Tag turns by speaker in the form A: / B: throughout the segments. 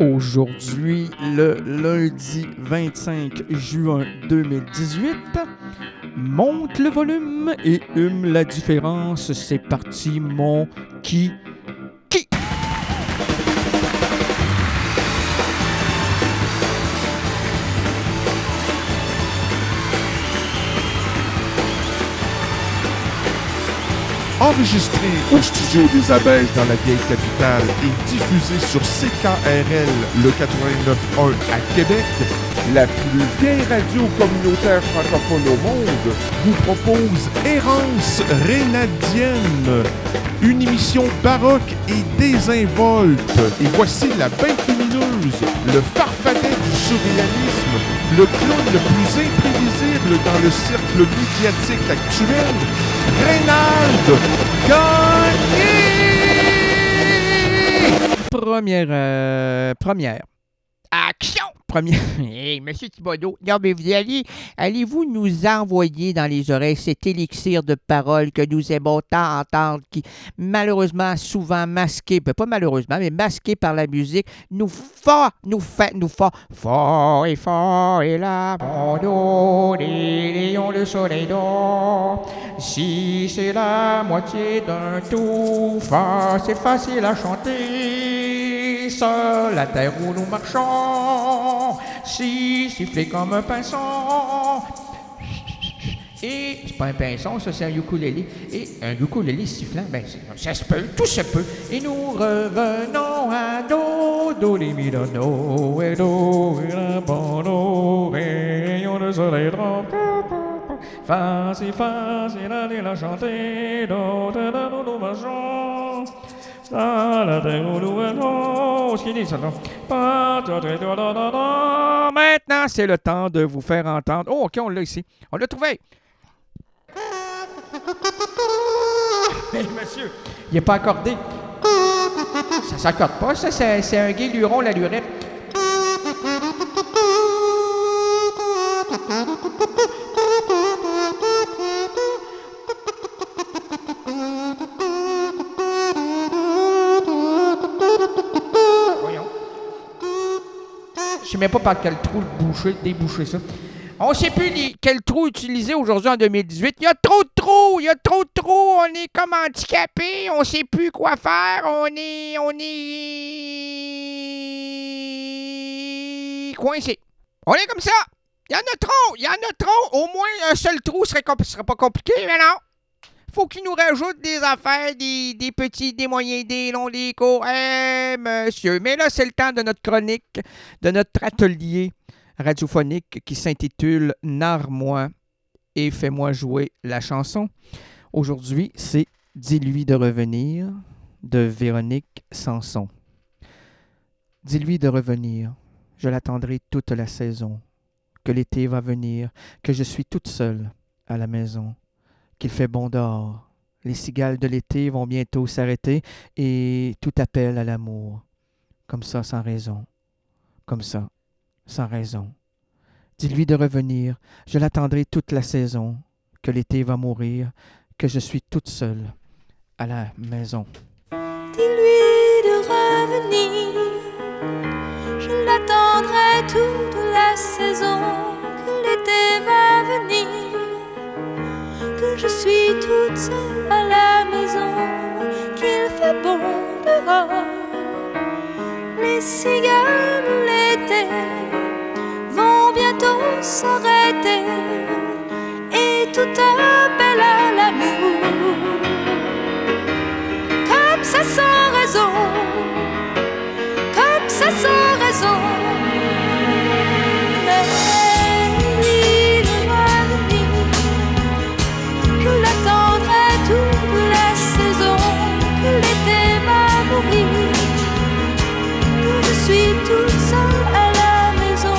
A: Aujourd'hui, le lundi 25 juin 2018, monte le volume et hume la différence. C'est parti, mon qui.
B: Enregistré au studio des Abeilles dans la vieille capitale et diffusé sur CKRL le 89.1 à Québec, la plus vieille radio communautaire francophone au monde vous propose Errance Rénadienne, une émission baroque et désinvolte. Et voici la bête lumineuse, le farfadet du surréalisme, le clown le plus imprévisible dans le cercle médiatique actuel, Reynald Gagné!
A: Première. Action! Hey, Monsieur Thibodeau, non, mais allez-vous nous envoyer dans les oreilles cet élixir de parole que nous aimons tant entendre, qui, malheureusement, souvent masqué, pas malheureusement, mais masqué par la musique, nous fait, fort et là, mon dos, les rayons, le soleil d'or. Si c'est la moitié d'un tout, c'est facile à chanter. Seul la terre où nous marchons, si sifflé comme un pinson. Et c'est pas un pinson, ça c'est un ukulélé. Et un ukulélé sifflant, ben ça se peut, tout se peut. Et nous revenons à do, les mi, do, et do, et la, bon, do, rayon de soleil drôle. Facile à dire la chanter, do, nous marchons. Maintenant, c'est le temps de vous faire entendre. Oh, OK, on l'a ici. On l'a trouvé. Hey, monsieur, il n'est pas accordé. Ça ne s'accorde pas, ça. C'est un guéluron, la lurette. Je ne sais même pas par quel trou déboucher ça. On ne sait plus quel trou utiliser aujourd'hui en 2018. Il y a trop de trous! On est comme handicapés. On ne sait plus quoi faire. On est coincé. On est comme ça. Il y en a trop. Au moins, un seul trou serait pas compliqué, mais non. Faut qu'ils nous rajoutent des affaires, des petits, des moyens, des longs, des courts. Monsieur. Mais là, c'est le temps de notre chronique, de notre atelier radiophonique qui s'intitule « Narre-moi et fais-moi jouer la chanson ». Aujourd'hui, c'est « Dis-lui de revenir » de Véronique Sanson. « Dis-lui de revenir, je l'attendrai toute la saison, que l'été va venir, que je suis toute seule à la maison. Qu'il fait bon dehors. Les cigales de l'été vont bientôt s'arrêter et tout appelle à l'amour. Comme ça, sans raison. Comme ça, sans raison. Dis-lui de revenir, je l'attendrai toute la saison, que l'été va mourir, que je suis toute seule à la maison.
C: Dis-lui de revenir, je l'attendrai toute la saison, que l'été va venir. Que je suis toute seule à la maison, qu'il fait bon dehors. Les cigales de l'été vont bientôt s'arrêter et tout appelle à l'amour. Comme ça sans raison, comme ça sans raison. Je suis toute seule à la maison.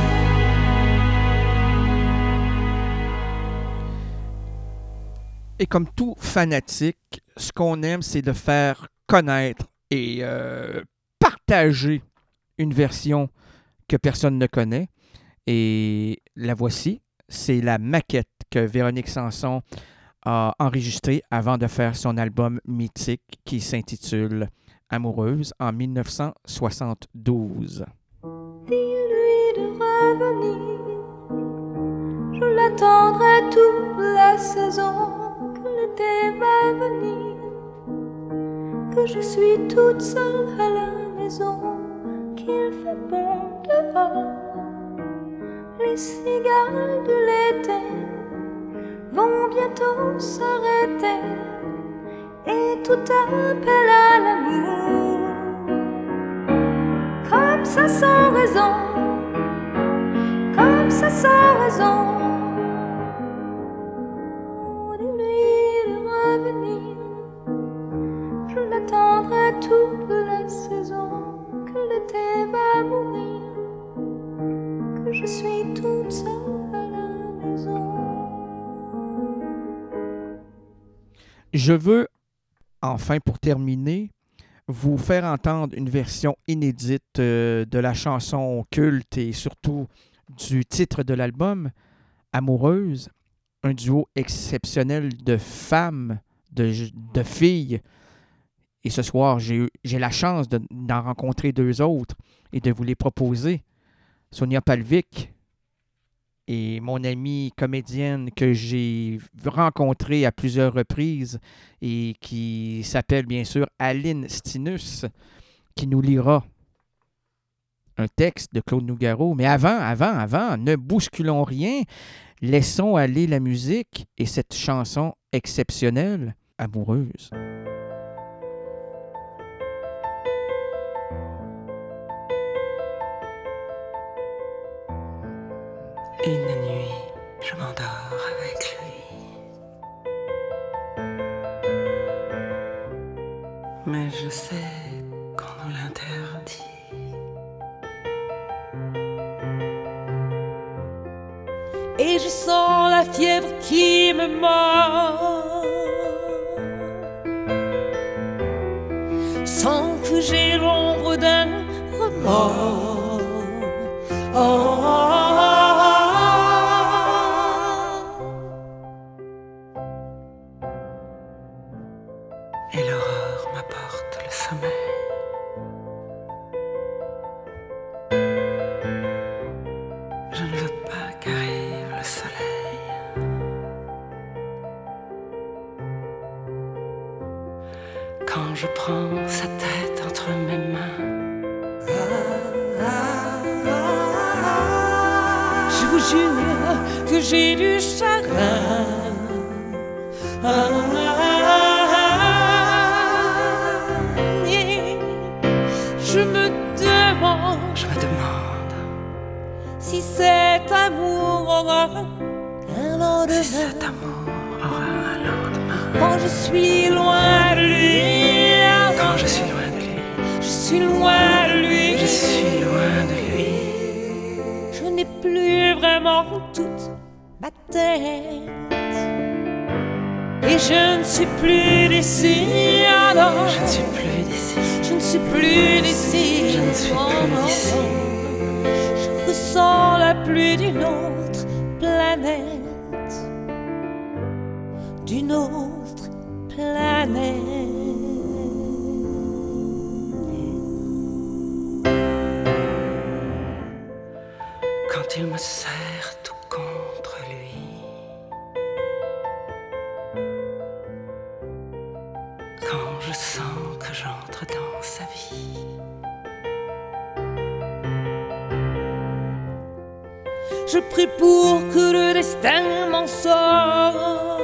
A: Et comme tout fanatique, ce qu'on aime, c'est de faire connaître et partager une version que personne ne connaît. Et la voici, c'est la maquette que Véronique Sanson a enregistrée avant de faire son album mythique qui s'intitule Amoureuse en 1972.
C: Dis-lui de revenir, je l'attendrai toute la saison, que l'été va venir, que je suis toute seule à la maison, qu'il fait bon dehors. Les cigales de l'été vont bientôt s'arrêter et tout appelle à l'amour. Comme ça sans raison, comme ça sans raison. Dis-lui de revenir, je l'attendrai toute la saison, que l'été va mourir, que je suis toute seule à la maison.
A: Je veux, enfin, pour terminer, vous faire entendre une version inédite de la chanson culte et surtout du titre de l'album, Amoureuse, un duo exceptionnel de femmes, de filles. Et ce soir, j'ai la chance d'en rencontrer deux autres et de vous les proposer. Sonia Palvic et mon amie comédienne que j'ai rencontrée à plusieurs reprises et qui s'appelle bien sûr Aline Stinus, qui nous lira un texte de Claude Nougaro. Mais avant, ne bousculons rien, laissons aller la musique et cette chanson exceptionnelle, Amoureuse.
D: Une nuit, je m'endors avec lui. Mais je sais qu'on nous l'interdit.
C: Et je sens la fièvre qui me mord, sans que j'ai l'ombre d'un remords.
D: Et l'aurore m'apporte le sommeil. Je ne veux pas qu'arrive le soleil. Quand je prends sa tête entre mes mains,
C: Je vous jure que j'ai du chagrin. Et je me demande si cet amour aura un lendemain.
D: si cet amour aura un lendemain.
C: Quand je suis loin de lui,
D: Quand je suis loin de lui,
C: je suis loin de lui.
D: je suis loin de lui.
C: Je n'ai plus vraiment toute ma tête. Et je ne suis plus d'ici. Alors,
D: Je ne suis plus d'ici.
C: je ne suis plus d'ici.
D: Je ne suis plus d'ici.
C: Je ressens la pluie d'une autre planète. D'une autre planète.
D: Quand il me serre tout contre lui, quand je sens que j'entre dans sa vie,
C: Je prie pour que le destin m'en sorte.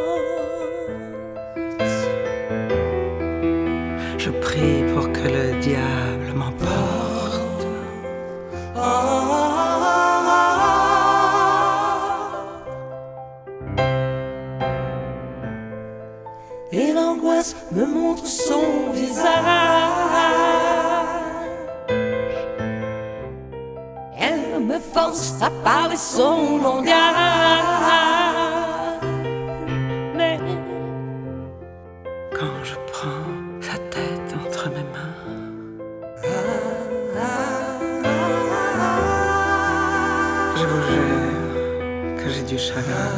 D: je prie pour que le diable m'emporte.
C: Et l'angoisse me montre son visage. Elle me force à parler son langage. Mais
D: Quand je prends sa tête entre mes mains, je vous jure que j'ai du chagrin.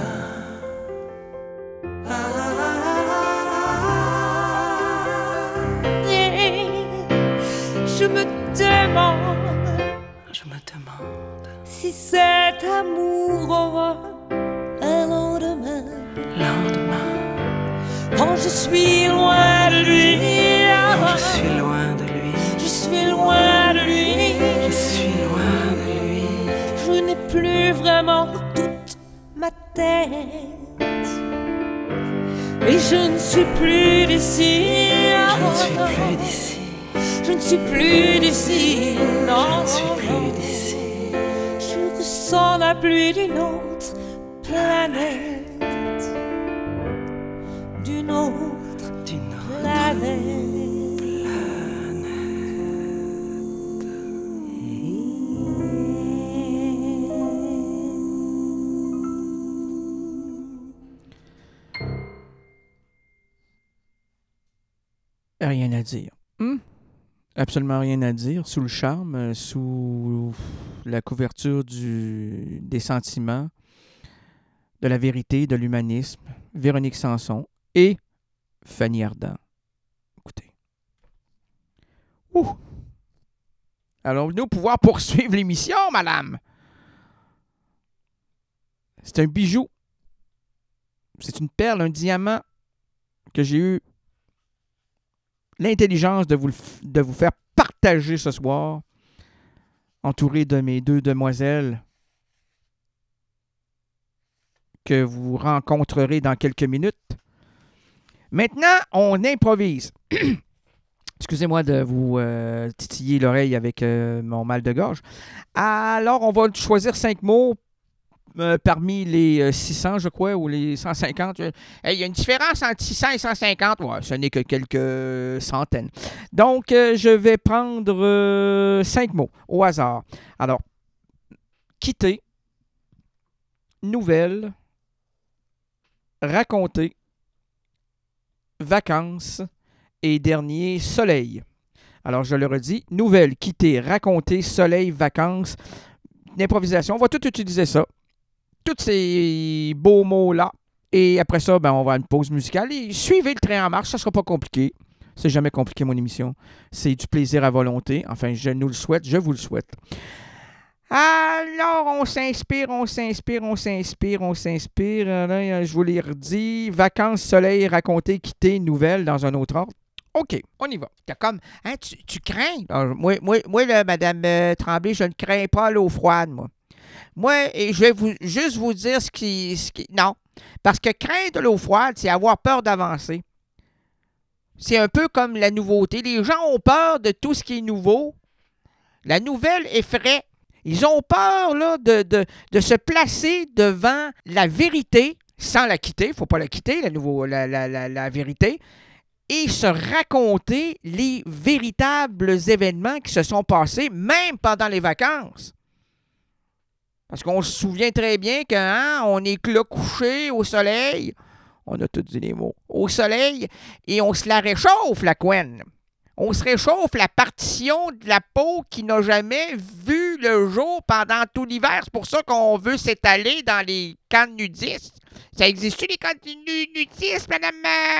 C: et je me demande si cet amour aura un lendemain. Quand je suis loin de lui, je suis loin de lui, je n'ai plus vraiment toute ma tête. Et je ne suis plus d'ici, je ne suis plus d'ici, non, je ressens la pluie d'une autre planète. D'une autre planète.
A: Rien à dire. Absolument rien à dire. Sous le charme, sous la couverture des sentiments, de la vérité, de l'humanisme, Véronique Sanson et Fanny Ardant. Écoutez. Allons-nous pouvoir poursuivre l'émission, madame? C'est un bijou. C'est une perle, un diamant que j'ai eu l'intelligence de vous faire partager ce soir, entouré de mes deux demoiselles que vous rencontrerez dans quelques minutes. Maintenant, on improvise. Excusez-moi de vous titiller l'oreille avec mon mal de gorge. Alors, on va choisir 5 mots parmi les 600, je crois, ou les 150. Il y a une différence entre 600 et 150. Ouais, ce n'est que quelques centaines. Donc, je vais prendre 5 mots au hasard. Alors, quitter, nouvelle, raconter, vacances et dernier, soleil. Alors, je le redis, nouvelle, quitter, raconter, soleil, vacances, l'improvisation. On va tout utiliser ça. Tous ces beaux mots-là. Et après ça, on va à une pause musicale. Et suivez le train en marche, ça ne sera pas compliqué. C'est jamais compliqué, mon émission. C'est du plaisir à volonté. Enfin, je nous le souhaite, je vous le souhaite. Alors, on s'inspire. Là, je vous l'ai redit. Vacances, soleil, raconter, quitter, nouvelles dans un autre ordre. OK, on y va. T'as comme, hein, tu crains? Alors, moi là, Madame Tremblay, je ne crains pas l'eau froide, moi. Moi, et je vais juste vous dire ce qui... Non, parce que craindre l'eau froide, c'est avoir peur d'avancer. C'est un peu comme la nouveauté. Les gens ont peur de tout ce qui est nouveau. La nouvelle effraie. Ils ont peur là, de se placer devant la vérité sans la quitter. Il ne faut pas la quitter, la vérité. Et se raconter les véritables événements qui se sont passés, même pendant les vacances. Parce qu'on se souvient très bien qu'on est là couché au soleil. On a tous dit les mots. Au soleil, et on se la réchauffe, la couenne. On se réchauffe la partition de la peau qui n'a jamais vu le jour pendant tout l'hiver. C'est pour ça qu'on veut s'étaler dans les camps nudistes. Ça existe-tu, les camps nudistes, madame?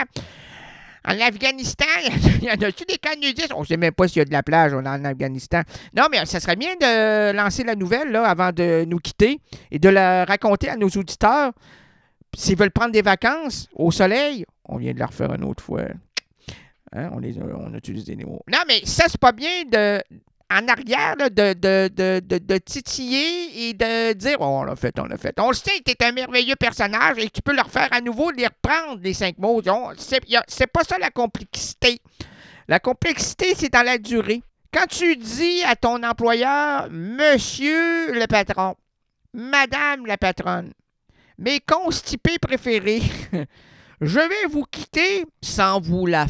A: En Afghanistan, il y en a-tu des camps nudistes? On ne sait même pas s'il y a de la plage en Afghanistan. Non, mais ça serait bien de lancer la nouvelle là, avant de nous quitter et de la raconter à nos auditeurs. S'ils veulent prendre des vacances au soleil, on vient de la refaire une autre fois. Hein? On a utilisé des mots. Non, mais ça, c'est pas bien en arrière là, de titiller et de dire « Oh, on l'a fait. On le sait que tu es un merveilleux personnage et que tu peux le refaire à nouveau, les reprendre, les 5 mots. C'est pas ça la complexité. La complexité, c'est dans la durée. Quand tu dis à ton employeur « Monsieur le patron, Madame la patronne, mes constipés préférés, je vais vous quitter sans vous la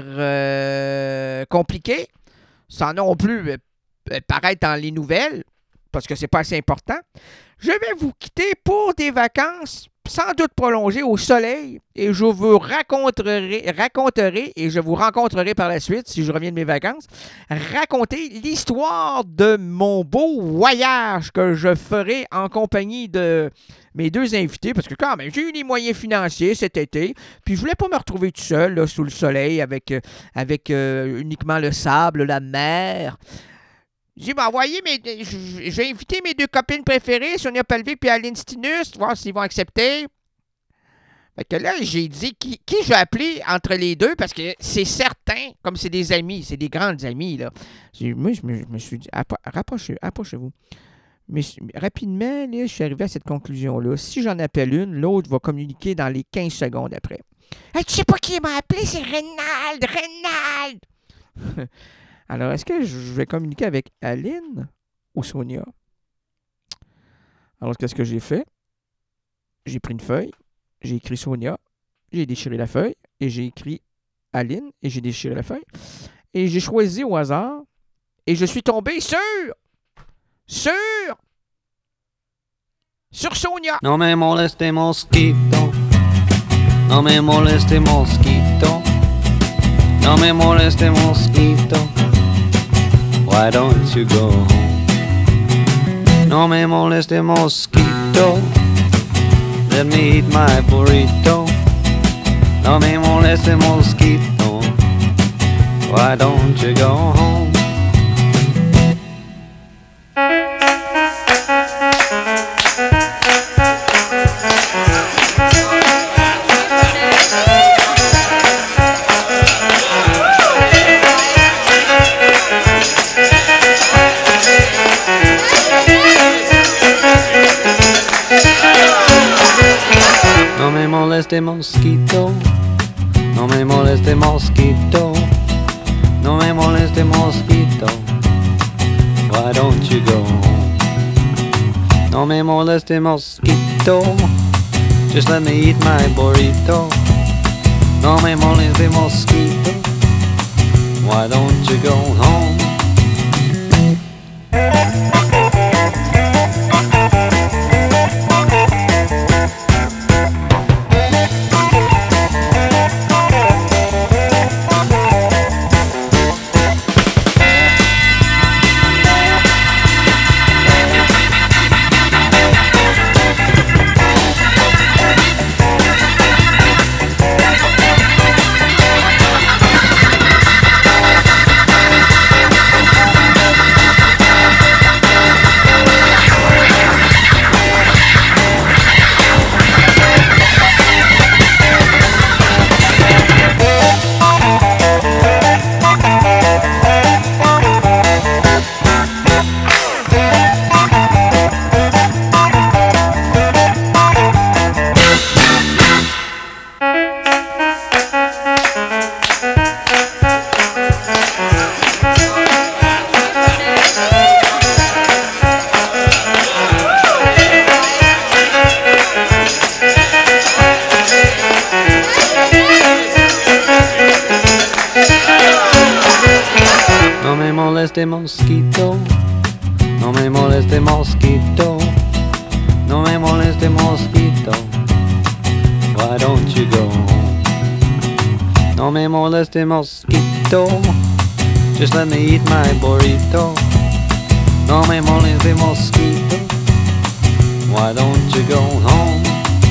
A: faire compliquée, sans non plus paraître dans les nouvelles, parce que c'est pas assez important. Je vais vous quitter pour des vacances sans doute prolonger au soleil et je vous raconterai et je vous rencontrerai par la suite, si je reviens de mes vacances, raconter l'histoire de mon beau voyage que je ferai en compagnie de mes deux invités, parce que quand même, j'ai eu les moyens financiers cet été, puis je voulais pas me retrouver tout seul là, sous le soleil avec uniquement le sable, la mer. J'ai envoyé j'ai invité mes deux copines préférées, Sonia Palvic et Aline Stinus, voir s'ils vont accepter. Fait que là, j'ai dit qui je vais appeler entre les deux, parce que c'est certain, comme c'est des amis, c'est des grandes amies, là. Moi, je me suis dit, approchez-vous. Mais rapidement, là, je suis arrivé à cette conclusion-là. Si j'en appelle une, l'autre va communiquer dans les 15 secondes après. Hey, tu sais pas qui m'a appelé, c'est Reynald! Alors, est-ce que je vais communiquer avec Aline ou Sonia? Alors, qu'est-ce que j'ai fait? J'ai pris une feuille, j'ai écrit Sonia, j'ai déchiré la feuille, et j'ai écrit Aline, et j'ai déchiré la feuille. Et j'ai choisi au hasard, et je suis tombé sur Sonia.
E: No me moleste mosquito, no me moleste mosquito, no me moleste mosquito, why don't you go home? No me moleste mosquito, let me eat my burrito. No me moleste mosquito, why don't you go home? No me moleste mosquito, no me moleste mosquito, no me moleste mosquito, why don't you go home? No me moleste mosquito, just let me eat my burrito. No me moleste mosquito, why don't you go home? No me moleste mosquito, no me moleste mosquito, no me moleste mosquito, why don't you go home? No me moleste mosquito, just let me eat my burrito. No me moleste mosquito, why don't you go home?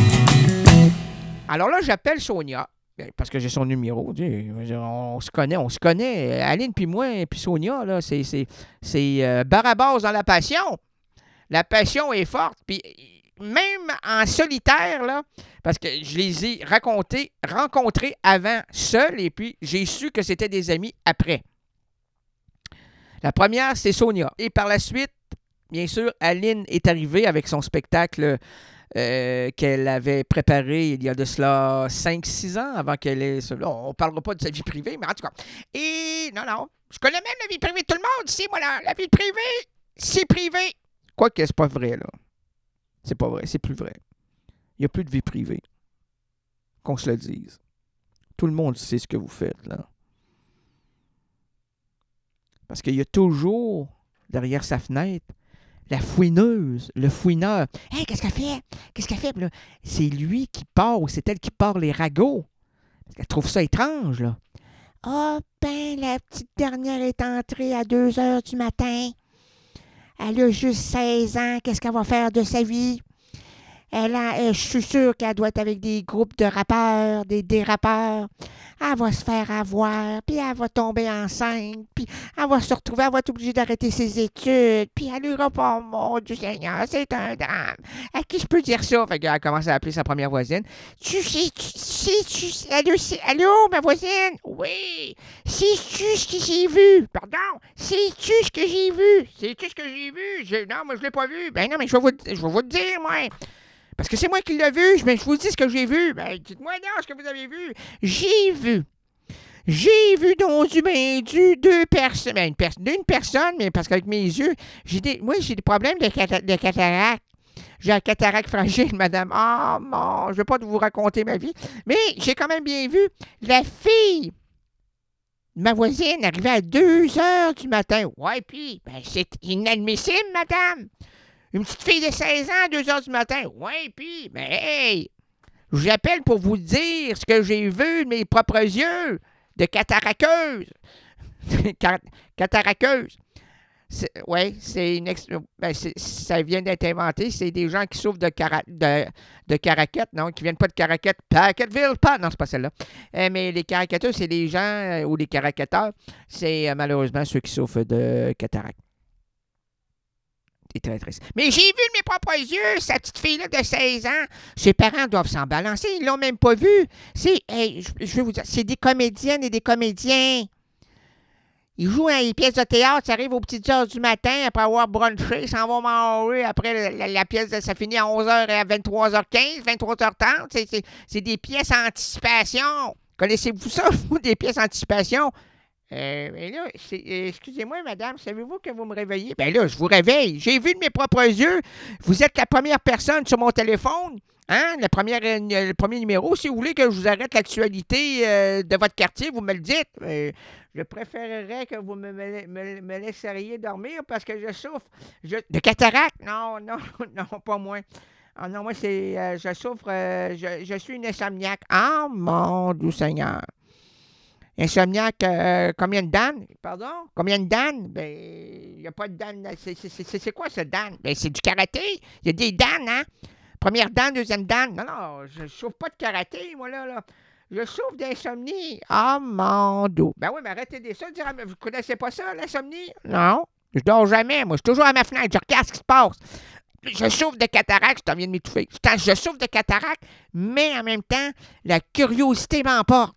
A: Alors là, j'appelle Sonia. Parce que j'ai son numéro. On se connaît. Aline puis moi, puis Sonia, là, c'est Barabas dans la passion. La passion est forte. Puis même en solitaire, là, parce que je les ai rencontrés avant seul, et puis j'ai su que c'était des amis après. La première, c'est Sonia. Et par la suite, bien sûr, Aline est arrivée avec son spectacle qu'elle avait préparé il y a de cela 5-6 ans avant qu'elle ait... On ne parlera pas de sa vie privée, mais en tout cas. Et non, je connais même la vie privée de tout le monde ici, moi, là. La vie privée, c'est privé. Quoique, c'est pas vrai, là. C'est pas vrai, c'est plus vrai. Il n'y a plus de vie privée. Qu'on se le dise. Tout le monde sait ce que vous faites, là. Parce qu'il y a toujours, derrière sa fenêtre, la fouineuse, le fouineur. Hey, qu'est-ce qu'elle fait? Qu'est-ce qu'elle fait? Puis là, c'est lui qui part ou c'est elle qui part les ragots. Parce qu'elle trouve ça étrange, là. Ah, ben, la petite dernière est entrée à 2 heures du matin. Elle a juste 16 ans. Qu'est-ce qu'elle va faire de sa vie? Je suis sûre qu'elle doit être avec des groupes de rappeurs, des dérapeurs. Elle va se faire avoir, puis elle va tomber enceinte, puis elle va se retrouver, elle va être obligée d'arrêter ses études, puis elle ira pas, mon Dieu Seigneur, c'est un drame. À qui je peux dire ça? Fait qu'elle commence à appeler sa première voisine. Allô, ma voisine? Oui. Sais-tu ce que j'ai vu? Pardon? Sais-tu ce que j'ai vu? Sais-tu ce que j'ai vu? Non, moi, je l'ai pas vu. Ben non, mais je vais vous le dire, moi. Parce que c'est moi qui l'ai vu, je vous dis ce que j'ai vu. Ben, dites-moi donc ce que vous avez vu. J'ai vu donc deux personnes. Ben, une personne, mais parce qu'avec mes yeux, j'ai des problèmes de cataracte. J'ai un cataracte fragile, madame. Ah, non, je ne vais pas vous raconter ma vie. Mais j'ai quand même bien vu la fille de ma voisine arriver à 2 heures du matin. Ouais, puis, ben, c'est inadmissible, madame. Une petite fille de 16 ans à 2 heures du matin. Ouais, puis, ben, hey, j'appelle pour vous dire ce que j'ai vu de mes propres yeux de cataracteuse. Cataracteuse. Oui, c'est une ça vient d'être inventé. C'est des gens qui souffrent de caraquette, non, qui viennent pas de Caraquette. Packetteville, pas. Non, c'est pas celle-là. Mais les caraqueteux, c'est des gens, ou les caraquetteurs, c'est malheureusement ceux qui souffrent de cataracte. C'est très triste. Mais j'ai vu de mes propres yeux, sa petite fille-là de 16 ans. Ses parents doivent s'en balancer. Ils l'ont même pas vu. Je vais vous dire, c'est des comédiennes et des comédiens. Ils jouent à des pièces de théâtre, ça arrive aux petites heures du matin, après avoir brunché, ils s'en vont manger. Après, la pièce, ça finit à 11h et à 23h15, 23h30. C'est des pièces en anticipation. Connaissez-vous ça, vous, des pièces en anticipation? Mais là, excusez-moi, madame, savez-vous que vous me réveillez? Ben là, je vous réveille. J'ai vu de mes propres yeux. Vous êtes la première personne sur mon téléphone. Hein? Le premier numéro. Si vous voulez que je vous arrête l'actualité de votre quartier, vous me le dites. Je préférerais que vous me laisseriez dormir parce que je souffre. De cataracte? Non, pas moi. Ah non, moi, je souffre. Je suis une insomniaque. Ah, mon Dieu Seigneur. Insomniaque, combien de Dan? Pardon? Combien de Dan? Ben, il n'y a pas de Dan. C'est quoi ce Dan? Ben, c'est du karaté. Il y a des Dan, hein? Première Dan, deuxième Dan. Non, je ne souffre pas de karaté, moi, là. Je souffre d'insomnie. Ah, mon Dieu. Ben oui, mais arrêtez de ça. Vous ne connaissez pas ça, l'insomnie? Non. Je dors jamais, moi. Je suis toujours à ma fenêtre. Je regarde ce qui se passe. Je souffre de cataracte. Je t'en viens de m'étouffer. Je souffre de cataracte, mais en même temps, la curiosité m'emporte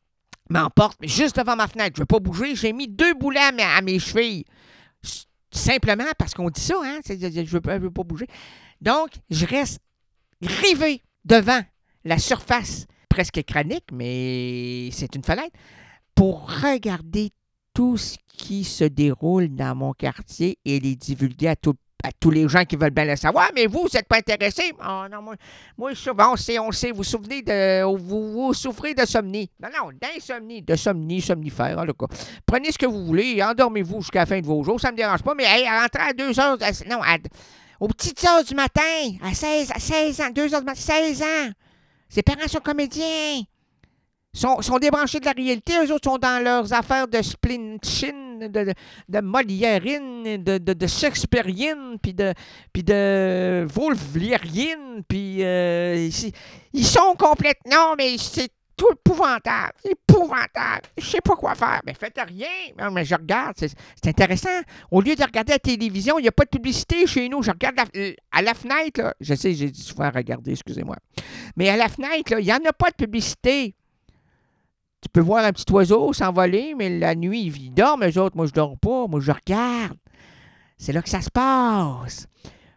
A: juste devant ma fenêtre. Je ne veux pas bouger. J'ai mis 2 boulets à mes chevilles. Simplement parce qu'on dit ça, hein? Je ne veux pas bouger. Donc, je reste rivé devant la surface presque crânique, mais c'est une fenêtre, pour regarder tout ce qui se déroule dans mon quartier et les divulguer à tous les gens qui veulent bien le savoir. Mais vous n'êtes pas intéressés? Oh non, moi je souffre. On sait, vous souffrez de somnie. Non, d'insomnie, de somnifère, en tout cas. Prenez ce que vous voulez, endormez-vous jusqu'à la fin de vos jours, ça ne me dérange pas, mais rentrez à 2 heures, aux petites heures du matin, à 16 ans, 2 heures du matin, 16 ans. Ses parents sont comédiens. Sont débranchés de la réalité. Eux autres sont dans leurs affaires de splinchine, de Molièrine, de Shakespeareine, puis de Wolflierienne, puis ils sont complètement... Non, mais c'est tout épouvantable. Je sais pas quoi faire. Mais faites rien. Non, mais je regarde. C'est intéressant. Au lieu de regarder la télévision, il n'y a pas de publicité chez nous. Je regarde à la fenêtre, là. Je sais, j'ai dit souvent regarder, excusez-moi. Mais à la fenêtre, là, il n'y en a pas de publicité. Tu peux voir un petit oiseau s'envoler, mais la nuit, ils dorment, eux autres. Moi, je dors pas. Moi, je regarde. C'est là que ça se passe.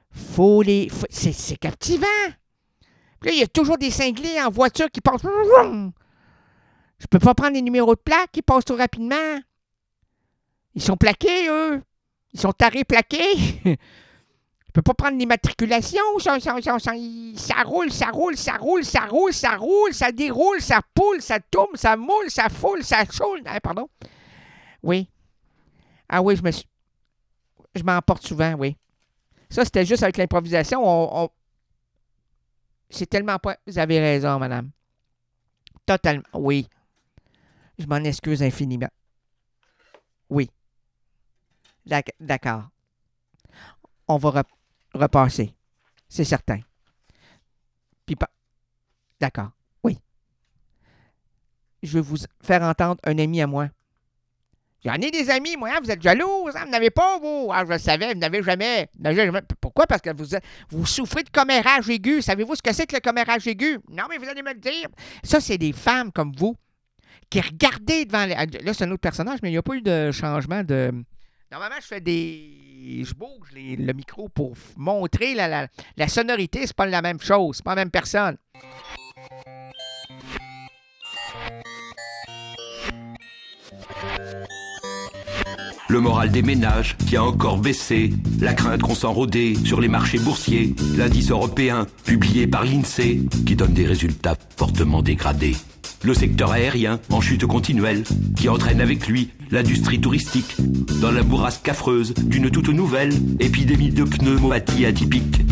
A: C'est captivant. Puis là, il y a toujours des cinglés en voiture qui passent. Je peux pas prendre les numéros de plaque qui passent trop rapidement. Ils sont plaqués, eux. Ils sont tarés plaqués. Je peux pas prendre l'immatriculation. Ça roule, ça déroule, ça poule, ça tourne, ça moule, ça foule, ça choule. Pardon? Oui. Ah oui, je m'emporte souvent, oui. Ça, c'était juste avec l'improvisation. C'est tellement pas... Vous avez raison, madame. Totalement. Oui. Je m'en excuse infiniment. Oui. D'accord. On va repasser. C'est certain. Puis pas... D'accord. Oui. Je vais vous faire entendre un ami à moi. J'en ai des amis, moi, hein, vous êtes jaloux, hein, vous n'avez pas, vous. Ah, je le savais, vous n'avez jamais. Pourquoi? Parce que vous souffrez de commérage aigu. Savez-vous ce que c'est que le commérage aigu? Non, mais vous allez me le dire. Ça, c'est des femmes comme vous qui regardez devant... Là, c'est un autre personnage, mais il n'y a pas eu de changement de... Normalement, je bouge le micro pour montrer la sonorité. C'est pas la même chose. C'est pas la même personne.
F: Le moral des ménages qui a encore baissé, la crainte qu'on s'enrôdait sur les marchés boursiers, l'indice européen publié par l'INSEE qui donne des résultats fortement dégradés. Le secteur aérien en chute continuelle qui entraîne avec lui l'industrie touristique dans la bourrasque affreuse d'une toute nouvelle épidémie de pneumopathie atypique.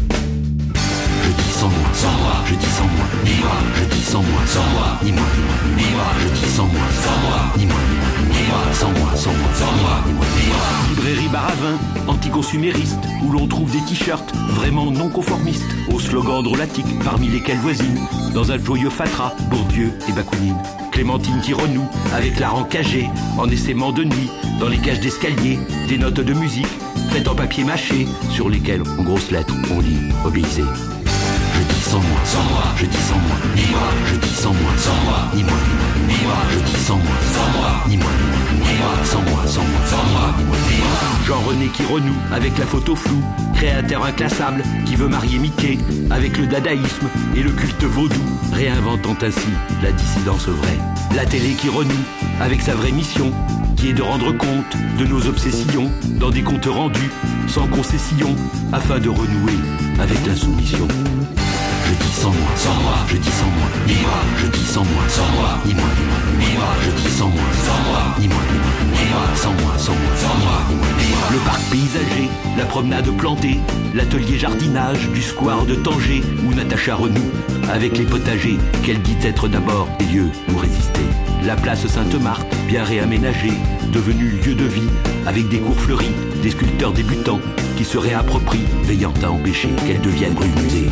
F: Je dis sans moi, je dis sans moi, ni moi, je dis sans moi, ni moi, ni moi, je dis sans moi, ni moi, ni moi, sans moi, ni moi, ni moi. Librairie Baravin, anticonsumériste, où l'on trouve des t-shirts vraiment non conformistes, aux slogans drôlatiques, parmi lesquels voisine, dans un joyeux fatras, Bourdieu et Bakounine. Clémentine qui renoue avec la cagée, en essaimant de nuit, dans les cages d'escalier, des notes de musique, faites en papier mâché, sur lesquelles, en grosses lettres, on lit « Obéissez ». Je dis sans moi, je dis sans moi, ni moi, je dis sans moi, ni moi, ni moi, je dis sans moi, ni moi, ni moi, sans moi, ni moi, ni moi. Jean-René qui renoue avec la photo floue, créateur inclassable qui veut marier Mickey avec le dadaïsme et le culte vaudou, réinventant ainsi la dissidence vraie. La télé qui renoue avec sa vraie mission, qui est de rendre compte de nos obsessions dans des comptes rendus sans concession, afin de renouer avec la soumission. Je dis sans moi, je dis sans moi, ni moi, je dis sans moi, ni moi, ni moi, je dis sans moi, ni moi, ni moi, sans moi, ni moi, ni moi. Le parc paysager, la promenade plantée, l'atelier jardinage du square de Tanger, où Natacha renoue avec les potagers qu'elle dit être d'abord des lieux où résister. La place Sainte-Marthe, bien réaménagée, devenue lieu de vie, avec des cours fleuris, des sculpteurs débutants qui se réapproprient, veillant à empêcher qu'elle devienne rue musée.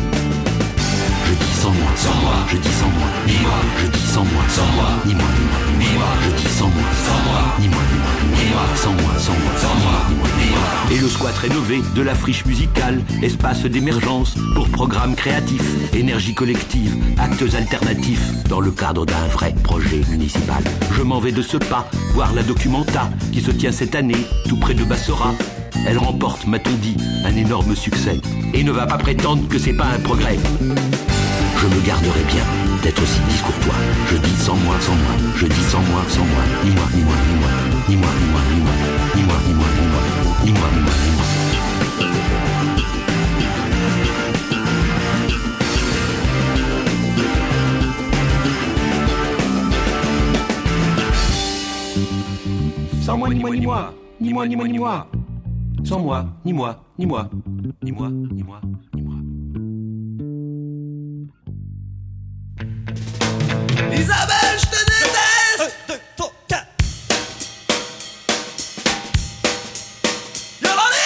F: Je dis sans moi, je dis sans moi, ni moi, je dis sans moi, ni moi, ni moi, je dis sans moi, ni moi, ni moi, sans moi, ni moi, ni moi. Et le squat rénové de la friche musicale, espace d'émergence pour programmes créatifs, énergie collective, actes alternatifs, dans le cadre d'un vrai projet municipal. Je m'en vais de ce pas, voir la Documenta qui se tient cette année, tout près de Bassora. Elle remporte, m'a-t-on dit, un énorme succès, et ne va pas prétendre que c'est pas un progrès. Je me garderai bien d'être aussi discourtois. Je dis sans moi, je dis sans moi, ni moi, ni moi, ni moi, ni moi, ni moi, ni moi, ni moi, ni moi, ni moi, ni moi, ni moi, ni moi. Sans moi, ni moi, ni moi, ni moi, ni moi, ni moi. Sans moi, ni moi, ni moi, ni moi, ni moi, ni moi.
G: Isabelle, je te déteste! 1, 2, 3, 4. Yolanda!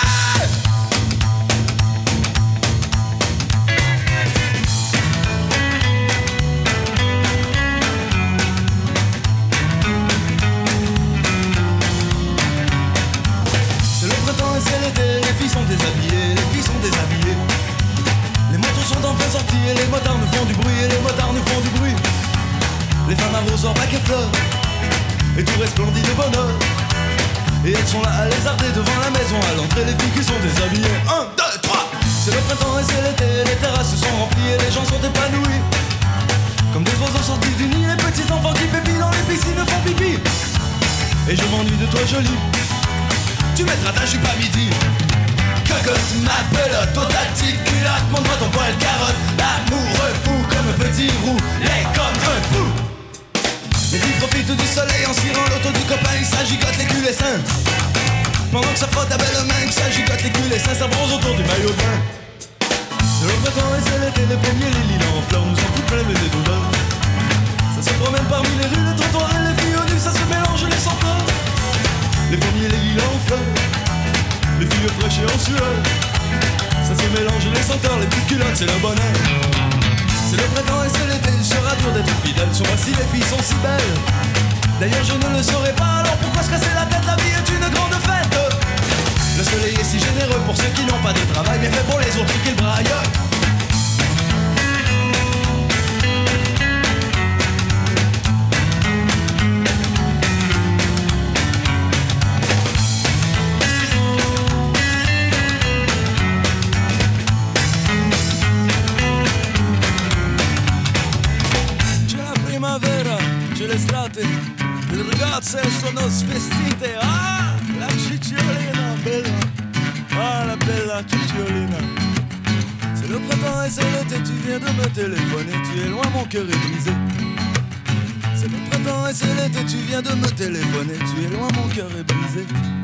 G: C'est le printemps et c'est l'été, les filles sont déshabillées, les filles sont déshabillées. Les motos sont enfin sorties et les motards nous font du bruit, et les motards nous font du bruit. Les femmes arrosent en bac et fleurs, et tout resplendit de bonheur. Et elles sont là à lézarder devant la maison, à l'entrée les filles qui sont déshabillées. 1, 2, 3. C'est le printemps et c'est l'été, les terrasses sont remplies et les gens sont épanouis. Comme des oiseaux sortis du nid, les petits enfants qui pépient dans les piscines font pipi. Et je m'ennuie de toi jolie, tu mettras ta jupe à midi. Cocotte, ma pelote, aux tatiques culotte, montre-moi ton poil carotte. L'amoureux fou comme un petit roux, laid comme un fou. Les filles profitent du soleil en cirant l'auto du copain, ils s'agigotent les culs et seins. Pendant que ça frotte ta belle main, que ça gigote les culs et ça bronze autour du maillot de bain. C'est le printemps et c'est l'été, les pommiers, les lilas en fleurs nous ont tout plein le nez d'odeur. Ça se promène parmi les rues, les trottoirs et les filles au nu, ça se mélange les senteurs. Les pommiers, les lilas en fleurs, les filles fraîches et en sueur. Ça se mélange les senteurs, les petites culottes, c'est le bonheur. C'est le printemps et c'est l'été, il sera dur d'être fidèle. Sur moi si les filles sont si belles. D'ailleurs je ne le saurais pas, alors pourquoi se casser la tête? La vie est une grande fête. Le soleil est si généreux pour ceux qui n'ont pas de travail, bien fait pour les autres qui le braillent. C'è l'estate, le ragazze sono svestite. Ah, la cicciolina bella, ah la bella cicciolina. C'est le printemps et c'est l'été, tu viens de me téléphoner, tu es loin, mon cœur est brisé. C'est le printemps et c'est l'été, tu viens de me téléphoner, tu es loin, mon cœur est brisé.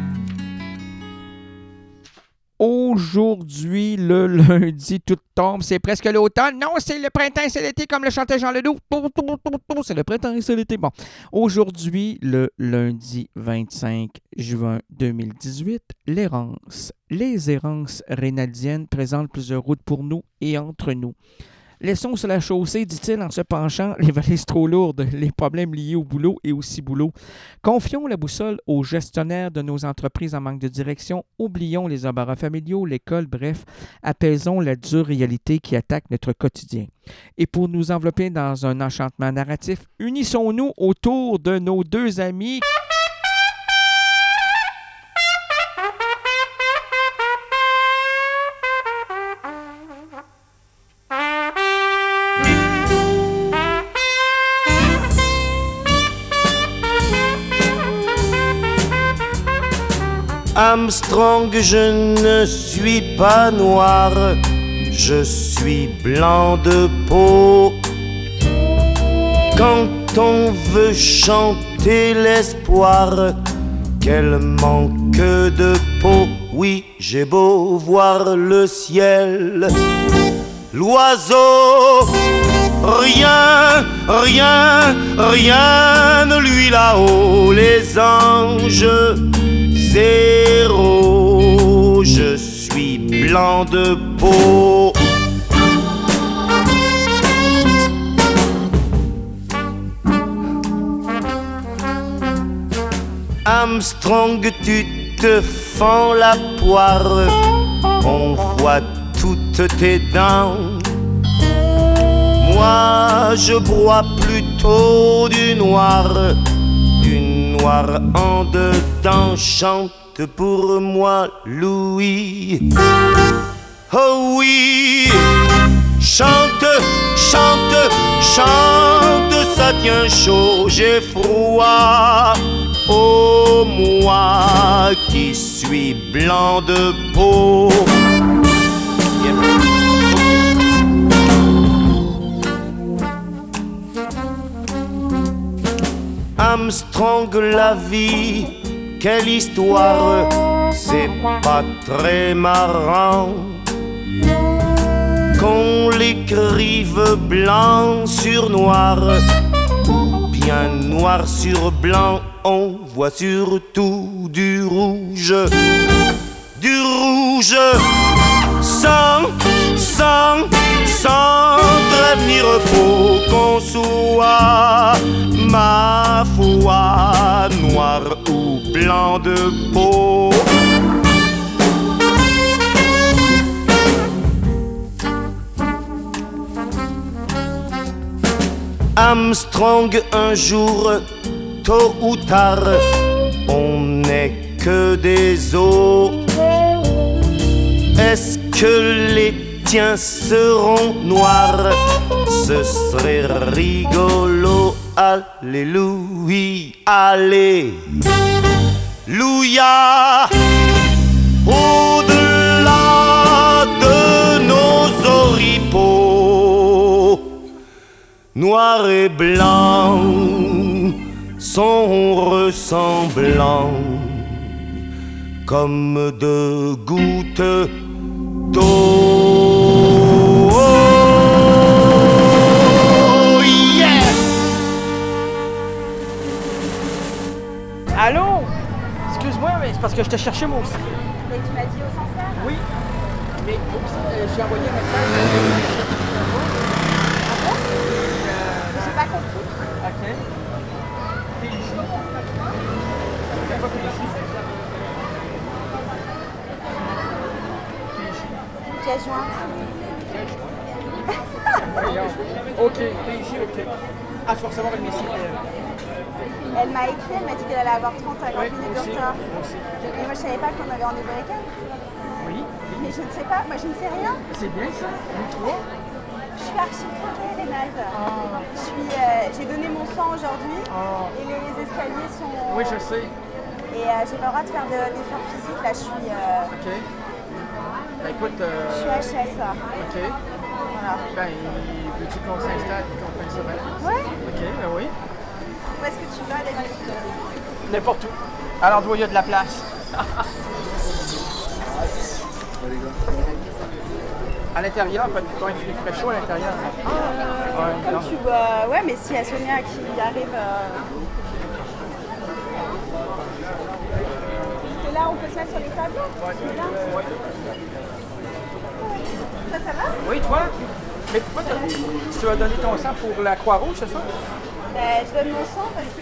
A: Aujourd'hui, le lundi, tout tombe. C'est presque l'automne. Non, c'est le printemps et c'est l'été, comme le chantait Jean Ledoux. C'est le printemps et c'est l'été. Bon, aujourd'hui, le lundi 25 juin 2018, les errances rénaldiennes présentent plusieurs routes pour nous et entre nous. Laissons sur la chaussée, dit-il en se penchant, les valises trop lourdes, les problèmes liés au boulot et aussi boulot. Confions la boussole aux gestionnaires de nos entreprises en manque de direction. Oublions les embarras familiaux, l'école, bref, apaisons la dure réalité qui attaque notre quotidien. Et pour nous envelopper dans un enchantement narratif, unissons-nous autour de nos deux amis.
H: Armstrong, je ne suis pas noir, je suis blanc de peau. Quand on veut chanter l'espoir, quel manque de peau. Oui, j'ai beau voir le ciel, l'oiseau, rien, rien, rien ne lui là-haut. Les anges, zéro, je suis blanc de peau. Armstrong, tu te fends la poire, on voit toutes tes dents. Moi, je broie plutôt du noir en dedans. Chante pour moi, Louis. Oh oui, chante, chante, chante, ça tient chaud, j'ai froid. Oh, moi qui suis blanc de peau. Armstrong, la vie, quelle histoire, c'est pas très marrant qu'on l'écrive blanc sur noir, ou bien noir sur blanc. On voit surtout du rouge, sans trêve ni repos, qu'on soit, ma foi, noir ou blanc de peau. Armstrong, un jour, tôt ou tard, on n'est que des os. Est-ce que les tiens seront noirs? Ce serait rigolo. Alléluia, alléluia. Au-delà de nos oripeaux, noir et blanc sont ressemblants comme de gouttes d'eau. Oh, yeah!
I: Allô? Excuse-moi, mais c'est parce que je te cherchais moi aussi.
J: Mais tu m'as dit au Sancerre?
I: Oui. Mais j'ai envoyé un message.
J: Ah bon? J'ai pas compris.
I: OK. Pélichi. C'est quoi Pélichi?
J: Pièce jointe.
I: OK, Pélichi, OK. Ah, tu vas recevoir une mission.
J: Elle m'a écrit, elle m'a dit qu'elle allait avoir 30 à 40 minutes de retard.
I: Moi aussi.
J: Et moi je savais pas qu'on avait rendez-vous avec elle.
I: Oui.
J: Mais je ne sais pas, moi je ne sais rien.
I: C'est bien ça, nous trois.
J: Je suis archi fourrée, les nages. J'ai donné mon sang aujourd'hui et les escaliers sont...
I: Oui, je sais.
J: Et j'ai pas le droit de faire d'efforts physiques, là je suis...
I: OK. Ben écoute...
J: Je suis HS, là.
I: OK.
J: Voilà.
I: Ben, veux-tu qu'on s'installe et qu'on prenne ça bien?
J: Ouais.
I: OK, ben oui.
J: Où est-ce que tu vas d'habitude?
I: N'importe où. À l'endroit où il y a de la place. À l'intérieur, quand il fait chaud à l'intérieur.
J: Comme tu vois, ouais, mais s'il y a Sonia qui arrive. Parce que là, on peut se mettre sur les tableaux. Ouais. Ça va?
I: Oui, toi? Mais pourquoi tu as donné ton sang pour la Croix-Rouge, c'est ça?
J: Je donne mon sang parce que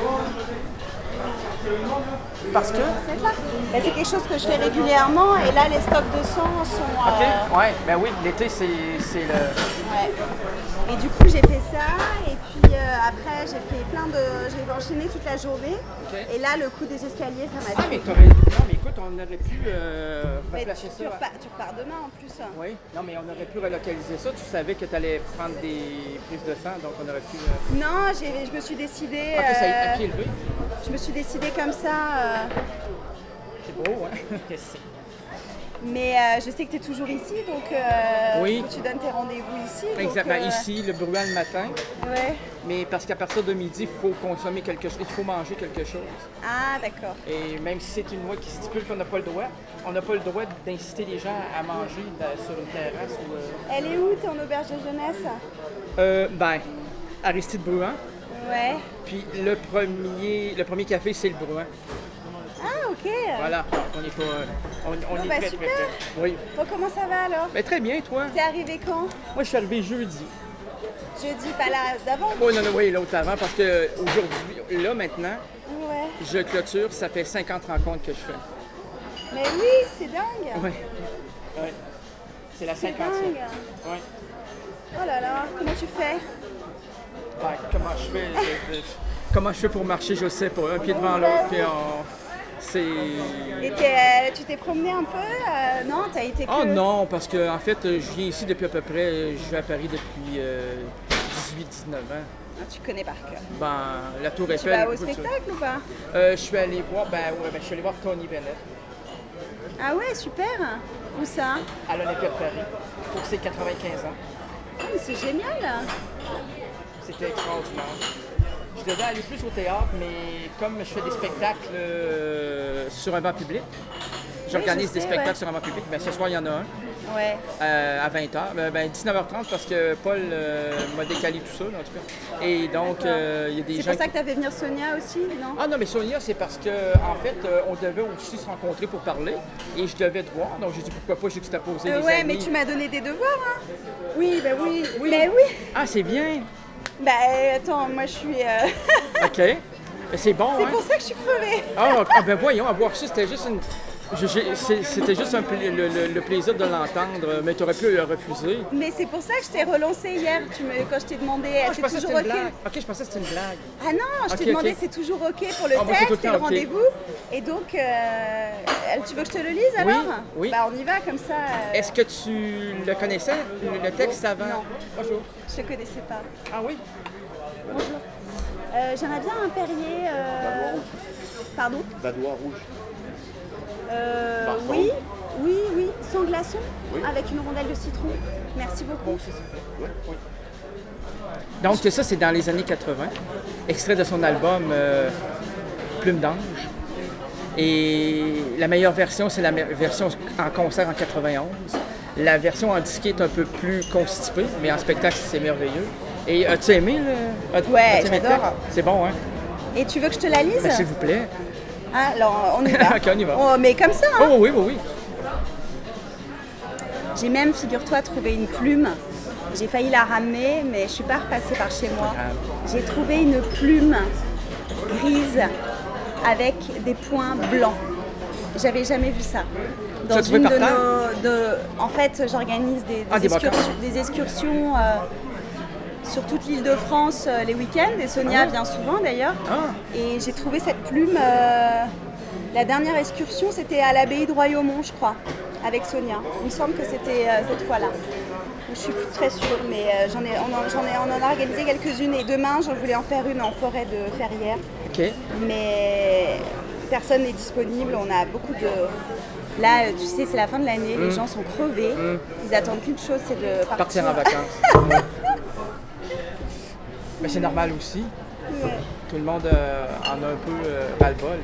I: Parce que?
J: Je sais pas. C'est quelque chose que je fais régulièrement et là, les stocks de sang sont...
I: OK, ouais, ben oui, l'été, c'est le...
J: Ouais. Et du coup, j'ai fait ça et puis après, j'ai fait j'ai enchaîné toute la journée.
I: Okay.
J: Et là, le coup des escaliers, ça m'a
I: Ah,
J: tué.
I: Non, mais écoute, on aurait pu replacer ça.
J: Tu repars demain en plus.
I: Oui, non, mais on aurait pu relocaliser ça. Tu savais que tu allais prendre des prises de sang, donc on aurait pu...
J: Non, je me suis décidée...
I: OK, ça a à pied levé?
J: Je me suis décidée comme ça.
I: C'est beau, hein?
J: Mais je sais que tu es toujours ici, donc
I: oui.
J: tu donnes tes rendez-vous ici.
I: Exactement, ici, le Bruant le matin.
J: Ouais.
I: Mais parce qu'à partir de midi, il faut consommer quelque chose, il faut manger quelque chose.
J: Ah, d'accord.
I: Et même si c'est une loi qui stipule qu'on n'a pas le droit, on n'a pas le droit d'inciter les gens à manger sur une terrasse.
J: Elle est où, t'es en auberge de jeunesse?
I: Ben, Aristide Bruant.
J: Ouais.
I: Puis le premier café, c'est le Bruant.
J: Ah, ok.
I: Voilà, on est pas... On est très,
J: super.
I: très. Oui.
J: Bon, comment ça va alors?
I: Ben, très bien, toi?
J: T'es arrivé quand?
I: Moi, je suis arrivé jeudi.
J: Jeudi, pas là, d'avant?
I: Oui, oui, l'autre avant, parce que aujourd'hui, là, maintenant,
J: ouais.
I: Je clôture, ça fait 50 rencontres que je fais.
J: Mais oui, c'est dingue!
I: Oui. Ouais. C'est la 50e.
J: C'est dingue!
I: Oui.
J: Oh là là, comment tu fais?
I: Ben, comment je fais pour marcher, je sais pas. Un pied devant l'autre, puis c'est...
J: Et tu t'es promené un peu? Non, t'as été que...
I: Oh non, parce que en fait, je viens ici depuis à peu près... Je vais à Paris depuis 18-19 ans.
J: Ah, tu connais par cœur.
I: Ben, la Tour Eiffel...
J: Tu vas au spectacle ou pas?
I: Je suis allé voir... je suis allé voir Tony Bennett.
J: Ah ouais, super! Où ça?
I: À l'Olympia de Paris, pour ses 95 ans.
J: Ah, mais c'est génial!
I: C'était extraordinaire. Je devais aller plus au théâtre, mais comme je fais des spectacles sur un banc public, j'organise des spectacles sur un banc public. Ben, ce soir, il y en a un.
J: Ouais.
I: À 20h. 19h30 parce que Paul m'a décalé tout ça, en tout cas. Et donc, il y a des gens...
J: C'est pour ça que tu avais venir Sonia aussi, non?
I: Ah non, mais Sonia, c'est parce que en fait, on devait aussi se rencontrer pour parler et je devais te voir. Donc, j'ai dit pourquoi pas, j'ai dit que tu as posé les
J: ouais,
I: amis.
J: mais tu m'as donné des devoirs, hein? Oui, ben oui. Mais oui!
I: Ah, c'est bien!
J: Ben, attends, moi, je suis...
I: OK. Mais c'est bon,
J: C'est pour ça que je suis crevée.
I: Ah, ben voyons, à voir ça, c'était juste une... C'était juste le plaisir de l'entendre, mais tu aurais pu le refuser.
J: Mais c'est pour ça que je t'ai relancé hier, quand je t'ai demandé, c'est toujours OK.
I: OK, je pensais que c'était une blague.
J: Ah non, je t'ai demandé, c'est toujours OK pour le texte et le rendez-vous. Et donc, tu veux que je te le lise alors?
I: Oui.
J: Bah, on y va comme ça.
I: Est-ce que tu le connaissais, le texte avant?
J: Non.
I: Bonjour.
J: Je ne connaissais pas.
I: Ah oui?
J: Bonjour. J'aimerais bien un Perrier...
B: Badois rouge.
J: Pardon?
B: Badois rouge.
J: Oui, sans glaçon,
B: oui.
J: Avec une rondelle de citron. Merci beaucoup.
B: Oui.
I: Donc ça, c'est dans les années 80, extrait de son album Plume d'ange. Et la meilleure version, c'est la version en concert en 91. La version en disque est un peu plus constipée, mais en spectacle, c'est merveilleux. Et as-tu aimé le...
J: Ouais, j'adore.
I: C'est bon, hein?
J: Et tu veux que je te la lise?
I: Ben, s'il vous plaît.
J: Ah, alors, on y va.
I: OK, on y va.
J: Oh, mais comme ça, hein?
I: Oh oui, oui, oui.
J: J'ai même, figure-toi, trouvé une plume. J'ai failli la ramener, mais je suis pas repassée par chez moi. J'ai trouvé une plume grise avec des points blancs. J'avais jamais vu ça. Dans une de nos... En fait, j'organise des excursions sur toute l'île de France les week-ends. Et Sonia vient souvent d'ailleurs. Et j'ai trouvé cette plume... La dernière excursion, c'était à l'abbaye de Royaumont, je crois, avec Sonia. Il me semble que c'était cette fois-là. Je suis plus très sûre, mais on en a organisé quelques-unes. Et demain, j'en voulais en faire une en forêt de Ferrières.
I: OK.
J: Mais personne n'est disponible. On a beaucoup de... Là, tu sais, c'est la fin de l'année. Les gens sont crevés. Ils attendent qu'une chose, c'est de
I: partir en vacances. Mais c'est normal aussi. Ouais. Tout le monde en a un peu ras-le-bol.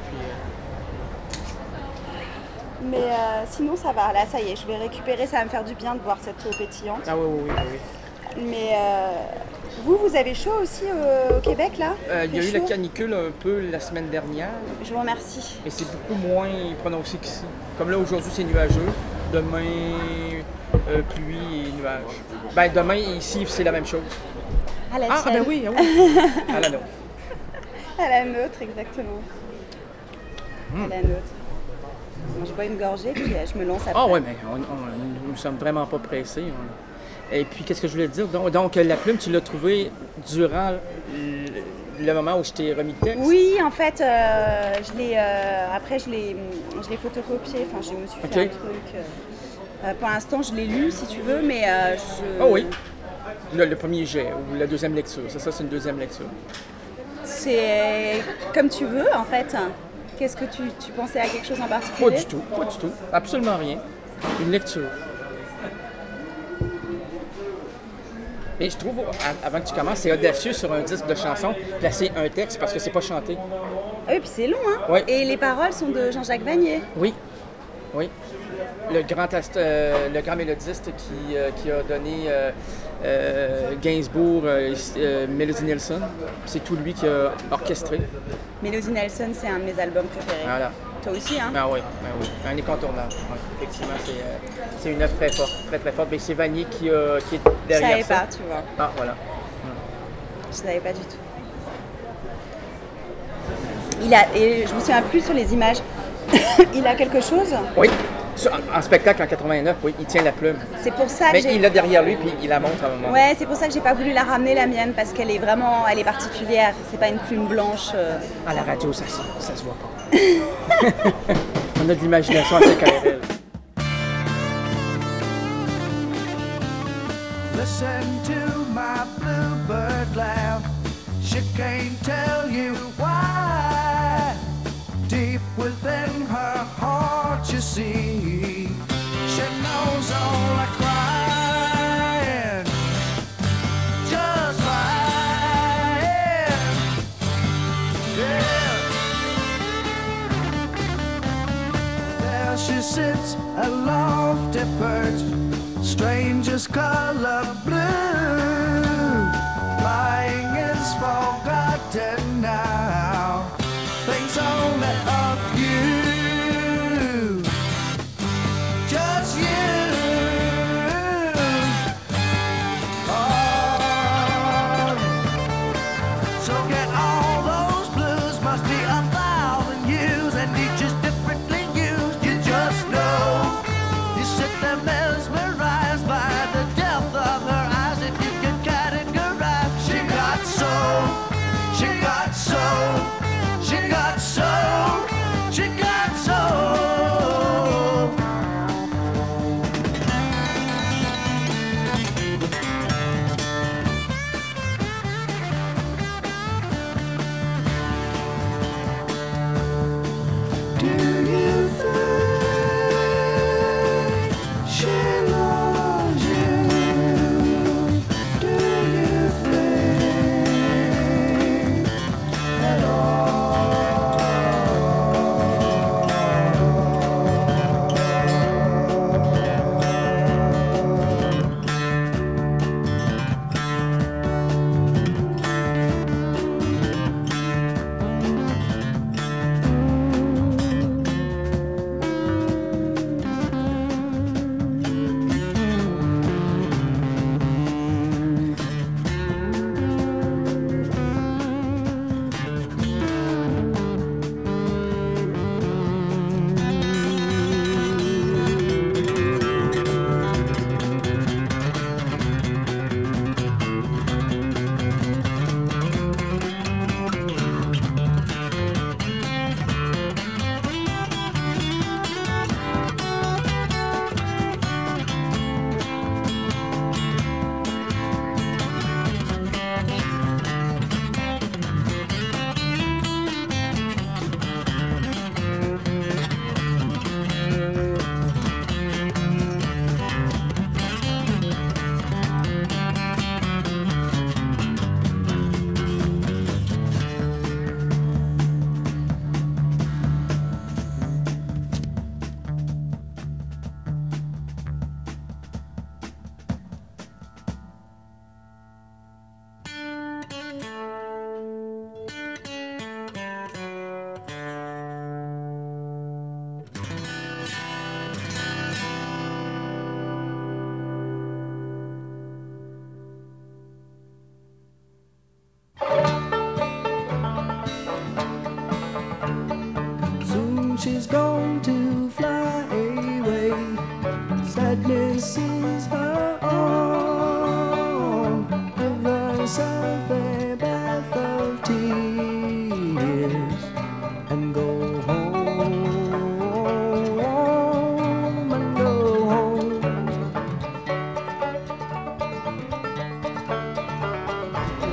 J: Mais sinon, ça va. Là, ça y est, je vais récupérer. Ça va me faire du bien de boire cette eau pétillante.
I: Ah oui.
J: Mais vous avez chaud aussi au Québec, là?
I: Il y a eu la canicule un peu la semaine dernière.
J: Je vous remercie.
I: Mais c'est beaucoup moins prononcé qu'ici. Comme là, aujourd'hui, c'est nuageux. Demain, pluie et nuages. Ben, demain, ici, c'est la même chose.
J: À la tienne.
I: Ben oui, oui. À la nôtre.
J: À la nôtre, exactement. À la nôtre. Moi, je bois une gorgée, puis je me lance après.
I: Ah oui, mais nous ne sommes vraiment pas pressés. Et puis, qu'est-ce que je voulais te dire? Donc, la plume, tu l'as trouvée durant le moment où je t'ai remis le texte?
J: Oui, en fait, après, je l'ai photocopié. Enfin, je me suis fait un truc. Pour l'instant, je l'ai lu, si tu veux, mais
I: Ah oui. Le premier jet ou la deuxième lecture. Ça, c'est une deuxième lecture.
J: C'est comme tu veux, en fait. Qu'est-ce que tu pensais à quelque chose en particulier?
I: Pas du tout. Absolument rien. Une lecture. Et je trouve, avant que tu commences, c'est audacieux sur un disque de chanson, placer un texte parce que c'est pas chanté.
J: Oui, puis c'est long, hein?
I: Oui.
J: Et les paroles sont de Jean-Jacques Vanier.
I: Oui. Le grand mélodiste qui a donné Gainsbourg, Melody Nelson. C'est tout lui qui a orchestré.
J: Melody Nelson, c'est un de mes albums préférés.
I: Voilà.
J: Toi aussi, hein?
I: Ben oui. Un incontournable. Ouais. Effectivement, c'est une œuvre très forte, très très forte. Mais c'est Vanier qui est derrière ça.
J: Je savais pas, tu vois.
I: Ah, voilà.
J: Je savais pas du tout. Et je me souviens plus sur les images. Il a quelque chose?
I: Oui. En spectacle en 89, oui, il tient la plume.
J: C'est pour ça que
I: il l'a derrière lui puis il la montre à un moment.
J: Ouais, c'est pour ça que j'ai pas voulu la ramener la mienne parce qu'elle est particulière. C'est pas une plume blanche.
I: À la radio, ça se voit pas. On a de l'imagination assez carrée.
K: Listen to my bluebird laugh. She can't tell you why. Deep within her heart, you see, she knows all the crying, just crying. Yeah. There she sits, a lofty perch, stranger's color blue. Flying is forgotten now. Things only of you, just you. Oh, so get all those blues, must be 1,000 years, and each is differently used. You just know. You sit there mesmerized by the depth of her eyes. If you can categorize, she got soul, she got soul. She got soul,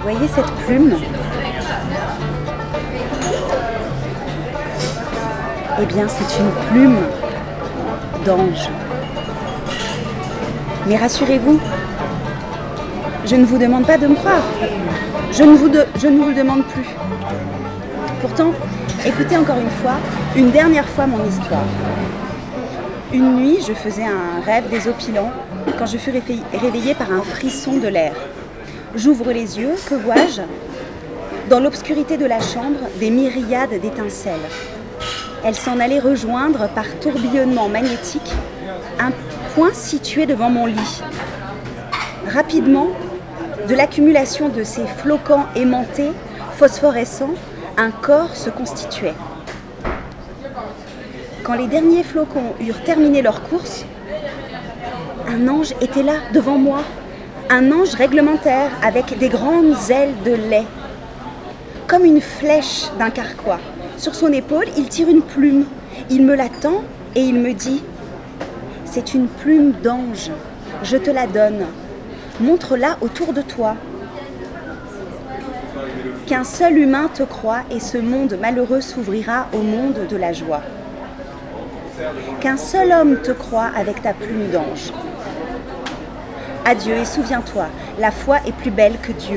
J: voyez cette plume? Eh bien, c'est une plume d'ange. Mais rassurez-vous, je ne vous demande pas de me croire. Je ne vous le demande plus. Pourtant, écoutez encore une dernière fois mon histoire. Une nuit, je faisais un rêve désopilant quand je fus réveillée par un frisson de l'air. J'ouvre les yeux, que vois-je? Dans l'obscurité de la chambre, des myriades d'étincelles. Elles s'en allaient rejoindre par tourbillonnement magnétique un point situé devant mon lit. Rapidement, de l'accumulation de ces flocons aimantés, phosphorescents, un corps se constituait. Quand les derniers flocons eurent terminé leur course, un ange était là, devant moi. Un ange réglementaire avec des grandes ailes de lait. Comme une flèche d'un carquois. Sur son épaule, il tire une plume. Il me la tend et il me dit « C'est une plume d'ange. Je te la donne. Montre-la autour de toi. Qu'un seul humain te croie et ce monde malheureux s'ouvrira au monde de la joie. Qu'un seul homme te croie avec ta plume d'ange. Adieu et souviens-toi, la foi est plus belle que Dieu. »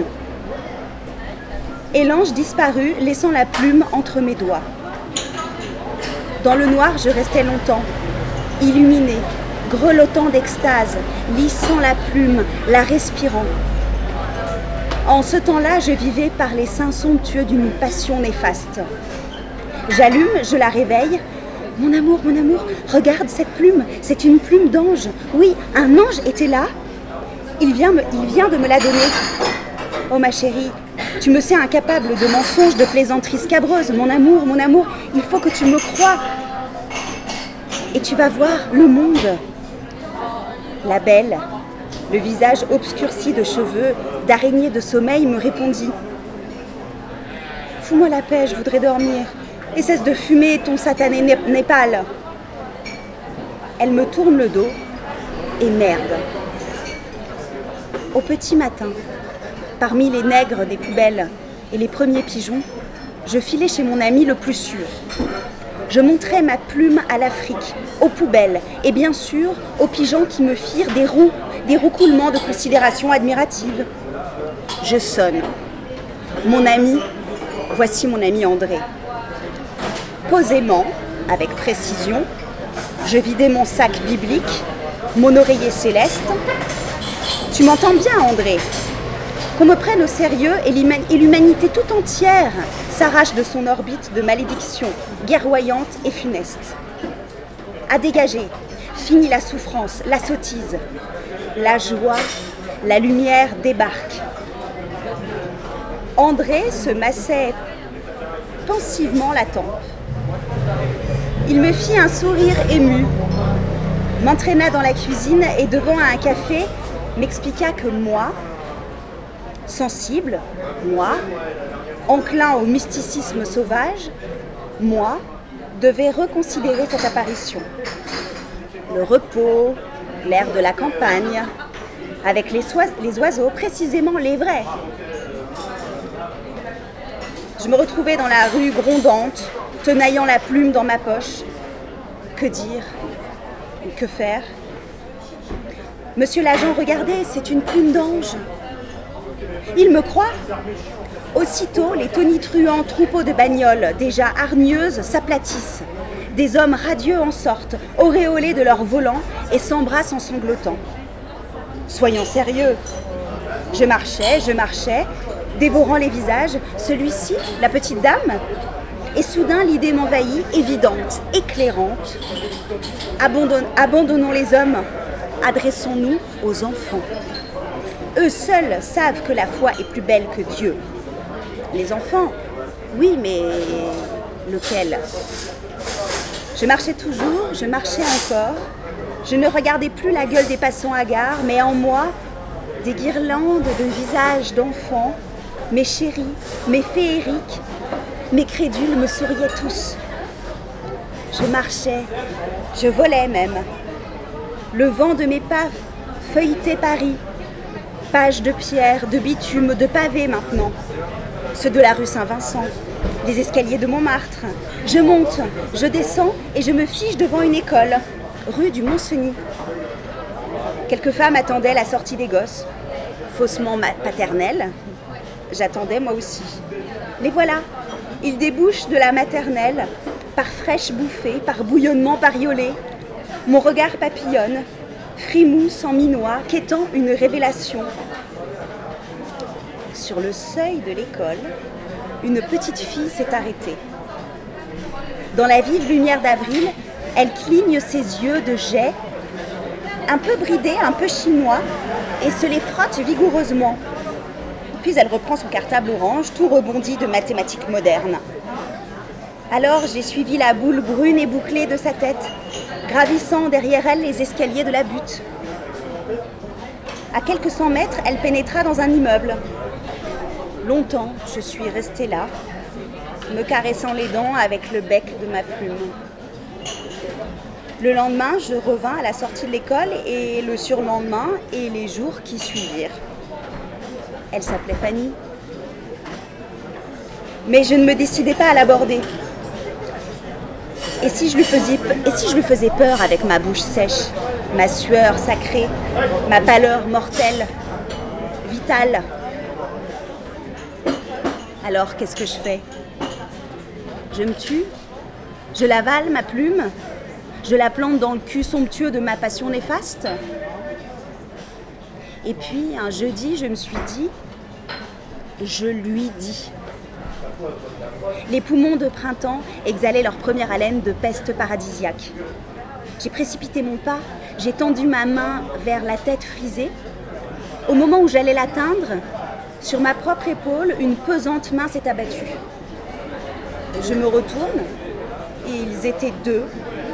J: Et l'ange disparut, laissant la plume entre mes doigts. Dans le noir, je restais longtemps, illuminée, grelottant d'extase, lissant la plume, la respirant. En ce temps-là, je vivais par les seins somptueux d'une passion néfaste. J'allume, je la réveille. Mon amour, regarde cette plume, c'est une plume d'ange. Oui, un ange était là. Il vient de me la donner. Oh ma chérie, tu me sais incapable de mensonges, de plaisanteries scabreuses. Mon amour, il faut que tu me croies. Et tu vas voir le monde. La belle, le visage obscurci de cheveux, d'araignée de sommeil, me répondit. Fous-moi la paix, je voudrais dormir. Et cesse de fumer ton satané Népal. Elle me tourne le dos et merde. Au petit matin, parmi les nègres des poubelles et les premiers pigeons, je filais chez mon ami le plus sûr. Je montrais ma plume à l'Afrique, aux poubelles et bien sûr aux pigeons qui me firent des roucoulements de considération admirative. Je sonne. Mon ami, voici mon ami André. Posément, avec précision, je vidais mon sac biblique, mon oreiller céleste. Tu m'entends bien, André? Qu'on me prenne au sérieux et l'humanité tout entière s'arrache de son orbite de malédiction, guerroyante et funeste. À dégager, fini la souffrance, la sottise. La joie, la lumière débarque. André se massait pensivement la tempe. Il me fit un sourire ému, m'entraîna dans la cuisine et devant un café, m'expliqua que moi, sensible, moi, enclin au mysticisme sauvage, moi, devais reconsidérer cette apparition. Le repos, l'air de la campagne, avec les oiseaux, précisément les vrais. Je me retrouvais dans la rue grondante, tenaillant la plume dans ma poche. Que dire? Que faire? Monsieur l'agent, regardez, c'est une plume d'ange. Il me croit. Aussitôt, les tonitruants troupeaux de bagnoles, déjà hargneuses, s'aplatissent. Des hommes radieux en sortent, auréolés de leurs volants et s'embrassent en sanglotant. Soyons sérieux. Je marchais, dévorant les visages. Celui-ci, la petite dame. Et soudain, l'idée m'envahit, évidente, éclairante. Abandonnons les hommes, adressons-nous aux enfants. Eux seuls savent que la foi est plus belle que Dieu. Les enfants, oui, mais lequel? Je marchais toujours, je marchais encore. Je ne regardais plus la gueule des passants hagards, mais en moi, des guirlandes de visages d'enfants, mes chéris, mes féeriques, mes crédules me souriaient tous. Je marchais, je volais même. Le vent de mes pas feuilletait Paris. Pages de pierre, de bitume, de pavés maintenant. Ceux de la rue Saint-Vincent, les escaliers de Montmartre. Je monte, je descends et je me fiche devant une école, rue du Mont-Cenis. Quelques femmes attendaient la sortie des gosses, faussement paternelle. J'attendais moi aussi. Les voilà, ils débouchent de la maternelle, par fraîche bouffée, par bouillonnement bariolé. Mon regard papillonne, frimousse en minois, qu'étant une révélation. Sur le seuil de l'école, une petite fille s'est arrêtée. Dans la vive lumière d'avril, elle cligne ses yeux de jet, un peu bridés, un peu chinois, et se les frotte vigoureusement. Puis elle reprend son cartable orange, tout rebondi de mathématiques modernes. Alors j'ai suivi la boule brune et bouclée de sa tête, gravissant derrière elle les escaliers de la butte. À quelques 100 mètres, elle pénétra dans un immeuble. Longtemps, je suis restée là, me caressant les dents avec le bec de ma plume. Le lendemain, je revins à la sortie de l'école et le surlendemain et les jours qui suivirent. Elle s'appelait Fanny. Mais je ne me décidais pas à l'aborder. Et si je lui faisais peur avec ma bouche sèche, ma sueur sacrée, ma pâleur mortelle, vitale? Alors qu'est-ce que je fais? Je me tue? Je l'avale, ma plume? Je la plante dans le cul somptueux de ma passion néfaste? Et puis, un jeudi, je me suis dit, je lui dis. Les poumons de printemps exhalaient leur première haleine de peste paradisiaque. J'ai précipité mon pas, j'ai tendu ma main vers la tête frisée. Au moment où j'allais l'atteindre, sur ma propre épaule, une pesante main s'est abattue. Je me retourne, et ils étaient deux.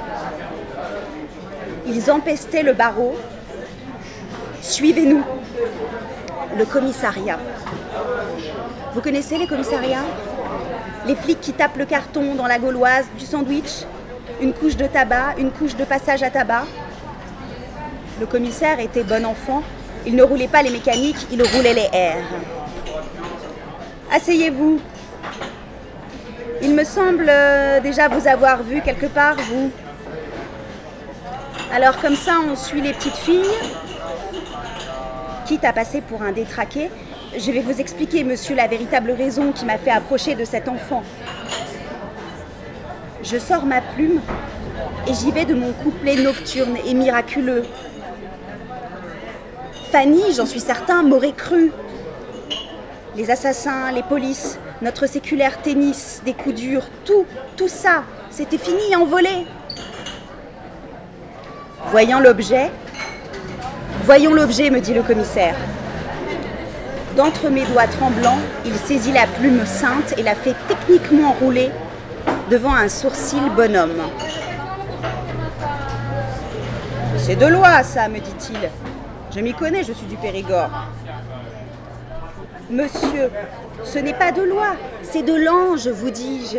J: Ils empestaient le barreau. Suivez-nous. Le commissariat. Vous connaissez les commissariats? Les flics qui tapent le carton dans la gauloise du sandwich, une couche de tabac, une couche de passage à tabac. Le commissaire était bon enfant. Il ne roulait pas les mécaniques, il roulait les airs. Asseyez-vous. Il me semble déjà vous avoir vu quelque part, vous. Alors comme ça, on suit les petites filles. Quitte à passer pour un détraqué, je vais vous expliquer, monsieur, la véritable raison qui m'a fait approcher de cet enfant. Je sors ma plume et j'y vais de mon couplet nocturne et miraculeux. Fanny, j'en suis certain, m'aurait cru. Les assassins, les polices, notre séculaire tennis, des coups durs, tout ça, c'était fini, envolé. Voyons l'objet, me dit le commissaire. D'entre mes doigts tremblants, il saisit la plume sainte et la fait techniquement rouler devant un sourcil bonhomme. C'est de loi, ça, me dit-il. Je m'y connais, je suis du Périgord. Monsieur, ce n'est pas de loi, c'est de l'ange, vous dis-je.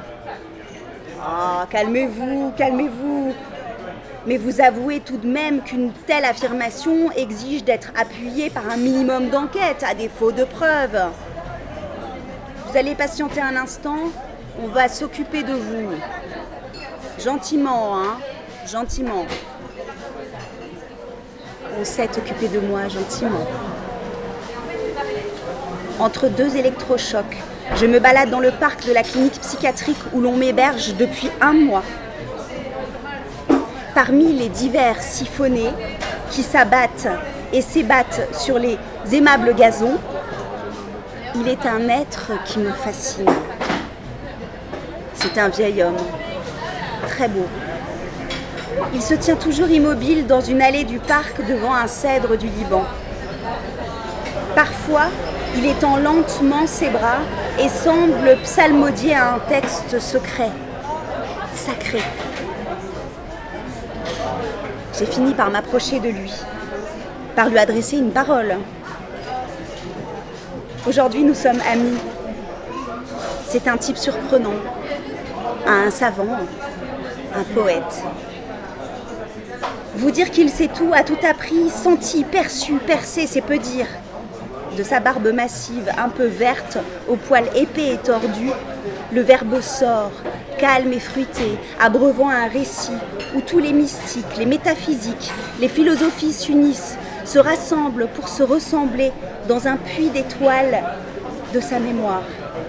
J: Ah, calmez-vous, calmez-vous. Mais vous avouez tout de même qu'une telle affirmation exige d'être appuyée par un minimum d'enquête, à défaut de preuves. Vous allez patienter un instant, on va s'occuper de vous. Gentiment, hein, gentiment. On s'est occupé de moi gentiment. Entre deux électrochocs, je me balade dans le parc de la clinique psychiatrique où l'on m'héberge depuis 1 mois. Parmi les divers siphonnés qui s'abattent et s'ébattent sur les aimables gazons, il est un être qui me fascine. C'est un vieil homme, très beau. Il se tient toujours immobile dans une allée du parc devant un cèdre du Liban. Parfois, il étend lentement ses bras et semble psalmodier un texte secret, sacré. J'ai fini par m'approcher de lui, par lui adresser une parole. Aujourd'hui, nous sommes amis. C'est un type surprenant, un savant, un poète. Vous dire qu'il sait tout, a tout appris, senti, perçu, percé, c'est peu dire. de sa barbe massive, un peu verte, aux poils épais et tordus, le Verbe sort, calme et fruité, abreuvant un récit où tous les mystiques, les métaphysiques, les philosophies s'unissent, se rassemblent pour se ressembler dans un puits d'étoiles de sa mémoire.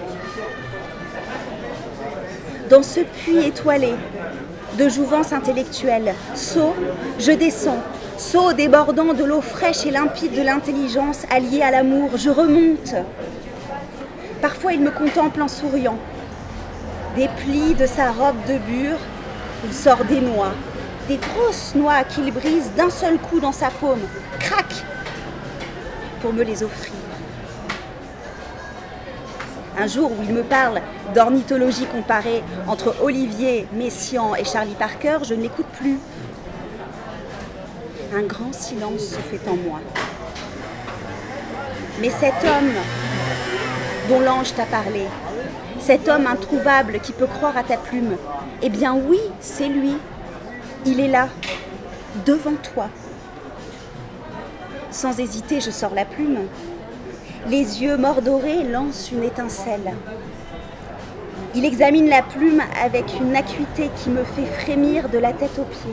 J: Dans ce puits étoilé de jouvence intellectuelle, saut, je descends, saut débordant de l'eau fraîche et limpide de l'intelligence alliée à l'amour, je remonte. Parfois il me contemple en souriant. Des plis de sa robe de bure, il sort des noix, des grosses noix qu'il brise d'un seul coup dans sa paume, crac, pour me les offrir. Un jour où il me parle d'ornithologie comparée entre Olivier Messiaen et Charlie Parker, je ne l'écoute plus. Un grand silence se fait en moi. Mais cet homme dont l'ange t'a parlé, cet homme introuvable qui peut croire à ta plume, eh bien oui, c'est lui. Il est là, devant toi. Sans hésiter, je sors la plume. Les yeux mordorés lancent une étincelle. Il examine la plume avec une acuité qui me fait frémir de la tête aux pieds.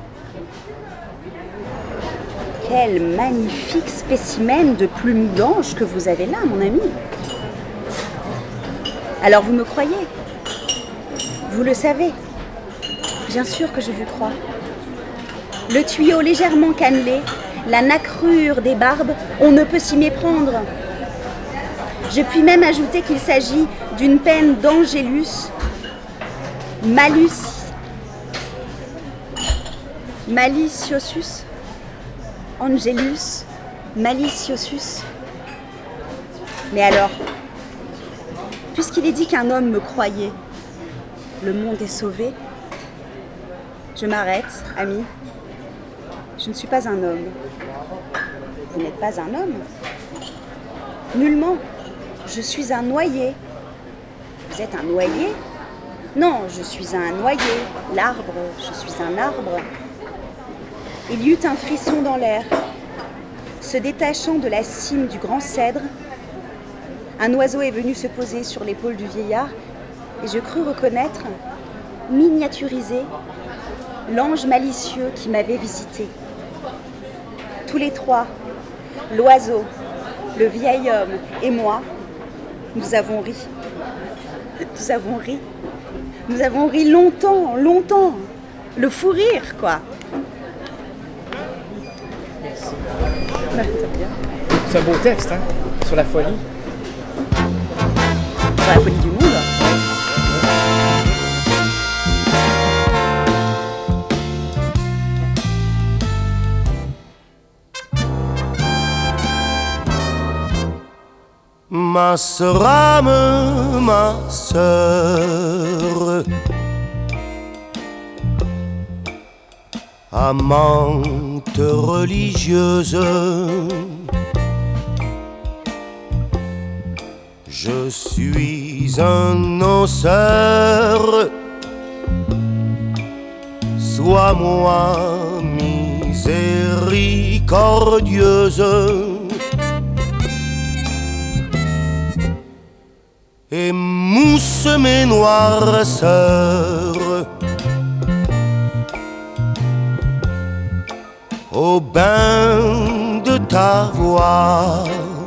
J: Quel magnifique spécimen de plume d'ange que vous avez là, mon ami. Alors vous me croyez? Vous le savez? Bien sûr que je vous crois. Le tuyau légèrement cannelé, la nacrure des barbes, on ne peut s'y méprendre. Je puis même ajouter qu'il s'agit d'une peine d'Angélus maliciosus. Angelus maliciosus. Mais alors, puisqu'il est dit qu'un homme me croyait, le monde est sauvé. Je m'arrête, ami. Je ne suis pas un homme. Vous n'êtes pas un homme? Nullement. Je suis un noyer. Vous êtes un noyer? Non, je suis un noyer. L'arbre, je suis un arbre. Il y eut un frisson dans l'air. Se détachant de la cime du grand cèdre, un oiseau est venu se poser sur l'épaule du vieillard et je crus reconnaître, miniaturisé, l'ange malicieux qui m'avait visité. Tous les trois, l'oiseau, le vieil homme et moi, nous avons ri. Nous avons ri. Nous avons ri longtemps, longtemps. Le fou rire, quoi.
I: C'est un beau texte, hein, sur la folie.
J: Sur la folie du monde.
H: Ma sœur âme, ma sœur, amante religieuse, je suis un osseur, sois-moi miséricordieuse. Et mousse mes noirceurs au bain de ta voix.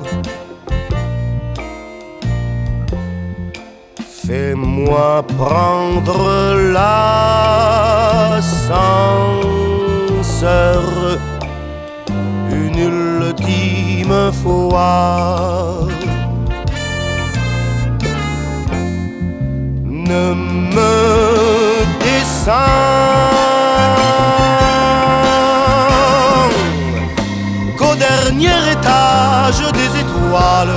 H: Fais-moi prendre l'ascenseur une ultime fois. Ne me descends qu'au dernier étage des étoiles.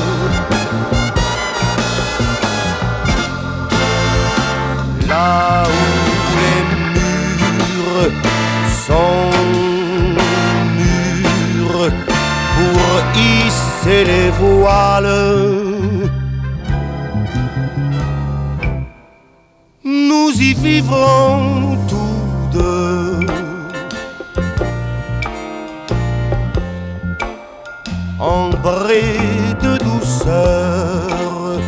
H: Là où les murs sont mûrs pour hisser les voiles. Nous y vivrons tous deux, embrés sœur.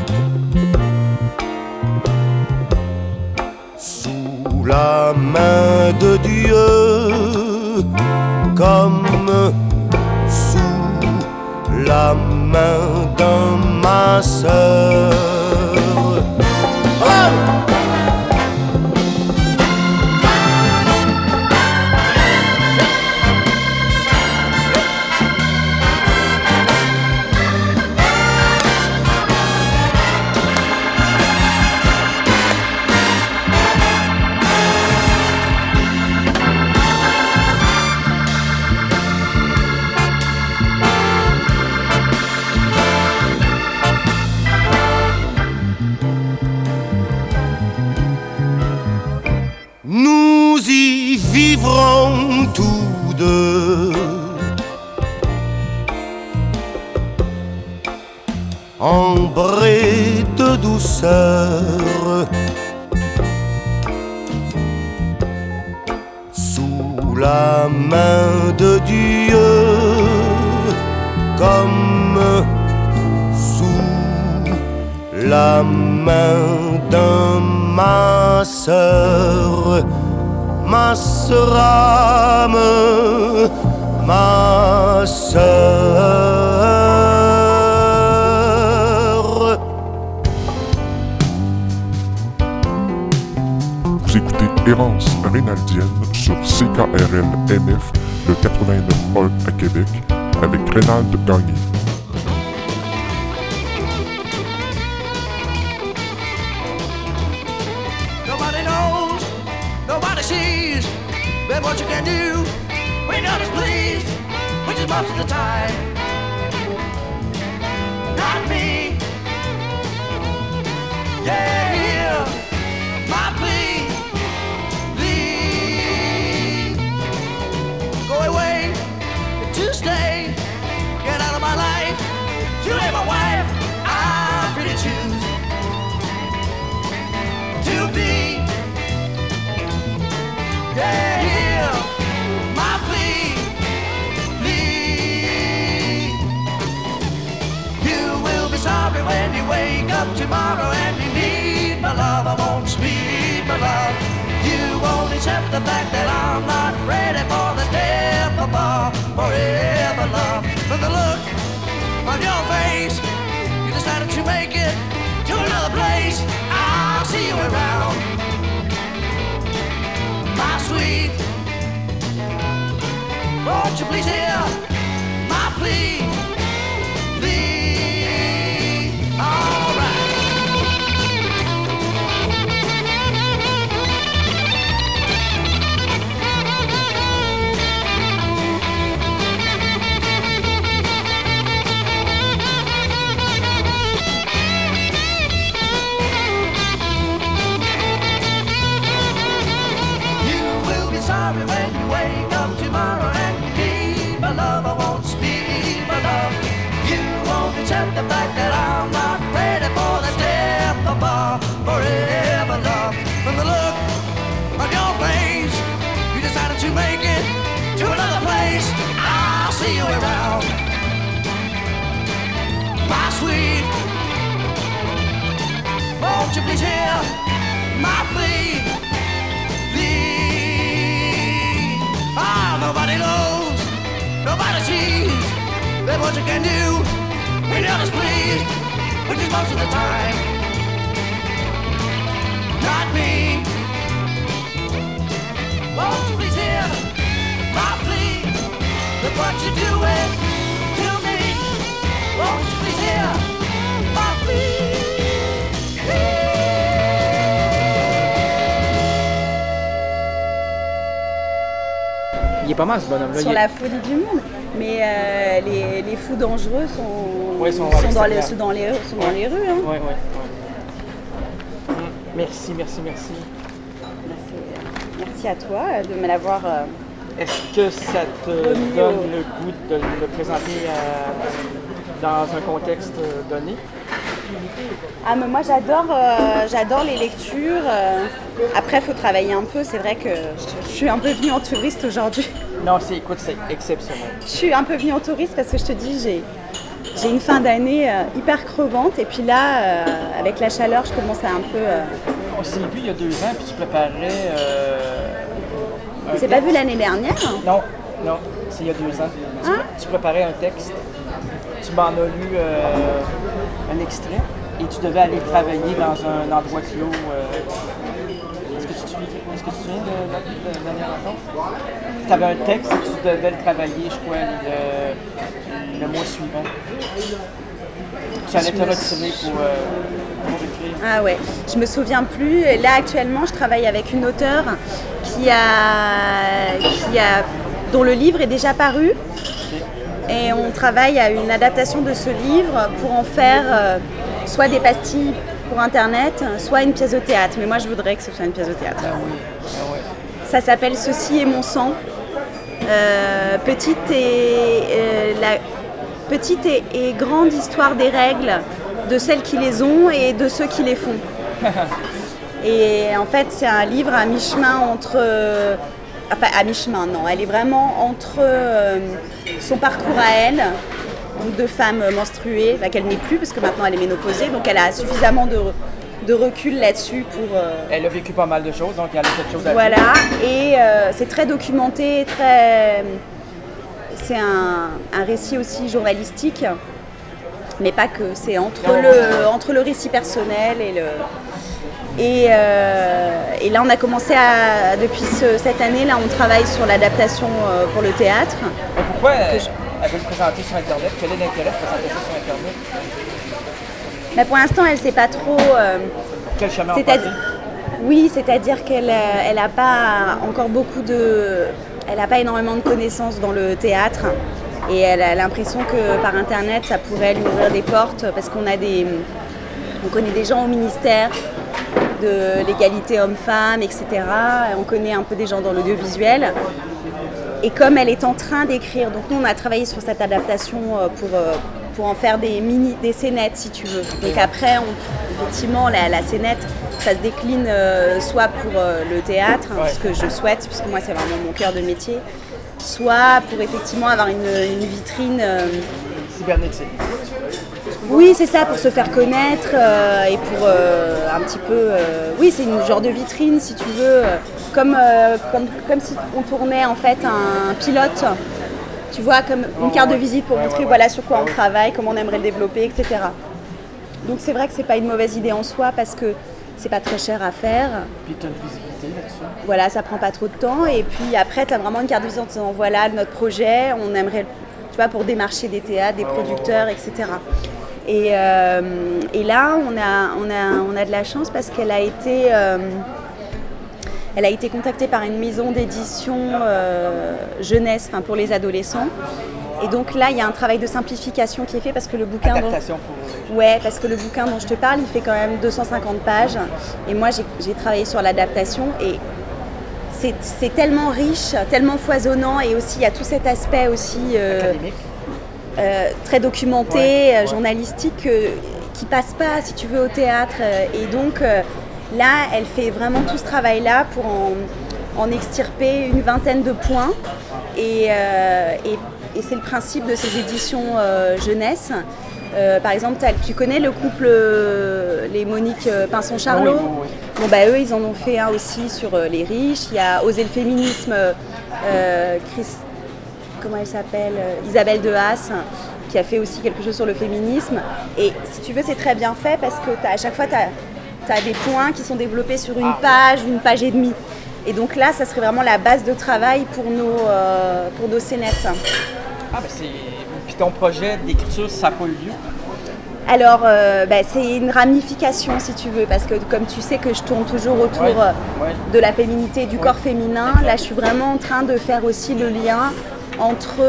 H: Sous la main de Dieu, comme sous la main de ma sœur. Oh! Nous y vivrons tous deux, ambrés de douceur, sous la main de Dieu, comme sous la main de ma sœur, ma sœur âme, ma sœur.
B: Vous écoutez Errance Rénaldienne sur CKRL-MF, le 89.1 à Québec, avec Rénald Gagné.
K: Nobody knows, nobody sees, but what you can do when you're displeased, which is most of the time. Not me. Yeah, hear my plea. Leave. Go away to stay. Get out of my life. You ain't my wife. I'm free to choose to be. Yeah, hear my plea. Leave. You will be sorry when you wake up tomorrow and you need my love. I won't speak my love. You won't accept the fact that I'm not ready for the step above. Forever love. From the look on your face, you decided to make it to another place. I'll see you around, my sweet. Won't you please hear my plea? Please, all right. You will be sorry when you wake up tomorrow and you need my love. I won't speak my love. You won't accept the fact that I'm not ready for the step above. Forever love. From the look on your face, you decided to make it to another place. I'll see you around, my sweet. Won't you please hear my plea? Please. Ah, nobody knows, nobody sees that what you can do when you're displeased, which is most of the time. Not me. Won't you please hear my plea? Look what you're doing to me. Won't you please hear my plea?
I: Il est pas mal ce bonhomme-là.
J: Sur la folie du monde. Mais les fous dangereux sont,
I: Ouais, sont
J: sont dans les
I: l'extérieur.
J: rues. Hein.
I: Ouais. Merci.
J: Merci à toi de me l'avoir.
I: Est-ce que ça te
J: Remis
I: donne
J: au-
I: le goût de le présenter dans un contexte donné?
J: Ah, mais moi j'adore les lectures. Après, il faut travailler un peu. C'est vrai que je suis un peu venue en touriste aujourd'hui.
I: Non, c'est exceptionnel.
J: Je suis un peu venue en touriste parce que je te dis, j'ai une fin d'année hyper crevante. Et puis là, avec la chaleur, je commence à un peu...
I: On s'est vu il y a 2 ans, puis tu préparais...
J: Tu n'as pas vu l'année dernière?
I: Non, c'est il y a 2 ans. Tu préparais un texte, tu m'en as lu un extrait, et tu devais aller travailler dans un endroit clos. Est-ce que tu te souviens de la dernière rencontre? Tu avais un texte et tu devais le travailler, je crois, le mois suivant. Tu allais te retirer pour écrire.
J: Ah ouais, je me souviens plus. Là, actuellement, je travaille avec une auteure dont le livre est déjà paru. Et on travaille à une adaptation de ce livre pour en faire soit des pastilles pour Internet, soit une pièce de théâtre. Mais moi, je voudrais que ce soit une pièce de théâtre.
I: Ah oui.
J: Ça s'appelle Ceci est mon sang. Petite et grande histoire des règles, de celles qui les ont et de ceux qui les font. Et en fait, c'est un livre à mi-chemin entre... Enfin, à mi-chemin, non. Elle est vraiment entre son parcours à elle, de femme menstruée, qu'elle n'est plus, parce que maintenant elle est ménopausée, donc elle a suffisamment de recul là-dessus pour...
I: Elle a vécu pas mal de choses, donc elle a quelque chose à dire.
J: Voilà, et c'est très documenté, c'est un récit aussi journalistique, mais pas que, c'est entre le récit personnel et le... Et là, on a commencé depuis cette année, là, on travaille sur l'adaptation pour le théâtre.
I: Et pourquoi elle veut le présenter sur Internet? Quel est l'intérêt de présenter ça sur Internet?
J: Mais pour l'instant, elle ne sait pas trop...
I: Quel chemin emprunter?
J: Oui, c'est-à-dire qu'elle n'a pas encore elle n'a pas énormément de connaissances dans le théâtre. Et elle a l'impression que par Internet, ça pourrait lui ouvrir des portes, parce qu'on connaît des gens au ministère de l'égalité homme-femme, etc. On connaît un peu des gens dans l'audiovisuel. Et comme elle est en train d'écrire, donc nous on a travaillé sur cette adaptation pour en faire des scénettes, si tu veux. Donc après, effectivement, la scénette, ça se décline soit pour le théâtre, ce que je souhaite, puisque moi c'est vraiment mon cœur de métier, soit pour effectivement avoir une vitrine...
I: cybernétique.
J: Oui, c'est ça, pour se faire connaître et pour un petit peu... oui, c'est une genre de vitrine, si tu veux, comme si on tournait en fait un pilote, tu vois, comme une carte de visite pour montrer voilà sur quoi on travaille, comment on aimerait le développer, etc. Donc c'est vrai que c'est pas une mauvaise idée en soi, parce que c'est pas très cher à faire.
I: Puis tu as une visibilité là-dessus.
J: Voilà, ça prend pas trop de temps, et puis après tu as vraiment une carte de visite en disant voilà notre projet, on aimerait, tu vois, pour démarcher des théâtres, des producteurs, etc. Et là, on a de la chance, parce qu'elle a été contactée par une maison d'édition jeunesse, pour les adolescents. Et donc là, il y a un travail de simplification qui est fait, parce que le bouquin... parce que le bouquin dont je te parle, il fait quand même 250 pages. Et moi, j'ai travaillé sur l'adaptation, et c'est tellement riche, tellement foisonnant, et aussi il y a tout cet aspect aussi...
I: académique.
J: Très documenté, journalistique, qui passe pas, si tu veux, au théâtre. Et donc là, elle fait vraiment tout ce travail-là pour en extirper une vingtaine de points. Et c'est le principe de ces éditions jeunesse. Par exemple, tu connais le couple, les Monique Pinson-Charlot?
I: Oui.
J: Bon, eux, ils en ont fait un aussi sur les riches. Il y a Oser le féminisme, comment elle s'appelle, Isabelle de Haas, qui a fait aussi quelque chose sur le féminisme. Et si tu veux, c'est très bien fait, parce que à chaque fois, tu as des points qui sont développés sur une page et demie. Et donc là, ça serait vraiment la base de travail pour nos scénettes.
I: Puis ton projet d'écriture, ça n'a pas eu lieu?
J: Alors, c'est une ramification, si tu veux, parce que comme tu sais que je tourne toujours autour de la féminité, du corps féminin, là, je suis vraiment en train de faire aussi le lien entre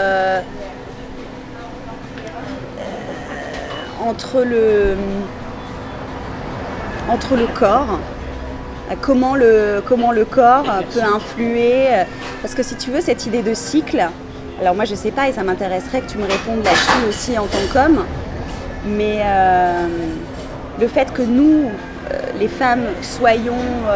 J: le corps, comment le corps peut influer, parce que si tu veux, cette idée de cycle, alors moi je sais pas, et ça m'intéresserait que tu me répondes là-dessus aussi en tant qu'homme, mais le fait que nous, les femmes, soyons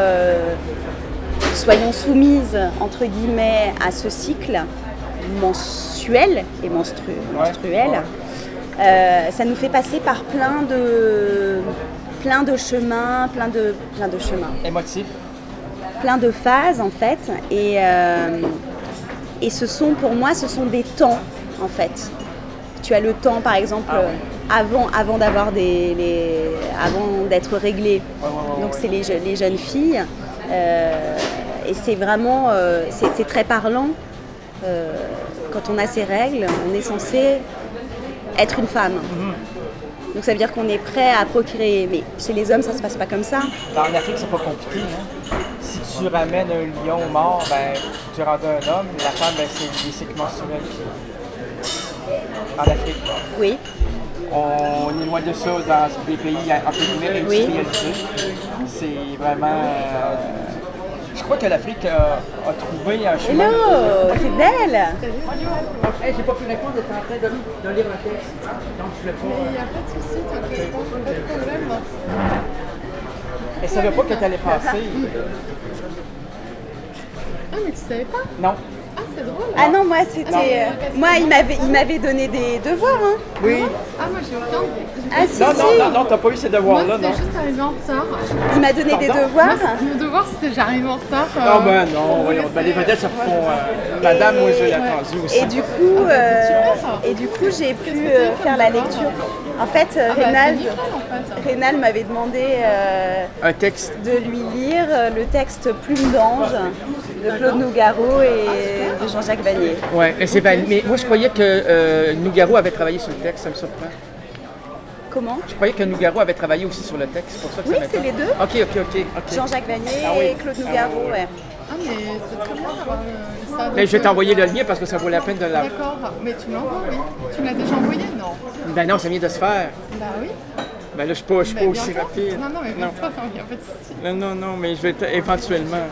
J: soumises, entre guillemets, à ce cycle mensuel et menstruel, Ça nous fait passer par plein de chemins, plein de chemins.
I: Émotif.
J: Plein de phases en fait. Et pour moi, ce sont des temps en fait. Tu as le temps par exemple avant d'avoir avant d'être réglé. Donc c'est les jeunes filles. Et c'est vraiment, c'est très parlant. Quand on a ces règles, on est censé être une femme. Donc ça veut dire qu'on est prêt à procréer. Mais chez les hommes, ça se passe pas comme ça.
I: En Afrique, c'est pas compliqué. Hein? Si tu ramènes un lion mort, ben, tu rends un homme. La femme, ben, c'est des cycles menstruels. En Afrique.
J: Oui.
I: On est loin de ça dans des pays un peu industrialisés. C'est vraiment... je crois que l'Afrique a trouvé un chemin.
J: Hello, c'est belle.
I: Hey, j'ai pas pu répondre, j'étais en train de lire un texte. Donc je voulais pas...
L: Mais il n'y a pas de souci, t'inquiète pas, pas de problème.
I: Elle savait pas que t'allais passer.
L: Ah, mais tu savais pas?
I: Non.
L: Ah, c'est drôle.
J: Ah non, moi c'était... moi, il m'avait donné des devoirs. Hein.
I: Oui.
L: Ah, moi j'ai aucun...
J: Ah, si,
I: non, t'as pas eu ces devoirs-là, non?
L: Moi, c'était juste arrivé en retard.
J: Il m'a donné des devoirs.
L: Mon devoir, c'était j'arrive en retard.
I: Ah ben non, voyons. Ben, les vedettes se font... Madame, moi, je l'ai attendu aussi.
J: Et du coup, j'ai pu faire la lecture. En fait, Rénal m'avait demandé
I: un texte.
J: De lui lire le texte Plume d'ange de Claude Nougaro et de Jean-Jacques Vanier.
I: Ouais, mais moi je croyais que Nougaro avait travaillé sur le texte, ça me surprend.
J: Comment?
I: Je croyais que Nougaro avait travaillé aussi sur le texte, pour ça que
J: oui,
I: ça
J: c'est les deux.
I: Ok.
J: Jean-Jacques Vanier et Claude Nougaro, ouais.
L: Ah, mais c'est très bien d'avoir ça.
I: Mais je vais t'envoyer le lien parce que ça vaut la peine de l'avoir.
L: D'accord, mais tu l'envoies, oui. Tu me l'as déjà envoyé, non?
I: Ben non, ça vient de se faire.
L: Bah oui.
I: Ben là, je suis pas aussi rapide.
L: Non, mais bien toi, il n'y a pas de souci.
I: Non, mais je vais éventuellement.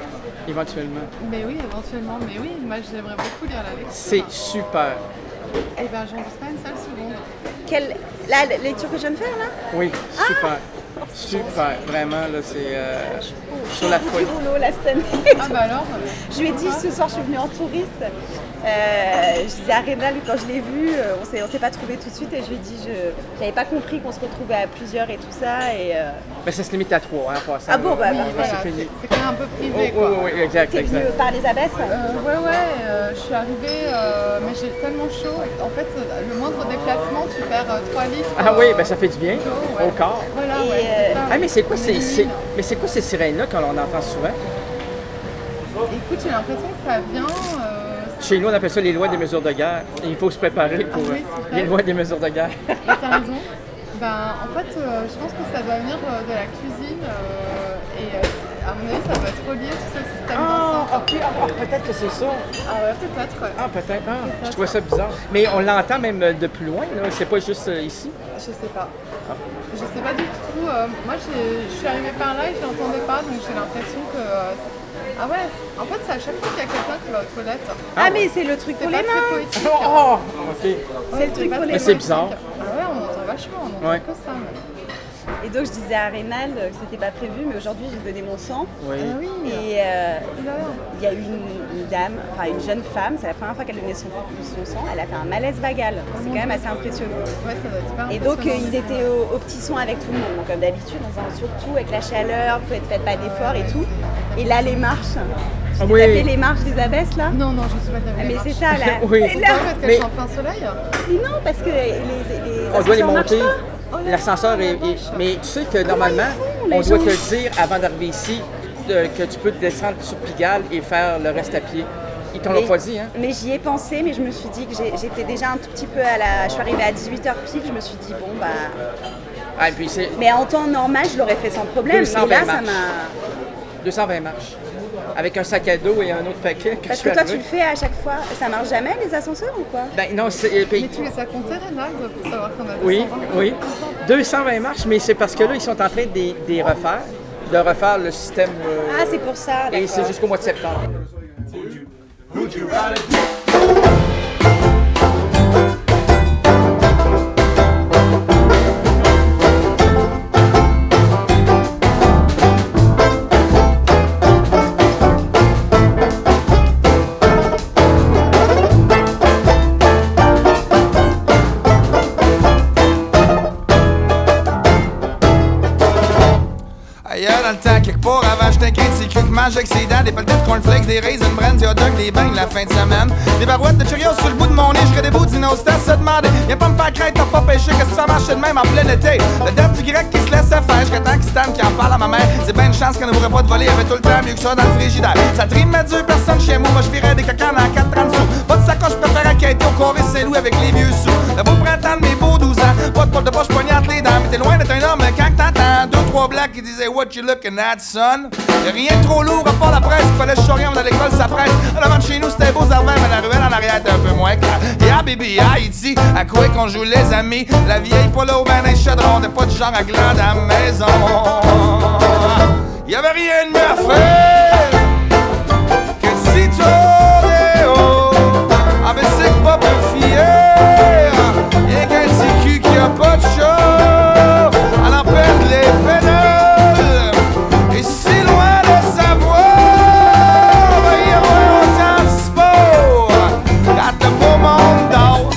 L: Mais oui, éventuellement. Mais oui, moi j'aimerais beaucoup lire la lecture.
I: C'est super.
L: Eh ben, j'en doute pas une seule seconde.
J: La lecture que je viens de faire, là?
I: Oui, super. Super, vraiment, là, c'est sur la folie.
J: Boulot, la cette année.
L: Ah bah alors
J: Je lui ai dit, ce soir, je suis venue en touriste. Je disais à Rénal, quand je l'ai vu, on s'est pas trouvé tout de suite et je lui ai dit, j'avais pas compris qu'on se retrouvait à plusieurs et tout ça. Et,
I: Ben, ça se limite à 3, hein, pour ça.
J: Ah bon, bah,
L: oui, voilà,
I: c'est fini.
L: C'est quand même un peu privé, quoi.
I: Oui, exact.
J: T'es venue par les abesses?
L: Je suis arrivée, mais j'ai tellement chaud. En fait, le moindre déplacement, tu perds 3 litres.
I: Ah oui, ben ça fait du bien au corps.
L: Voilà,
I: Ah, mais c'est quoi ces sirènes-là qu'on entend souvent?
L: Écoute, j'ai l'impression que ça vient...
I: Chez nous, on appelle ça les lois des mesures de guerre. Et il faut se préparer pour les lois des mesures de guerre.
L: Et t'as raison. Ben, en fait, je pense que ça doit venir de la cuisine et à mon avis, ça doit être relié tout ça, le système d'encens.
I: Ok, peut-être que c'est ça.
L: Ah ouais, peut-être.
I: Ah, peut-être. Je trouvais ça bizarre. Mais on l'entend même de plus loin, là. C'est pas juste ici.
L: Je sais pas. Je sais pas du tout. Moi, je suis arrivée par là et je l'entendais pas, donc j'ai l'impression que... Ah ouais, en fait, c'est à chaque fois qu'il y a quelqu'un qui va aux toilettes.
J: Ah, mais c'est le truc pour les mains.
L: C'est
I: ok.
J: C'est le truc pour les mains.
I: Mais c'est bizarre.
L: Ah ouais, on entend vachement, on entend que ça.
J: Et donc je disais à Rénal que c'était pas prévu, mais aujourd'hui j'ai donné mon sang.
I: Oui.
J: Et il y a eu une dame, enfin une jeune femme, c'est la première fois qu'elle donnait son sang, elle a fait un malaise vagal. C'est quand même assez impressionnant.
L: Ouais, ça doit être super
J: et donc
L: impressionnant.
J: ils étaient au petit soin avec tout le monde, donc, comme d'habitude, surtout avec la chaleur, faites pas d'efforts et tout. Et là les marches. Tu t'es tapé les marches des abesses là?
L: Non, je ne suis pas tapé.
J: Mais c'est ça là.
I: Oui.
J: Et là,
L: Parce qu'elles sont en plein soleil.
J: Non, parce que les
I: On doit les
J: ascenseurs
I: monter.
J: marchent pas.
I: L'ascenseur est... Mais tu sais que normalement, on doit te dire avant d'arriver ici que tu peux descendre sur Pigalle et faire le reste à pied. Ils t'en l'ont pas dit, hein?
J: Mais j'y ai pensé, mais je me suis dit que j'étais déjà un tout petit peu Je suis arrivée à 18h pile, je me suis dit, bon, bah...
I: Ah, et puis
J: mais en temps normal, je l'aurais fait sans problème.
I: 220
J: mais là,
I: marches.
J: ça m'a...
I: 220 marches. Avec un sac à dos et un autre paquet.
J: Parce que toi, tu le fais à chaque fois. Ça marche jamais, les ascenseurs, ou quoi?
I: Ben non, c'est...
L: Mais tu les as comptés, Rénal, pour savoir qu'on a 220?
I: Oui. 220 marches, mais c'est parce que là, ils sont en train de refaire le système.
J: Ah, c'est pour ça,
I: et c'est jusqu'au mois de septembre.
M: quelque part avant je t'inquiète, c'est cru que mange avec ses dents, des palettes de cornflakes, des raisin brands, des hot dogs, des beignes la fin de semaine. Des barouettes de Cheerios sur le bout de mon nez, je des bouts d'innocence se demander. Viens pas me faire craindre, t'as pas pêché, que ça marche de même en plein été. Le date du grec qui se laisse faire, jusqu'à temps qu'il stand qui en parle à ma mère. C'est ben une chance qu'on ne pourrait pas te voler, il y avait tout le temps mieux que ça dans le frigidaire. Ça trime à Dieu, personne chez moi, moi je virais des cacanes à 4,30 sous. Pas de sacoche, je préfère enquêter au Corée Saint-Louis avec les vieux sous. Le beau printemps de mes beaux 12 ans, pas de pote de poche poignante les dents. Mais t'es loin d'être un homme quand t'entends 2-3 blacks qui disaient What you looking at, son? Y'a rien de trop lourd à part la presse, il fallait chorer avant d'aller à l'école, ça presse. En avant de chez nous, c'était beau Zervin, mais la ruelle en arrière était un peu moins claire. Yeah, baby, Haïti, à quoi qu'on joue les amis. La vieille polo, ben un chaudron, t'es pas du genre à glande à la maison. Y'avait rien de mieux à faire que de s'y tourner haut. Ah ben c'est pas pour fier, y'a qu'un petit cul qui a pas de chaud. Alors perdre les pédales, et si loin de savoir, va y avoir autant de sport quand le beau monde dort.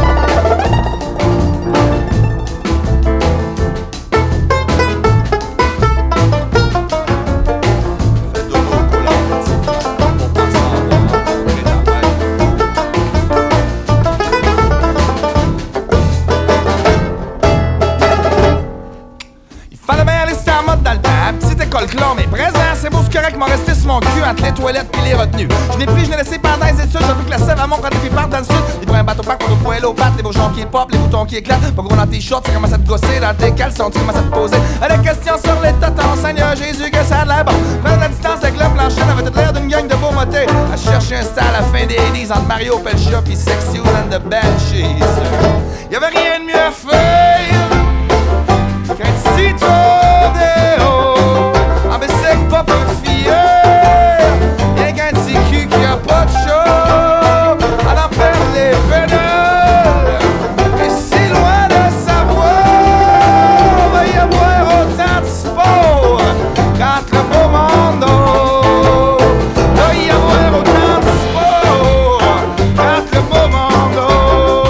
M: Clore, mais présent, c'est beau, c'est correct, m'en resté sur mon cul entre les toilettes pis les retenues. Je n'ai pris, je n'ai laissé pendant les études, j'ai vu que la sève à mon quand les filles partent dans le sud. Les bruns bateau parc, pour poêle aux pattes, les beaux gens qui pop, les boutons qui éclatent. Pas gros dans tes shorts, ça commence à te gosser, dans tes caleçons, tu commences à te poser. Les questions sur les totons, Seigneur Jésus, que ça a de l'air bon. Prendre la distance avec le plancher, avait tout l'air d'une gang de beaux motés. À chercher un style à la fin des 80s entre Mario Pelcha pis Sexy and the Banshees. Y'avait rien de mieux à faire qu'un petit tour des hauts. Ah ben c'est pas pour fier, y'a qu'un petit cul qui a pas de chaud. Alors perdre les pédales, et si loin de savoir, va y avoir autant de sport quand le beau monde oh, va y avoir autant de sport quand le beau monde oh.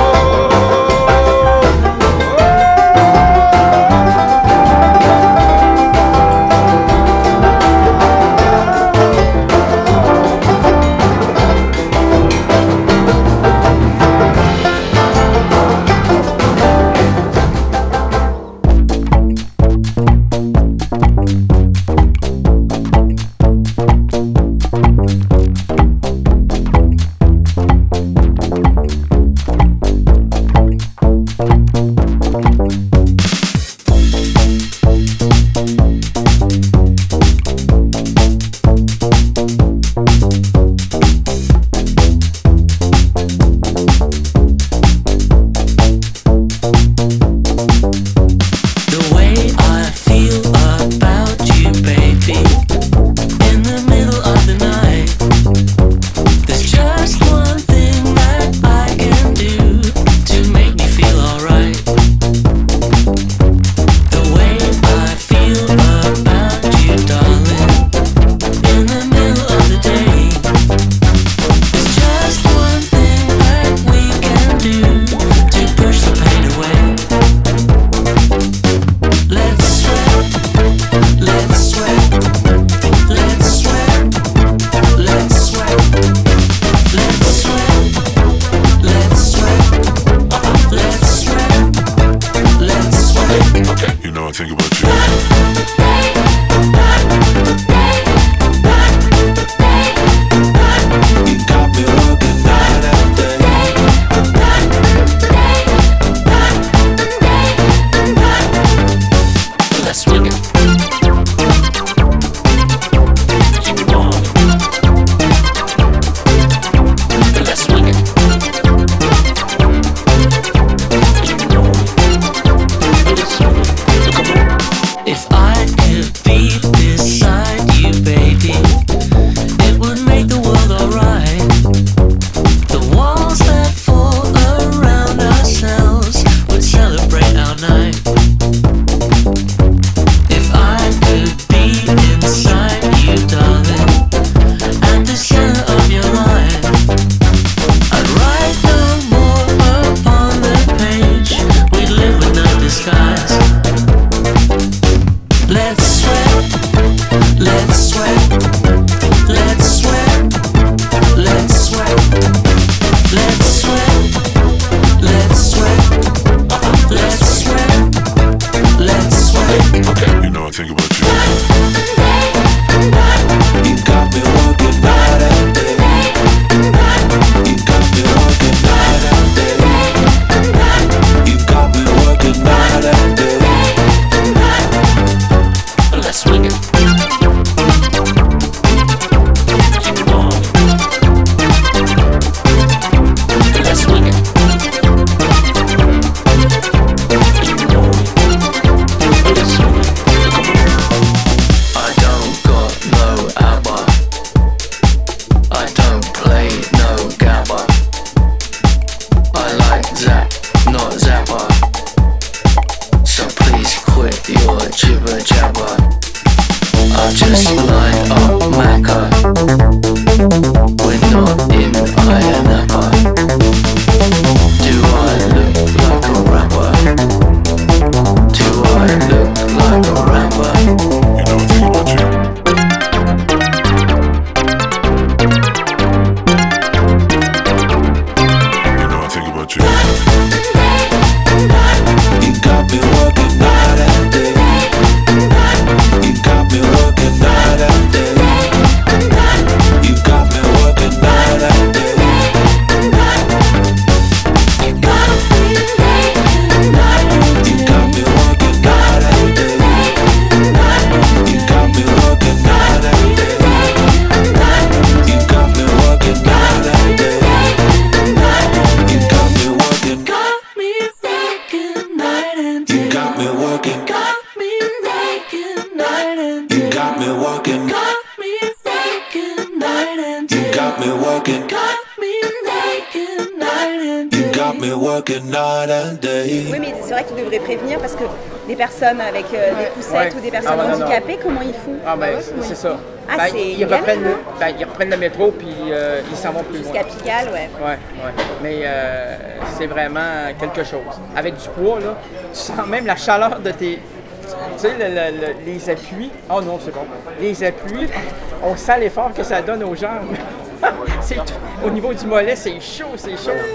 K: me working night and day.
J: Oui, mais c'est vrai qu'ils devraient prévenir parce que des personnes avec des poussettes ou des personnes handicapées, comment ils font?
I: Ah ben c'est ça.
J: Ah,
I: Ben,
J: c'est
I: ils reprennent le métro puis ils s'en vont plus loin.
J: Jusqu'à Pigalle, ouais.
I: Ouais. Mais c'est vraiment quelque chose. Avec du poids, là, tu sens même la chaleur de tes... Tu sais, les appuis. Oh non, c'est bon. Les appuis, on sent l'effort que ça donne aux jambes. Au niveau du mollet, c'est chaud.
L: Alors, je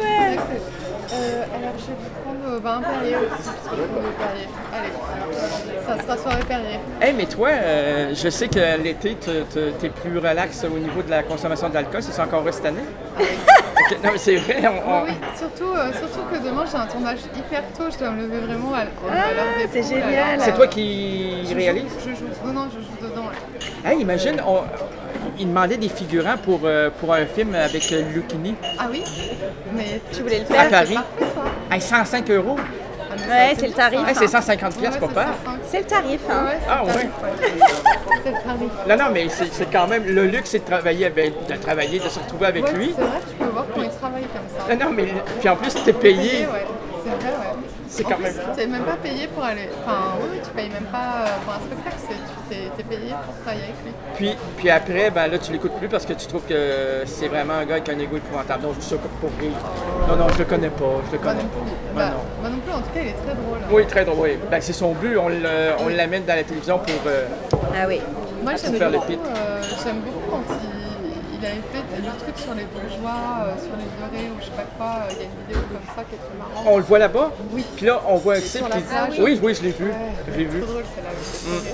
L: vais prendre un Perrier aussi, parce que je prends des Perrier. Allez, ça sera soirée Perrier.
I: Hey, mais toi, je sais que l'été, t'es plus relax au niveau de la consommation d'alcool. C'est encore vrai cette année? Okay, non, mais c'est vrai.
L: Oui, surtout que demain, j'ai un tournage hyper tôt. Je dois me lever vraiment à l'heure des
J: c'est génial.
I: C'est toi qui réalise?
L: Je joue dedans. Ouais.
I: Hey, imagine, il demandait des figurants pour un film avec Lucchini.
L: Ah oui? Mais
J: tu voulais le faire?
I: À Paris. Hey, 105 €.
J: Ouais, c'est le tarif.
I: Hey, c'est 150 piastres, pas peur.
J: C'est le tarif. Hein.
I: Ah ouais.
L: C'est le tarif.
I: Non, mais c'est quand même le luxe, c'est de travailler, de se retrouver avec lui.
L: C'est vrai, tu peux voir comment il travaille comme ça.
I: Non, mais puis en plus, t'es payé.
L: Ouais. C'est vrai, ouais.
I: C'est quand même.
L: Tu n'es même pas payé pour aller. Enfin, oui, tu payes même pas pour un spectacle, tu es payé pour travailler avec lui.
I: Puis après, ben là, tu l'écoutes plus parce que tu trouves que c'est vraiment un gars avec un égo épouvantable. Non, je dis ça pour rire. Non, je le connais pas.
L: Moi non plus, en tout cas, il est très drôle.
I: Oui, très drôle. Oui. Ben, c'est son but. On l'amène dans la télévision pour
J: Moi,
I: faire le pit.
L: J'aime beaucoup quand il avait fait le truc sur les bourgeois, sur les beurrés ou je sais pas quoi. Il y a une vidéo comme ça qui est très marrante.
I: On le voit là-bas?
L: Oui.
I: Puis là, on voit un type qui dit... Oui, je l'ai vu. Je l'ai vu.
L: C'est drôle, celle-là.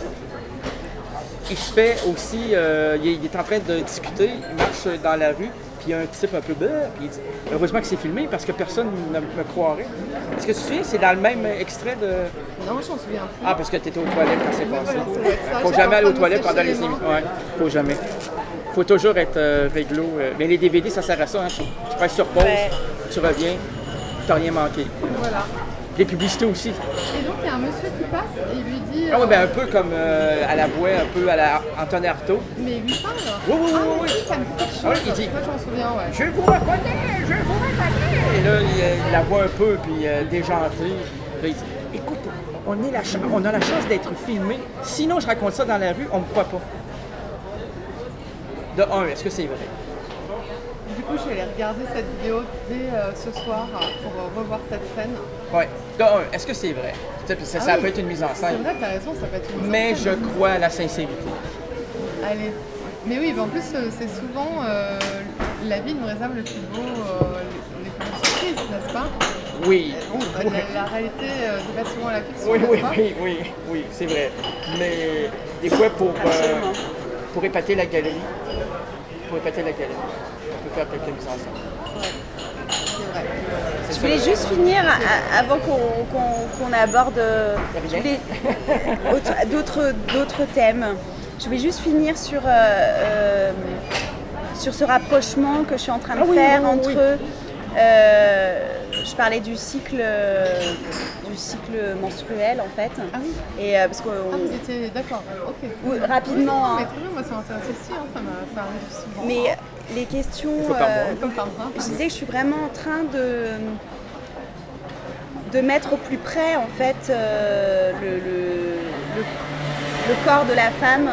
I: Il se fait aussi... il est en train de discuter. Il marche dans la rue. Puis il y a un type un peu puis il dit « Heureusement que c'est filmé parce que personne ne me croirait. » Est-ce que tu te souviens, c'est dans le même extrait de...
L: Non, je m'en souviens plus.
I: Ah, parce que tu étais aux toilettes quand c'est passé.
L: Voilà,
I: faut jamais aller aux toilettes pendant les émissions. Ouais, faut jamais. Faut toujours être réglo. Mais les DVD, ça sert à ça. Hein. Tu passes sur pause, tu reviens, t'as rien manqué.
L: Voilà.
I: Les publicités aussi.
L: Et donc, il y a un monsieur qui passe et il lui dit...
I: Ah oui, ben un peu comme à la voix, un peu à la Antoine Artaud.
L: Mais il lui parle?
I: Oui.
L: Ça me dit quelque chose.
I: Ah, il dit...
L: Moi, je m'en souviens, ouais.
I: Je vous reconnais. Et là, il la voit un peu, puis déjanté. Là, il dit, écoute, on a la chance d'être filmé. Sinon, je raconte ça dans la rue, on me croit pas. De un, est-ce que c'est vrai?
L: Du coup, je vais aller regarder cette vidéo dès ce soir pour revoir cette scène.
I: Oui. De un, est-ce que c'est vrai? Ça peut être une mise en scène.
L: C'est vrai, t'as raison, ça peut être une mise en scène.
I: Mais je crois à la sincérité.
L: Allez. Mais oui, en plus, c'est souvent la vie nous réserve le plus beau, les plus belles surprises, n'est-ce pas?
I: Oui.
L: La réalité dépasse souvent la fiction.
I: Oui, c'est vrai. Mais des fois, pour épater la galerie, on peut faire quelques mises en scène.
L: C'est vrai.
J: Je voulais juste finir, avant qu'on aborde d'autres thèmes, je voulais juste finir sur ce rapprochement que je suis en train de faire entre... je parlais du cycle menstruel en fait.
L: Ah oui.
J: Et parce que
L: vous étiez d'accord. Ok.
J: Rapidement.
L: Oui, mais très bien, moi ça m'intéresse aussi, hein, ça arrive souvent.
J: Mais les questions, je disais que je suis vraiment en train de mettre au plus près en fait le corps de la femme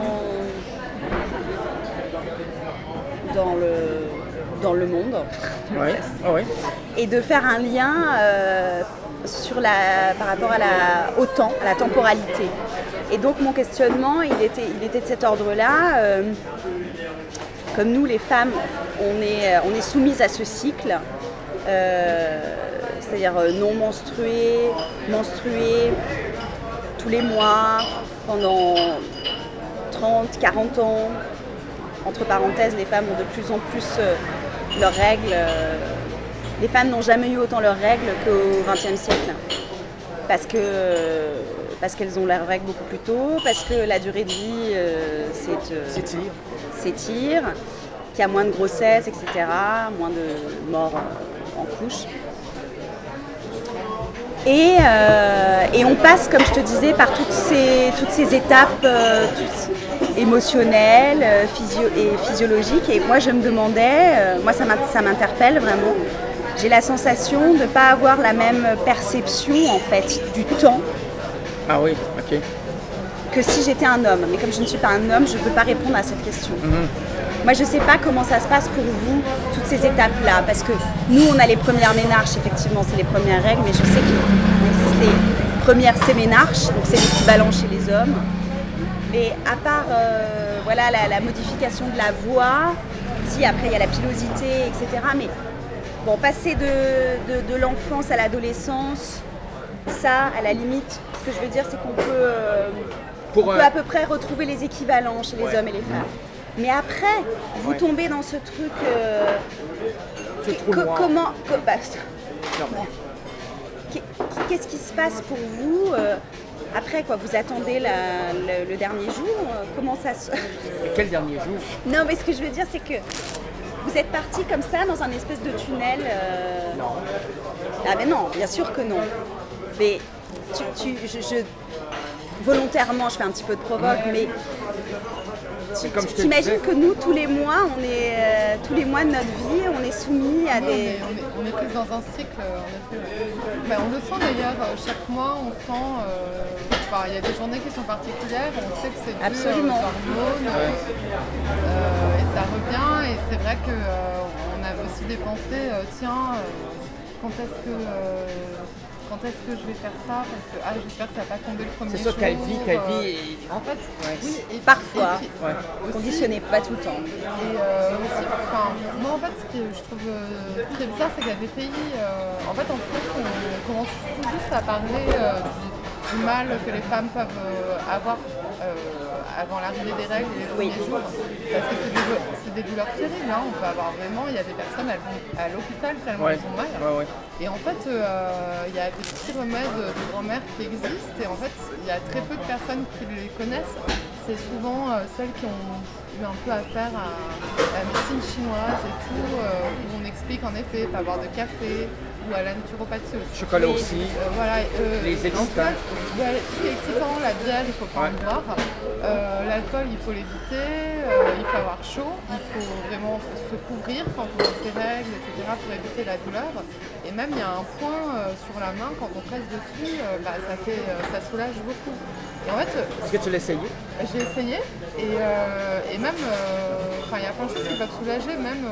J: dans le monde.
I: Ouais.
J: Et de faire un lien par rapport au temps, à la temporalité. Et donc mon questionnement, il était de cet ordre-là. Comme nous, les femmes, on est soumises à ce cycle, c'est-à-dire non menstruées tous les mois, pendant 30, 40 ans. Entre parenthèses, les femmes ont de plus en plus leurs règles. Les femmes n'ont jamais eu autant leurs règles qu'au XXe siècle. Parce qu'elles ont leurs règles beaucoup plus tôt, parce que la durée de vie s'étire, qu'il y a moins de grossesse, etc., moins de morts en couche. Et on passe, comme je te disais, par toutes ces étapes émotionnelles et physiologiques. Et moi, je me demandais, ça m'interpelle vraiment, j'ai la sensation de ne pas avoir la même perception en fait du temps
I: Ah oui, ok.
J: que si j'étais un homme. Mais comme je ne suis pas un homme, je ne peux pas répondre à cette question. Moi, je ne sais pas comment ça se passe pour vous, toutes ces étapes-là, parce que nous, on a les premières ménarches, effectivement, c'est les premières règles, mais je sais qu'il existe les premières séménarches, donc c'est l'équivalent chez les hommes. Mais à part voilà, la modification de la voix, si après il y a la pilosité, etc. Mais bon, passer de l'enfance à l'adolescence, ça, à la limite, ce que je veux dire, c'est qu'on peut, on peut à peu près retrouver les équivalents chez les hommes et les femmes. Mais après, vous tombez dans ce truc. Comment. Qu'est-ce qui se passe pour vous après quoi? Vous attendez le dernier jour? Comment ça se.
I: Quel dernier jour?
J: Non, mais ce que je veux dire, c'est que vous êtes parti comme ça dans un espèce de tunnel.
I: Non.
J: Ah, mais non, bien sûr que non. Mais volontairement, je fais un petit peu de provoque, mais. T'imagines que nous, tous les mois, tous les mois de notre vie, on est soumis à des...
L: On est plus dans un cycle, en effet. Mais on le sent d'ailleurs, chaque mois, on sent... il y a des journées qui sont particulières, on sait que c'est dû aux hormones, et ça revient, et c'est vrai qu'on a aussi des pensées, quand est-ce que je vais faire ça? Parce que j'espère que ça va pas tomber le premier jour.
I: C'est ça, ta vie
L: En fait, oui, et
J: parfois,
L: aussi,
J: conditionné, pas tout le temps.
L: Et aussi, moi en fait, ce que je trouve très bizarre, c'est qu'il y a des pays, en fait en France, on commence tout juste à parler du mal que les femmes peuvent avoir avant l'arrivée des règles et les premiers jours, parce que c'est des douleurs terribles, hein. On peut avoir vraiment, il y a des personnes, elles vont à l'hôpital tellement elles ont mal. Et en fait, il y a des petits remèdes de grand-mère qui existent, et en fait, il y a très peu de personnes qui les connaissent. C'est souvent celles qui ont eu un peu affaire à la médecine chinoise et tout, où on explique en effet pas boire de café, ou à la naturopathie aussi.
I: Chocolat aussi. Les excitants.
L: Tout est excitant, la bière, il ne faut pas en boire. L'alcool, il faut l'éviter. Il faut avoir chaud. Il faut vraiment se couvrir quand on a ses règles, etc. pour éviter la douleur. Et même, il y a un point sur la main, quand on presse dessus, ça soulage beaucoup. Et en fait,
I: est-ce que tu l'as essayé?
L: J'ai essayé. Et même, il y a plein de choses qui peuvent soulager, même...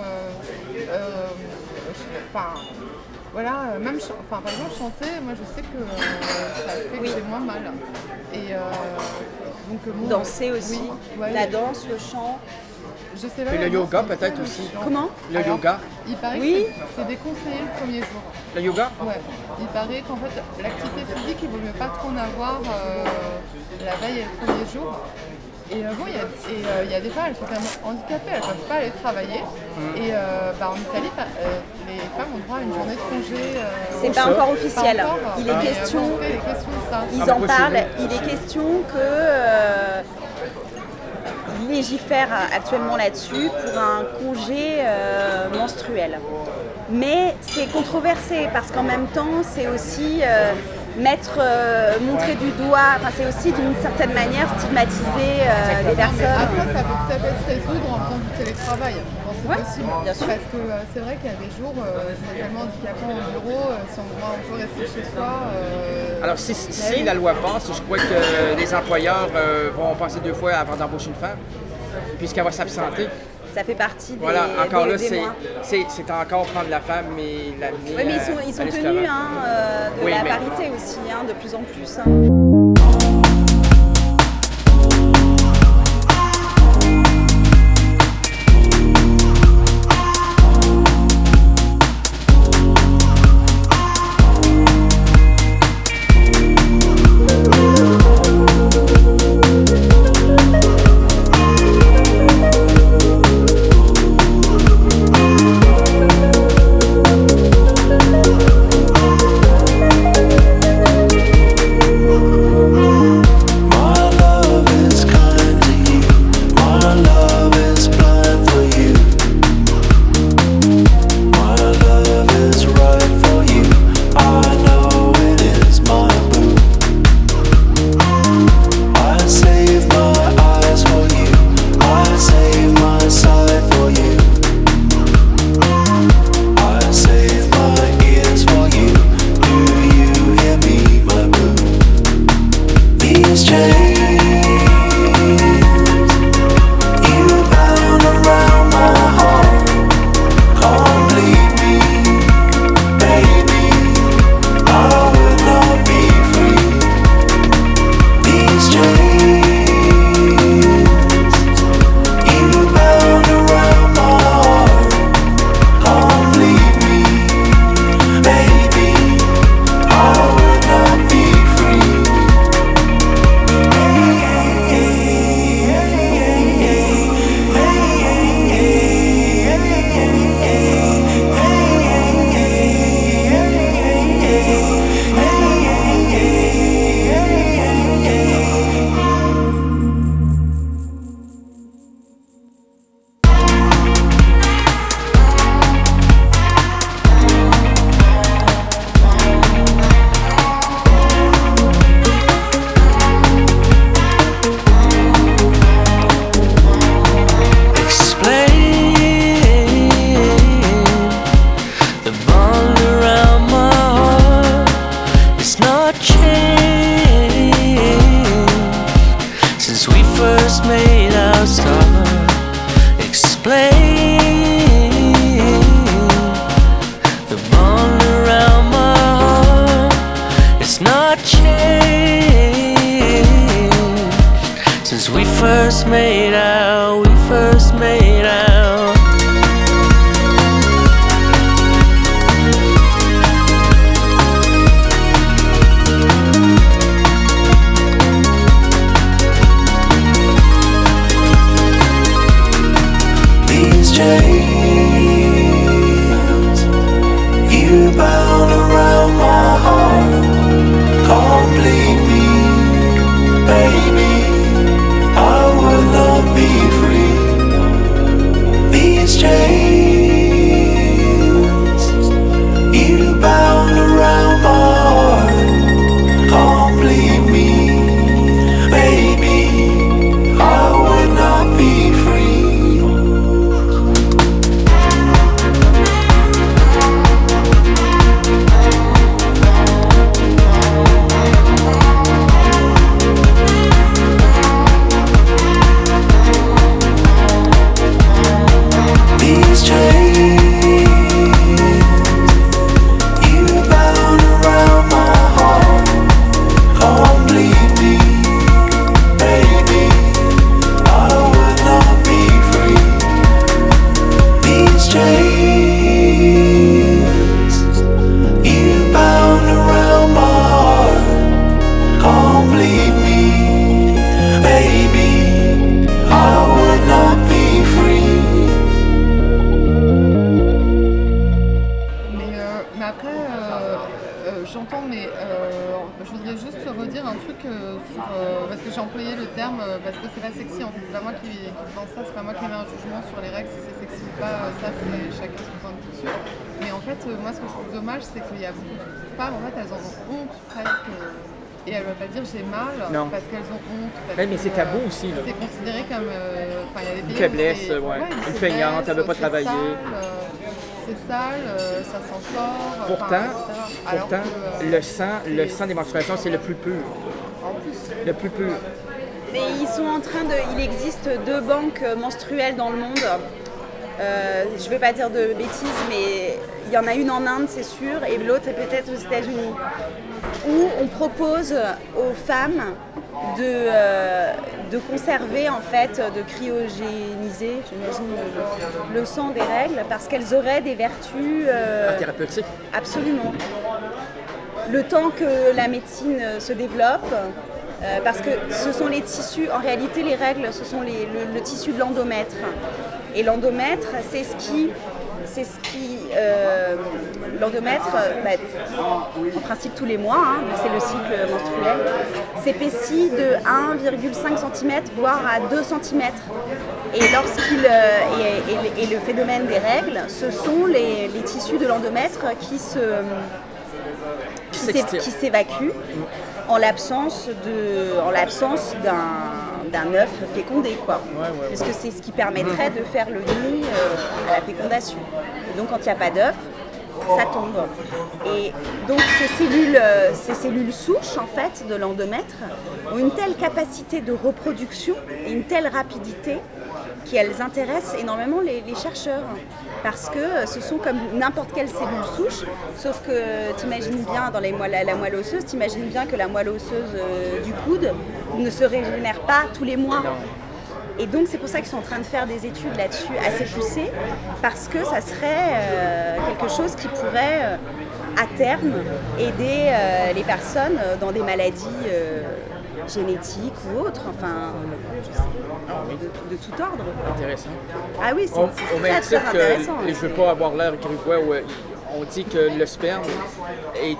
L: Voilà, même par exemple chanter, moi je sais que ça fait que j'ai moins mal. Et donc
J: danser aussi, la danse, le chant.
L: Je sais pas.
I: Et le yoga peut-être aussi.
J: Comment?
I: Le yoga.
L: Il paraît que c'est déconseillé le premier jour.
I: Le yoga?
L: Ouais. Il paraît qu'en fait l'activité physique, il vaut mieux pas trop en avoir la veille et le premier jour. Et il y a des femmes, elles sont tellement handicapées, elles ne peuvent pas aller travailler. Et en Italie, les femmes ont droit à une journée de congé.
J: C'est pas encore officiel. Il est question. Ils en parlent. Il est question que ils légifèrent actuellement là-dessus pour un congé menstruel. Mais c'est controversé parce qu'en même temps, c'est aussi montrer du doigt, c'est aussi d'une certaine manière stigmatiser les personnes.
L: Après, ça peut tout à fait se résoudre en faisant du télétravail. C'est possible.
J: Bien sûr.
L: Parce que c'est vrai qu'il y a des jours, c'est tellement handicapant au bureau, si on peut rester chez soi.
A: Alors, si la loi passe, je crois que les employeurs vont penser 2 fois avant d'embaucher une femme, puisqu'elle va s'absenter.
J: Ça fait partie des
A: voilà, encore
J: des,
A: là,
J: des
A: c'est encore prendre la femme et l'amener.
J: Oui, mais ils sont tenus de la parité aussi, de plus en plus.
K: bond around my heart, it's not changed since we first made our start. Explain the bond around my heart, it's not changed since we first made out, we first made out. These chains you bound around my heart, completely, baby, I would not be free. These chains you bound around my heart, completely, baby, I would not be free. These chains you bound around my heart, completely, baby, I would not be free. These chains you bound around my heart, completely, baby, I would not be free.
L: Mais après, j'entends, mais je voudrais juste redire un truc sur, parce que j'ai employé le terme parce que c'est pas sexy en fait, c'est pas moi qui pense ça, c'est pas moi qui mets un jugement sur les règles, si c'est sexy ou pas, ça c'est chacun son point de vue dessus. Mais en fait, moi ce que je trouve dommage, c'est qu'il y a beaucoup de femmes, en fait, elles en ont honte presque. Et elles ne veulent pas dire j'ai mal
I: Non.
L: parce qu'elles ont honte. Parce
I: Ouais, mais c'est
L: que,
I: tabou aussi, là.
L: C'est considéré comme. Enfin, il y a des
I: Une
L: pays où
I: faiblesse,
L: c'est-
I: ouais. Une
L: c'est
I: feignante,
L: faiblesse,
I: elle veut pas
L: c'est
I: travailler.
L: C'est sale, ça sent fort.
I: Pourtant,
L: Alors que,
I: le sang des menstruations, c'est le plus pur.
L: En plus.
I: Le plus pur.
J: Mais ils sont en train de. Il existe 2 banques menstruelles dans le monde. Je ne vais pas dire de bêtises, mais il y en a une en Inde, c'est sûr, et l'autre est peut-être aux États-Unis, où on propose aux femmes de conserver, en fait, de cryogéniser, j'imagine, le sang des règles, parce qu'elles auraient des vertus.
I: Thérapeutique.
J: Absolument. Le temps que la médecine se développe, parce que ce sont les tissus, en réalité les règles, ce sont le tissu de l'endomètre. Et l'endomètre, c'est ce qui l'endomètre, en principe tous les mois, hein, c'est le cycle menstruel, s'épaissit de 1,5 cm voire à 2 cm. Et et le phénomène des règles, ce sont les tissus de l'endomètre qui s'évacuent en l'absence d'un œuf fécondé, quoi. Parce que c'est ce qui permettrait de faire le nid à la fécondation. Et donc quand il n'y a pas d'œuf, ça tombe. Et donc ces cellules souches, en fait, de l'endomètre ont une telle capacité de reproduction et une telle rapidité qu'elles intéressent énormément les chercheurs. Parce que ce sont comme n'importe quelle cellule souche, sauf que t'imagines bien dans la moelle osseuse, t'imagines bien que la moelle osseuse du coude ne se régénère pas tous les mois. Et donc c'est pour ça qu'ils sont en train de faire des études là-dessus assez poussées, parce que ça serait quelque chose qui pourrait à terme aider les personnes dans des maladies génétiques ou autres, enfin de tout ordre.
I: Intéressant.
J: Ah oui, c'est
I: Au
J: très,
I: même
J: très
I: titre
J: intéressant.
I: que, et je veux pas avoir l'air grivois, où on dit que le sperme est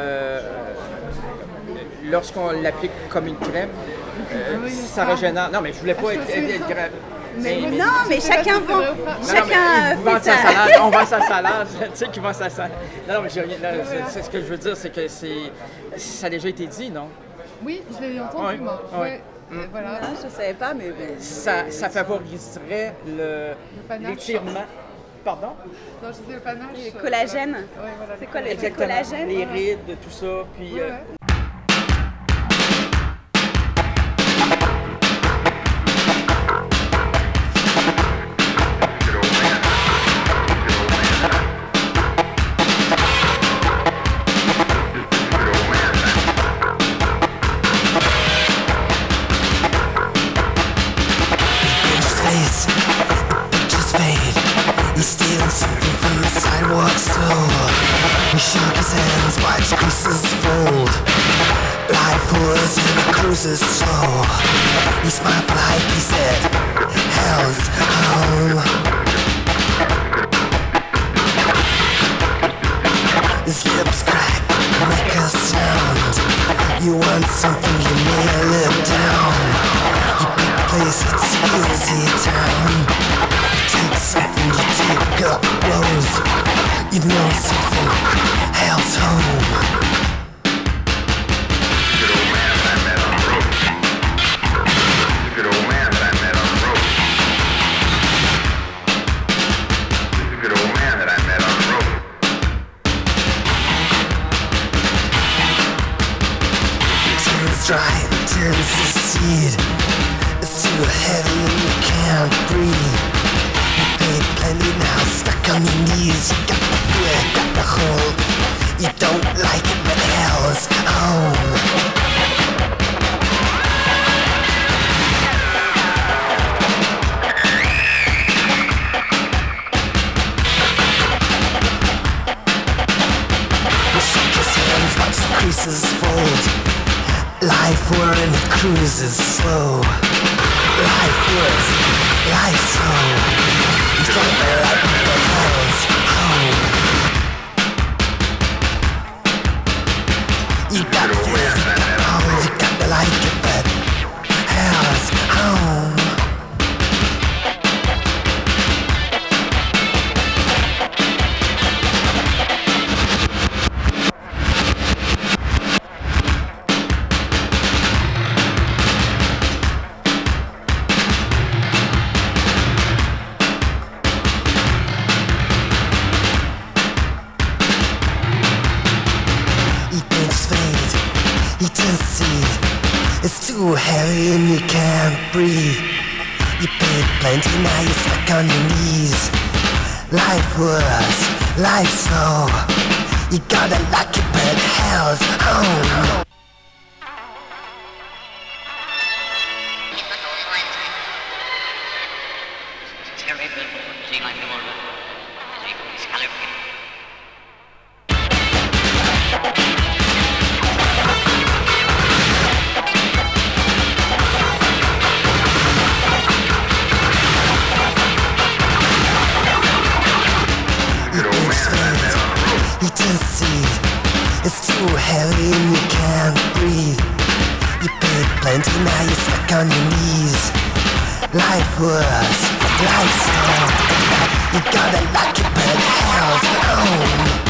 I: lorsqu'on l'applique comme une crème, ça régénère. Non, mais je voulais pas être grave.
J: Mais chacun vend. Chacun
I: il vend
J: fait
I: sa
J: ça.
I: salade, on vend sa salade. Tu sais qu'il vend sa salade. Non, mais j'ai rien. Non, c'est ce que je veux dire, c'est que ça a déjà été dit, non?
L: Oui, je l'ai entendu, moi.
I: Ouais.
L: Voilà.
J: Non, je ne savais pas, mais...
I: Ça favoriserait l'étirement Pardon?
L: Non, je disais le panache.
J: Le collagène.
L: Ouais, voilà,
J: C'est quoi le
I: Exactement.
J: collagène?
I: Les rides, tout ça. Puis
K: face, pictures fade. He's stealing something from the sidewalk store. He shook his hands, wipes creases fold. Life was in the cruiser's slow. He smiled polite, he said, hell's home. His lips crack, make a sound. You want something, you may live down. You pick a place, it's easy town. Take something, you take up blows. You know something, hell's home. Dry, turns to seed. It's too heavy and you can't breathe. You paid plenty now, stuck on your knees. You got the fear, got the hold. You don't like it, but hell's home. You shake his hands, watch the creases fold. Life were in the cruises slow. Life was, life slow. You thought they like the hell's home. You got to feel it, oh, you got to like it, but hell's home. It's too heavy and you can't breathe. You paid plenty, now you're stuck on your knees. Life was, life slow. You gotta like it, but hell's home. It's too heavy and you can't breathe. You paid plenty, now you're stuck on your knees. Life was, life slow. You gotta like it, but hell's home.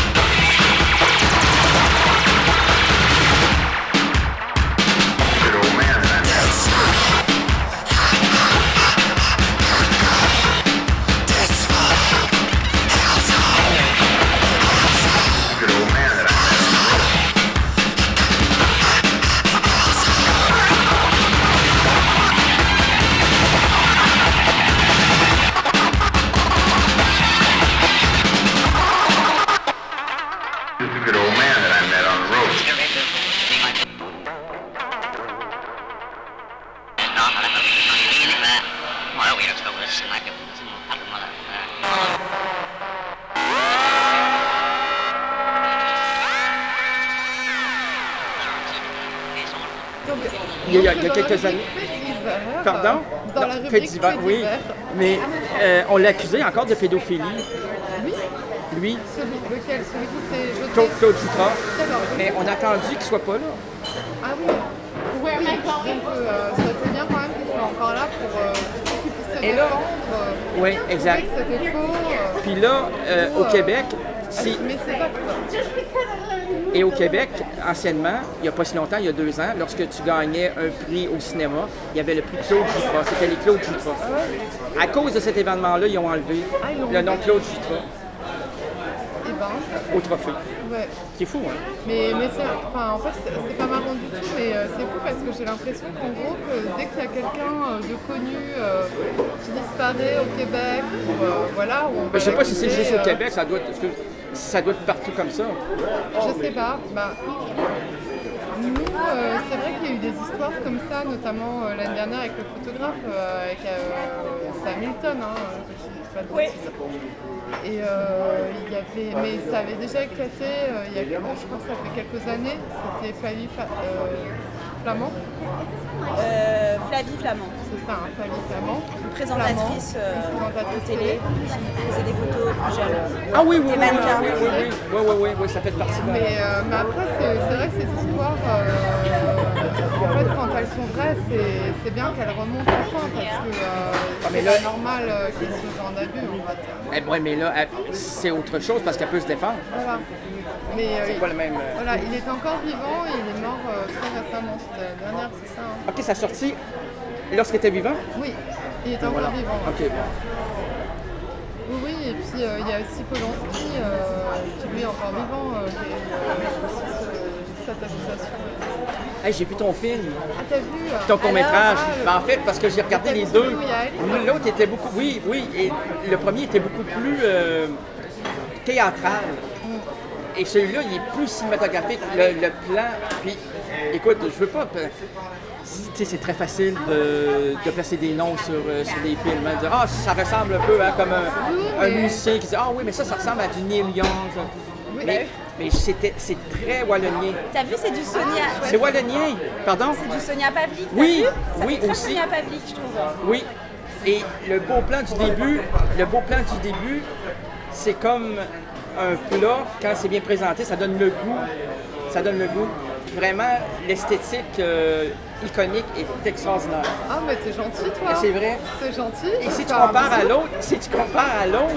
I: Il y a quelques années. Pardon?
L: Dans la rubrique Faits divers,
I: oui. Mais on l'accusait encore de pédophilie. Lui?
L: Lequel? Celui qui s'est jeté?
I: Claude Jutras.
L: D'accord.
I: Mais on a attendu qu'il soit pas là.
L: Ah oui. Donc ça serait bien quand même qu'il soit encore là pour qu'il puisse se défendre.
I: Oui, exact.
L: C'était faux.
I: Puis là, au Québec,
L: Mais c'est exact.
I: Et au Québec, anciennement, il n'y a pas si longtemps, il y a 2 ans, lorsque tu gagnais un prix au cinéma, il y avait le prix Claude Jutras. C'était les Claude Jutras. À cause de cet événement-là, ils ont enlevé le nom Claude Jutras au trophée.
L: Ouais.
I: C'est fou, hein?
L: Mais c'est, enfin, en fait, c'est pas marrant du tout, mais c'est fou parce que j'ai l'impression qu'en gros, que dès qu'il y a quelqu'un de connu qui disparaît au Québec, ou voilà... Où on
I: je sais pas si c'est
L: l'accuser,
I: juste au Québec, ça doit être partout comme ça.
L: Je sais pas. Bah, nous, c'est vrai qu'il y a eu des histoires comme ça, notamment l'année dernière avec le photographe, avec c'est Hamilton, hein, je dis pas de bêtises. Et il y avait, mais ça avait déjà éclaté il y a, je crois que ça fait quelques années. C'était Flavie Flamand.
J: Flavie Flamand.
L: C'est ça, hein, Flavie Flamand.
J: Une présentatrice télé qui faisait des photos plus jeunes.
I: Ah oui, oui,
J: Des mannequins.
I: Oui, ça fait partie de
L: mais après, c'est vrai que ces histoires, en fait, quand elles sont vraies, c'est bien qu'elles remontent enfin parce que c'est pas normal qu'il y ait ce genre d'abus, en fait.
I: Oui, mais là, c'est autre chose parce qu'elle peut se défendre.
L: Voilà. Mais
I: c'est pas le même.
L: Voilà, il est encore vivant et il est mort très récemment. C'était l'année dernière, c'est ça. Hein.
I: Ok, ça a sorti lorsqu'il était vivant?
L: Oui, il est encore vivant.
I: Ok, bon.
L: Oui, et puis il y a aussi Polanski qui lui est encore vivant, qui a aussi cette accusation.
I: Hey, j'ai vu ton film.
L: Ah, t'as vu?
I: Ton court-métrage.
L: Alors,
I: En fait, parce que j'ai regardé les deux. L'autre était beaucoup... Oui, et le premier était beaucoup plus théâtral. Et celui-là, il est plus cinématographique. Le plan... Puis, écoute, je veux pas... Tu sais, c'est très facile de placer des noms sur des films. Hein, de dire, ça ressemble un peu comme un musicien qui dit, oui, mais ça ressemble à du Neil Young.
L: Oui,
I: mais c'est très wallonien.
J: T'as vu, c'est du Sonia.
I: C'est wallonien, pardon?
J: C'est du Sonia Pavlik.
I: Oui,
J: ça
I: oui,
J: fait très
I: aussi.
J: Sonia Pavlik, je trouve.
I: Oui. Et le beau plan du début, c'est comme un plat, quand c'est bien présenté, ça donne le goût. Vraiment, l'esthétique iconique est extraordinaire.
L: Ah, mais t'es gentil, toi.
I: C'est vrai.
L: C'est gentil.
I: Et si tu compares à l'autre,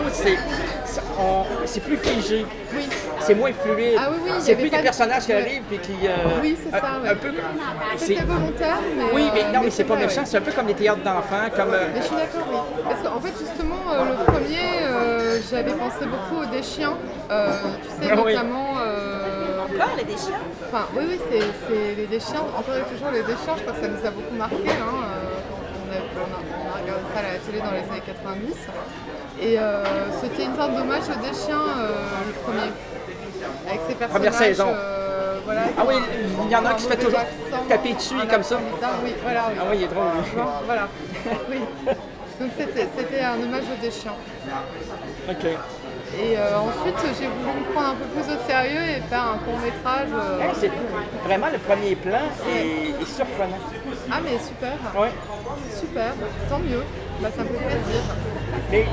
I: c'est plus figé.
L: Oui.
I: C'est moins fluide.
L: Ah oui,
I: c'est plus des personnages qui arrivent et qui...
L: oui, c'est ça,
I: un peu...
L: C'était volontaire, mais...
I: Oui, mais c'est pas méchant. C'est un peu comme les théâtres d'enfants, comme...
L: Mais je suis d'accord, oui. Parce qu'en fait, justement, le premier, j'avais pensé beaucoup aux Deschiens. Tu sais, notamment...
J: Encore les Deschiens?
L: Enfin, oui, c'est les Deschiens. Encore et toujours les Deschiens, je crois que ça nous a beaucoup marqué. Hein, on a regardé ça à la télé dans les années 90. Et c'était une sorte d'hommage aux Deschiens, le premier. Avec ses personnages.
I: Première saison.
L: Voilà,
I: oui, il y en a qui se fait toujours taper dessus comme ça.
L: Oui, voilà. Oui.
I: Ah oui, il est drôle.
L: Bon, voilà. Oui. Donc c'était un hommage aux Deschiens.
I: Ok.
L: Et ensuite, j'ai voulu me prendre un peu plus au sérieux et faire un court-métrage.
I: C'est vraiment le premier plan est surprenant.
L: Ah, mais super.
I: Oui.
L: Super, tant mieux. Bah, ça me fait plaisir.
I: Mais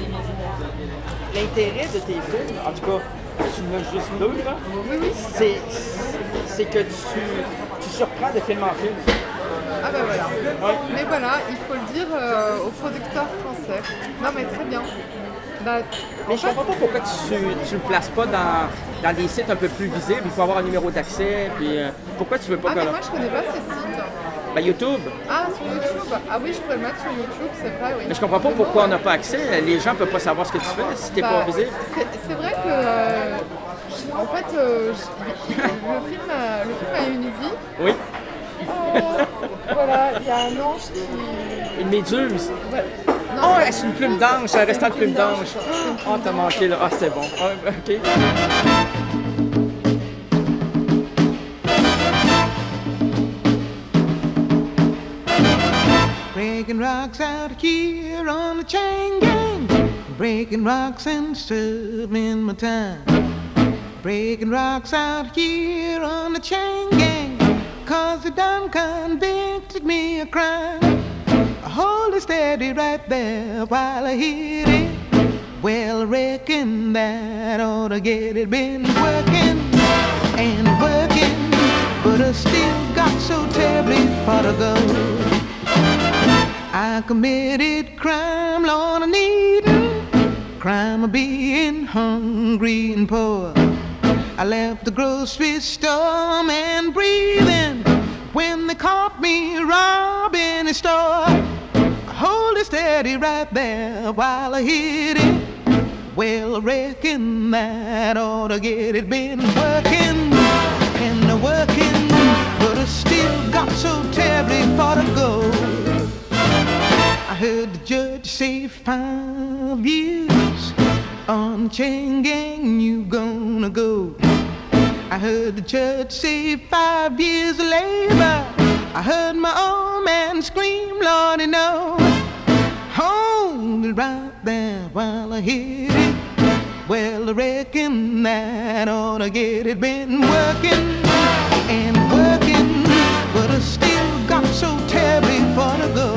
I: l'intérêt de tes films, en tout cas, tu en as juste 2, là.
L: Oui.
I: C'est que tu surprends de film en film.
L: Ah bah voilà.
I: Ouais.
L: Mais voilà, il faut le dire aux producteurs français. Non mais très bien. Bah,
I: mais je comprends pas pourquoi tu le places pas dans des sites un peu plus visibles. Il faut avoir un numéro d'accès. Puis pourquoi tu veux pas
L: mais moi je connais pas ces sites.
I: Ben, YouTube.
L: Ah, sur YouTube. Ah oui, je peux le mettre sur YouTube, c'est vrai, oui.
I: Mais je comprends pas pourquoi on n'a pas accès. Les gens peuvent pas savoir ce que tu fais si t'es pas visible.
L: C'est vrai que, en fait, le film a une vie.
I: Oui.
L: Voilà, il y a un ange qui...
I: Une méduse.
L: Ouais.
I: Non, c'est une plume d'ange, c'est un restant de plume d'ange. Oh, t'as manqué là. Ah, c'est bon. OK.
N: Breaking rocks out here on the chain gang. Breaking rocks and serving my time. Breaking rocks out here on the chain gang. Cause they done convicted me of crime. I hold it steady right there while I hit it. Well, I reckon that ought to get it. Been working and working, but I still got so terribly far to go. I committed crime, Lord, I needn't crime of being hungry and poor. I left the grocery store and breathing when they caught me robbing a store. Hold it steady right there while I hit it. Well, I reckon that ought to get it. Been working and working, but I still got so terribly far to go. I heard the judge say 5 years on the chain gang you gonna go. I heard the judge say 5 years of labor. I heard my old man scream, Lordy, no. Hold it right there while I hit it. Well, I reckon that ought to get it. Been working and working, but I still got so terribly far to go.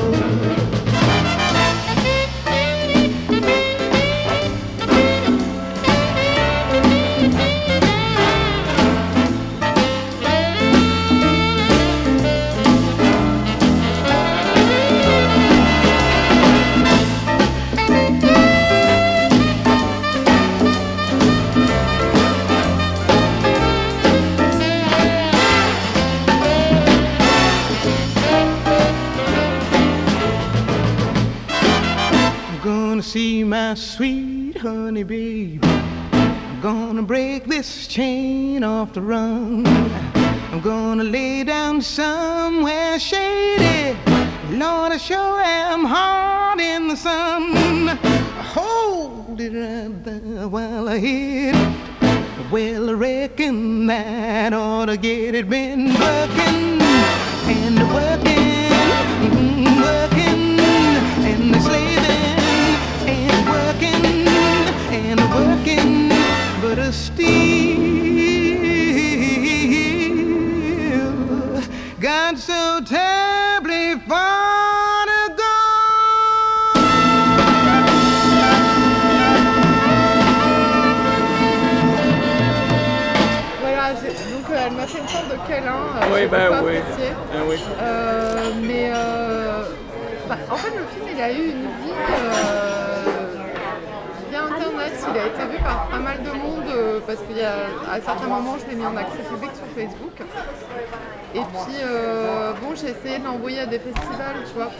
N: See my sweet honey baby, I'm gonna break this chain off the run. I'm gonna lay down somewhere shady. Lord, I sure am hot in the sun. Hold it right there while I hit it. Well, I reckon that ought to get it. Been working and working, working and slaving. And working, but I still got so terribly far to go.
L: Voilà, donc elle m'a fait une sorte de câlin.
I: Oui,
L: j'ai
I: ben
L: beaucoup
I: oui.
L: apprécié.
I: Oui.
L: Mais en fait, le film, il a eu une vie via Internet. Il a été vu par pas mal de monde parce qu'à certains moments, je l'ai mis en accès public sur Facebook. Et puis, j'ai essayé de l'envoyer à des festivals, tu vois,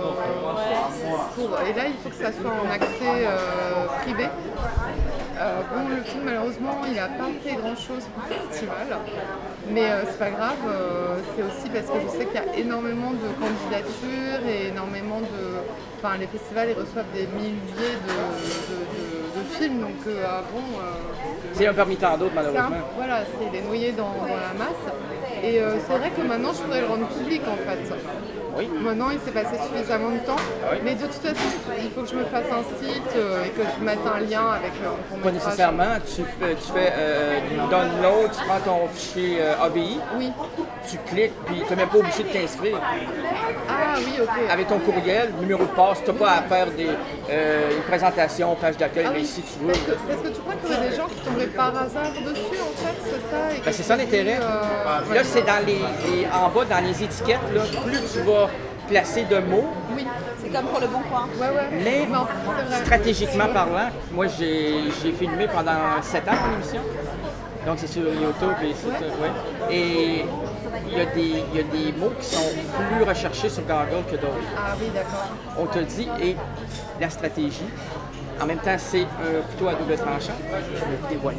L: et là, il faut que ça soit en accès privé. Le film, malheureusement, il n'a pas fait grand-chose pour le festival, mais c'est pas grave, c'est aussi parce que je sais qu'il y a énormément de candidatures et énormément de... Enfin, les festivals, ils reçoivent des milliers de films, donc
I: c'est un parmi tant d'autres, malheureusement.
L: Voilà, c'est les noyés dans la masse. Et c'est vrai que maintenant, je pourrais le rendre public, en fait.
I: Oui.
L: Maintenant, il s'est passé suffisamment de temps, mais de toute façon, il faut que je me fasse un site et que je mette un lien avec mon
I: Pas nécessairement. Tu fais download, tu prends ton fichier ABI, tu cliques, puis tu n'es même pas obligé de t'inscrire.
L: Ah oui, ok.
I: Avec ton courriel, numéro de passe, tu n'as pas à faire une présentation, page d'accueil, mais si tu veux.
L: Parce que tu crois qu'il y a des gens qui tomberaient par hasard dessus, en fait, c'est ça?
I: Ben, c'est ça l'intérêt. Là, c'est en bas, dans les étiquettes, là, plus tu vas placer de mots.
J: Oui, c'est comme pour le Bon Coin.
I: Mais stratégiquement parlant, moi j'ai filmé pendant 7 ans mon émission. Donc c'est sur YouTube et c'est ça, Et il y a des mots qui sont plus recherchés sur Google que d'autres.
L: Ah oui, d'accord.
I: On te dit, et la stratégie, en même temps c'est un couteau à double tranchant. Je vais vous dévoiler.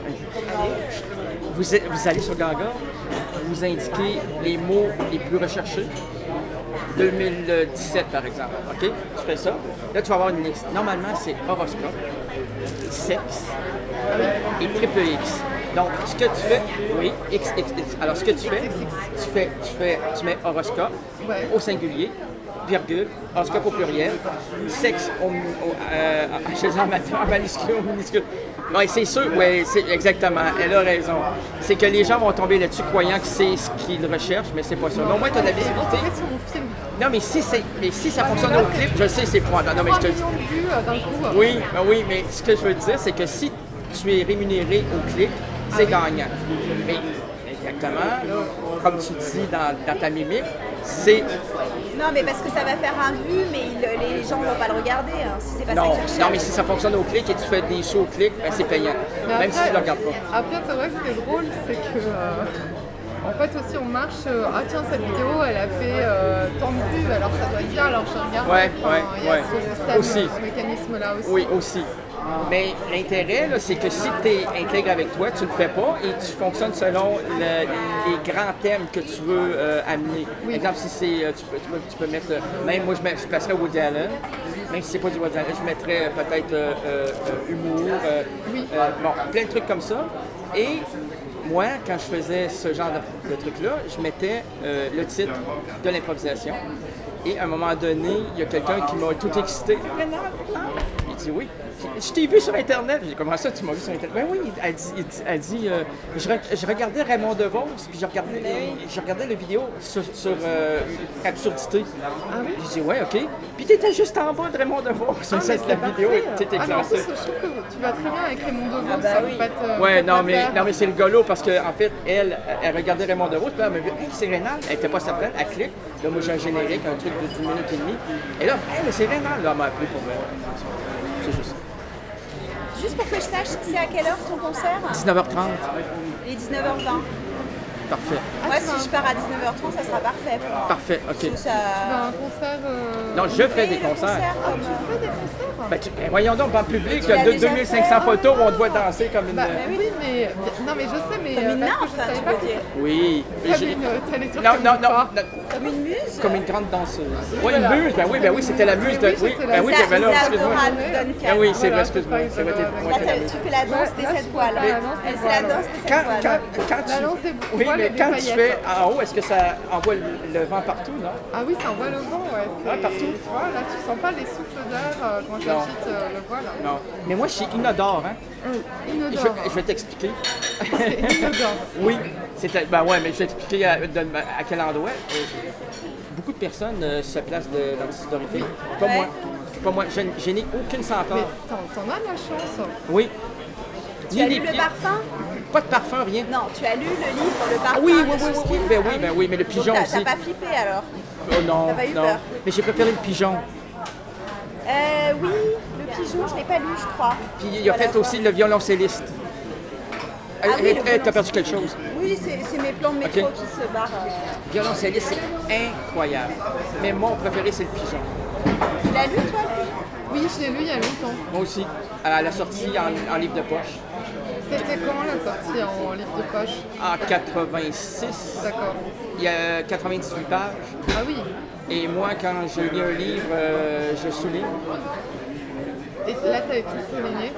I: Vous allez sur Google, vous indiquez les mots les plus recherchés. 2017 par exemple, OK? Tu fais ça. Là, tu vas avoir une liste. Normalement, c'est horoscope, sexe et triple X. Donc, ce que tu fais, oui, XXX. Alors, ce que tu fais, tu mets horoscope au singulier, virgule, horoscope au pluriel, sexe je dis en minuscule, au minuscule. Oui, c'est sûr, oui, c'est exactement. Elle a raison. C'est que les gens vont tomber là-dessus croyant que c'est ce qu'ils recherchent, mais c'est pas ça. Mais au moins, tu as de la visibilité. Non, mais si ça fonctionne au clip, je sais, c'est point. Non, mais je te dis. Oui, mais ce que je veux te dire, c'est que si tu es rémunéré au clip, c'est gagnant. Mais exactement, là, comme tu dis dans ta mimique, C'est...
J: Non, mais parce que ça va faire un vu, mais les gens vont pas le regarder, hein, si c'est pas ça
I: Non,
J: qu'ils recherchent.
I: non, mais si ça fonctionne au clic et tu fais des shows au clic, ben c'est payant.
L: Mais
I: Même si tu ne le regardes pas.
L: Après, c'est vrai que ce qui est drôle, c'est que. En fait, aussi, on marche. Ah, tiens, cette vidéo, elle a fait tant de vues, alors ça doit être bien, alors je regarde. Il y a ce système, ce mécanisme-là aussi.
I: Oui, aussi. Mais l'intérêt, là, c'est que si tu es intègre avec toi, tu ne le fais pas et tu fonctionnes selon les grands thèmes que tu veux amener. Par exemple, si c'est, tu peux mettre, même moi je placerais Woody Allen, même si c'est pas du Woody Allen, je mettrais peut-être humour, bon, plein de trucs comme ça. Et moi, quand je faisais ce genre de truc-là, je mettais le titre de l'improvisation. Et à un moment donné, il y a quelqu'un qui m'a tout excité. Il dit oui. Je t'ai vu sur Internet. J'ai dit, comment ça, tu m'as vu sur Internet? Ben oui, elle dit je regardais Raymond DeVos, puis je regardais la vidéo sur Absurdité.
L: Ah oui?
I: J'ai dit, ouais, OK. Puis t'étais juste en bas de Raymond DeVos. C'est la vidéo, t'étais
L: En
I: classé.
L: plus, je trouve que tu vas très bien avec Raymond DeVos.
I: Ouais, non, mais c'est le golo parce qu'en fait, elle regardait Raymond DeVos, puis elle m'a vu, hey, c'est Rénal. Elle était pas certaine, elle clique. Là, moi, j'ai un générique, un truc de 1 minute et demie. Et là, hey, mais c'est Rénal. Là, elle m'a appelé pour moi. C'est juste ça.
J: Juste pour que je sache, c'est à quelle heure ton concert?
I: 19h30.
J: Il est 19h20.
I: Parfait.
J: Moi, si je pars à 19h30, ça sera parfait.
I: Parfait, OK.
J: Tu
L: vas à un concert
I: Non, je fais des concerts.
L: Tu fais des concerts?
I: Ben, voyons donc, en public, il y a 2500 photos où on te voit danser comme une...
L: oui, mais... Non, mais je sais, mais...
J: Comme une
L: parce que
J: nymphe,
L: je savais
J: tu
L: pas
J: veux dire.
I: Oui.
L: Non.
J: Comme une muse?
I: Comme une grande danseuse. Oui, une muse, ben oui, c'était la muse de... Oui, ben oui, ben là, excuse-moi. Ben oui, c'est vrai, excuse-moi.
J: Tu fais la danse des 7 voiles. C'est la danse des 7 voiles.
I: Oui, mais quand tu fais en haut, est-ce que ça envoie le vent partout, non?
L: Ah oui, ça envoie le vent, ouais.
I: Ah, partout?
L: Tu vois, là, tu sens pas les souffles d'air quand j'agite le voile.
I: Non. Mais moi, je suis inodore, hein?
L: Inodore.
I: Je vais t'expliquer.
L: Inodore.
I: Oui. Ben ouais, mais je vais t'expliquer à quel endroit. Beaucoup de personnes se placent dans l'historique. Pas moi. Pas moi. Je n'ai aucune senteur.
L: Mais t'en as de la chance.
I: Oui.
J: Tu as lu le parfum?
I: Pas de parfum, rien.
J: Non, tu as lu le livre, le parfum.
I: Oui. Oui, mais le pigeon aussi.
J: T'as pas flippé alors?
I: Oh non,
J: t'as pas eu
I: non.
J: peur?
I: Mais j'ai préféré le pigeon.
J: Oui, le pigeon, je l'ai pas lu, je crois.
I: Puis il a fait aussi le violoncelliste. T'as perdu quelque chose?
J: Oui, c'est mes plans de métro qui se barrent.
I: Violoncelliste, c'est incroyable. Mais mon préféré, c'est le pigeon.
J: Tu l'as lu, toi?
L: Oui, je l'ai lu il y a longtemps.
I: Moi aussi. À la sortie en livre de poche.
L: C'était quand la sortie en livre de poche?
I: En 86.
L: D'accord.
I: Il y a 98 pages.
L: Ah oui.
I: Et moi, quand je lis un livre, je souligne.
L: Et là, t'avais tout souligné?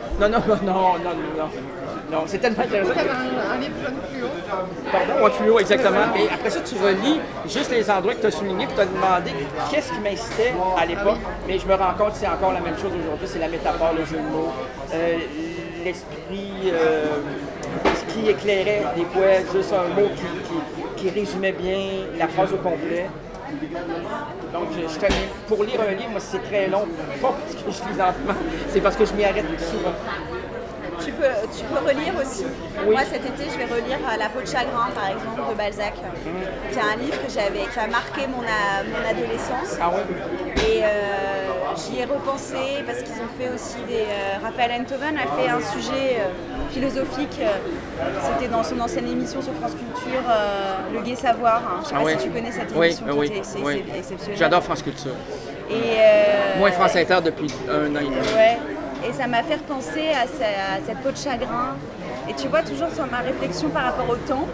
I: Non, c'est tellement intéressant.
L: T'avais un livre jaune fluo?
I: Pardon, un fluo, exactement. Et après ça, tu relis juste les endroits que tu as soulignés et tu as demandé qu'est-ce qui m'incitait à l'époque. Mais je me rends compte que c'est encore la même chose aujourd'hui. C'est la métaphore, le jeu de mots, l'esprit, ce qui éclairait des fois, juste un mot qui résumait bien la phrase au complet. Donc, pour lire un livre, moi, c'est très long. Pas parce que je lis lentement, c'est parce que je m'y arrête souvent.
J: Tu peux relire aussi.
I: Oui.
J: Moi, cet été, je vais relire La peau de chagrin, par exemple, de Balzac, qui est un livre qui a marqué mon adolescence.
I: Ah oui?
J: Et j'y ai repensé parce qu'ils ont fait aussi Raphaël Enthoven a fait un sujet philosophique. C'était dans son ancienne émission sur France Culture, Le Gai Savoir. Je ne sais pas si tu connais cette émission, c'est exceptionnel.
I: J'adore France Culture.
J: Et
I: Moi, France Inter depuis 1 an et demi.
J: Ouais. Et ça m'a fait repenser à cette peau de chagrin. Et tu vois, toujours sur ma réflexion par rapport au temps.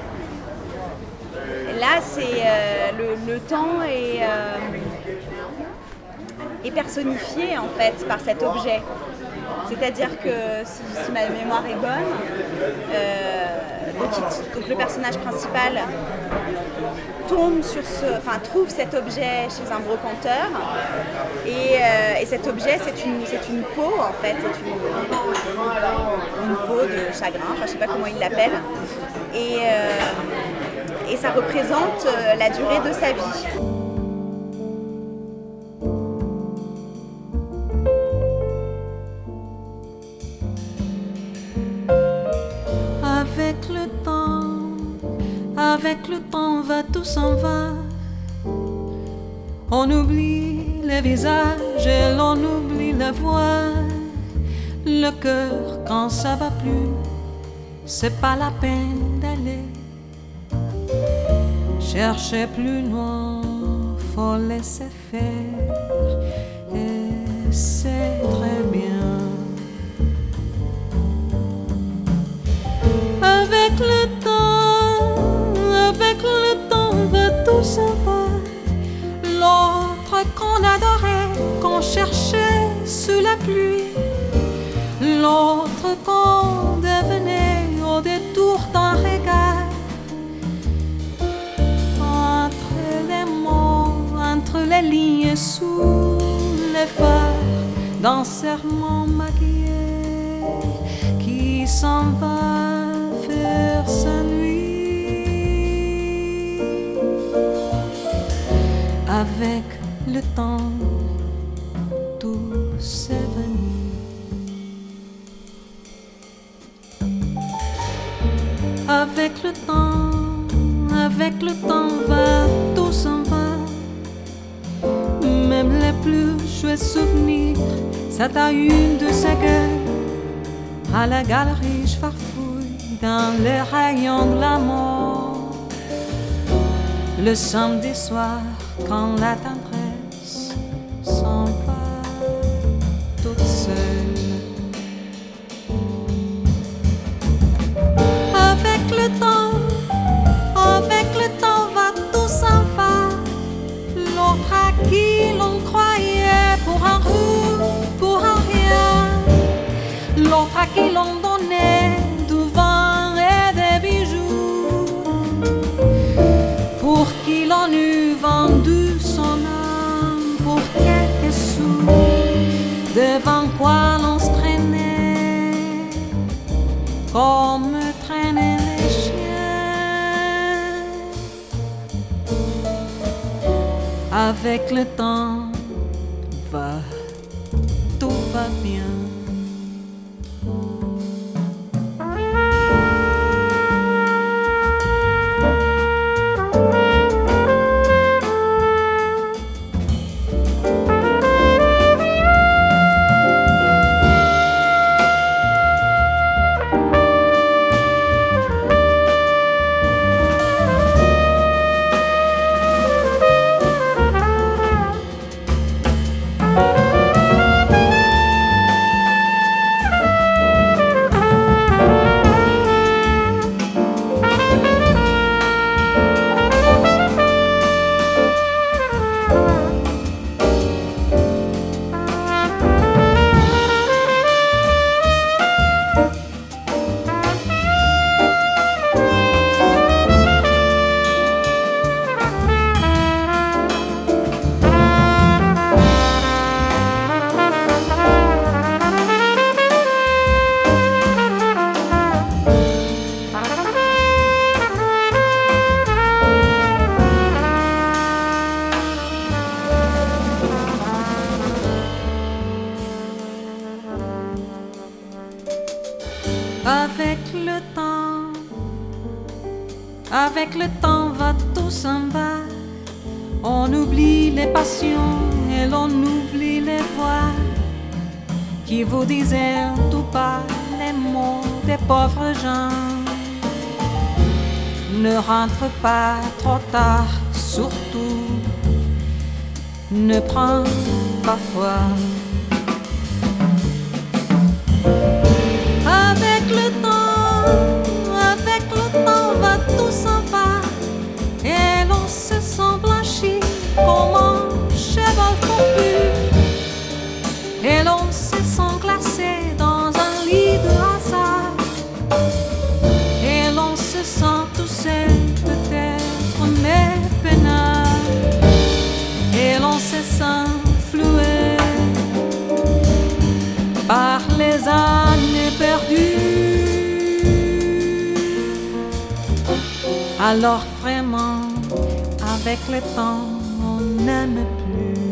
J: Là, c'est le temps est personnifié en fait par cet objet. C'est-à-dire que si ma mémoire est bonne, donc le personnage principal trouve cet objet chez un brocanteur et cet objet c'est une peau en fait, c'est une peau de chagrin, enfin je sais pas comment il l'appelle et ça représente la durée de sa vie.
O: Avec le temps va, tout s'en va.
D: On oublie les visages et l'on oublie la voix. Le cœur quand ça va plus, c'est pas la peine d'aller chercher plus loin, faut laisser faire. Et c'est très bien. Avec le temps va tout s'en va. L'autre qu'on adorait, qu'on cherchait sous la pluie, l'autre qu'on devenait au détour d'un regard. Entre les mots, entre les lignes, sous les phares d'un serment maquillé qui s'en va faire sa nuit. Avec le temps, tout s'est venu. Avec le temps va, tout s'en va. Même les plus chouettes souvenirs, ça t'a une de sa gueule. À la galerie, je farfouille dans les rayons de la mort. Le samedi soir, quand la tendresse s'en va toute seule. Avec le temps va tout s'en va. L'autre à qui l'on croyait pour un roux, pour un rien. L'autre à qui l'on donnait du vin et des bijoux. Pour qui l'on eût vendu son âme pour quelques sous. Devant quoi l'on se traînait comme traînaient les chiens. Avec le temps va, tout va bien. Avec le temps va tout s'en va. On oublie les passions et l'on oublie les voix qui vous disaient tout bas les mots des pauvres gens. Ne rentre pas trop tard, surtout ne prends pas froid. Avec le temps va, tout s'en va. Et l'on se sent blanchi comme un cheval corbu. Et l'on se sent glacé dans un lit de hasard. Et l'on se sent tout seul peut-être, mais peinard. Et l'on se sent floué par les années perdues. Alors vraiment, avec le temps, on n'aime plus.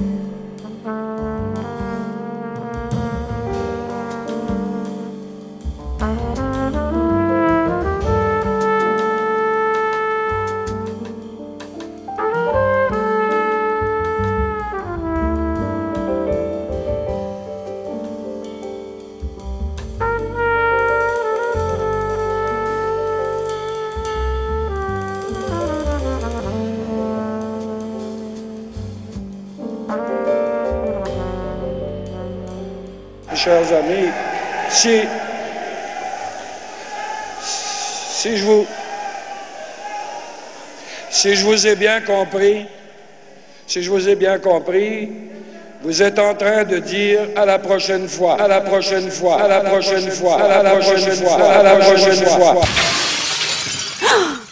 O: chers amis, si je vous ai bien compris, vous êtes en train de dire à la prochaine fois, à la prochaine fois, à la prochaine fois, à la prochaine fois, à la prochaine fois.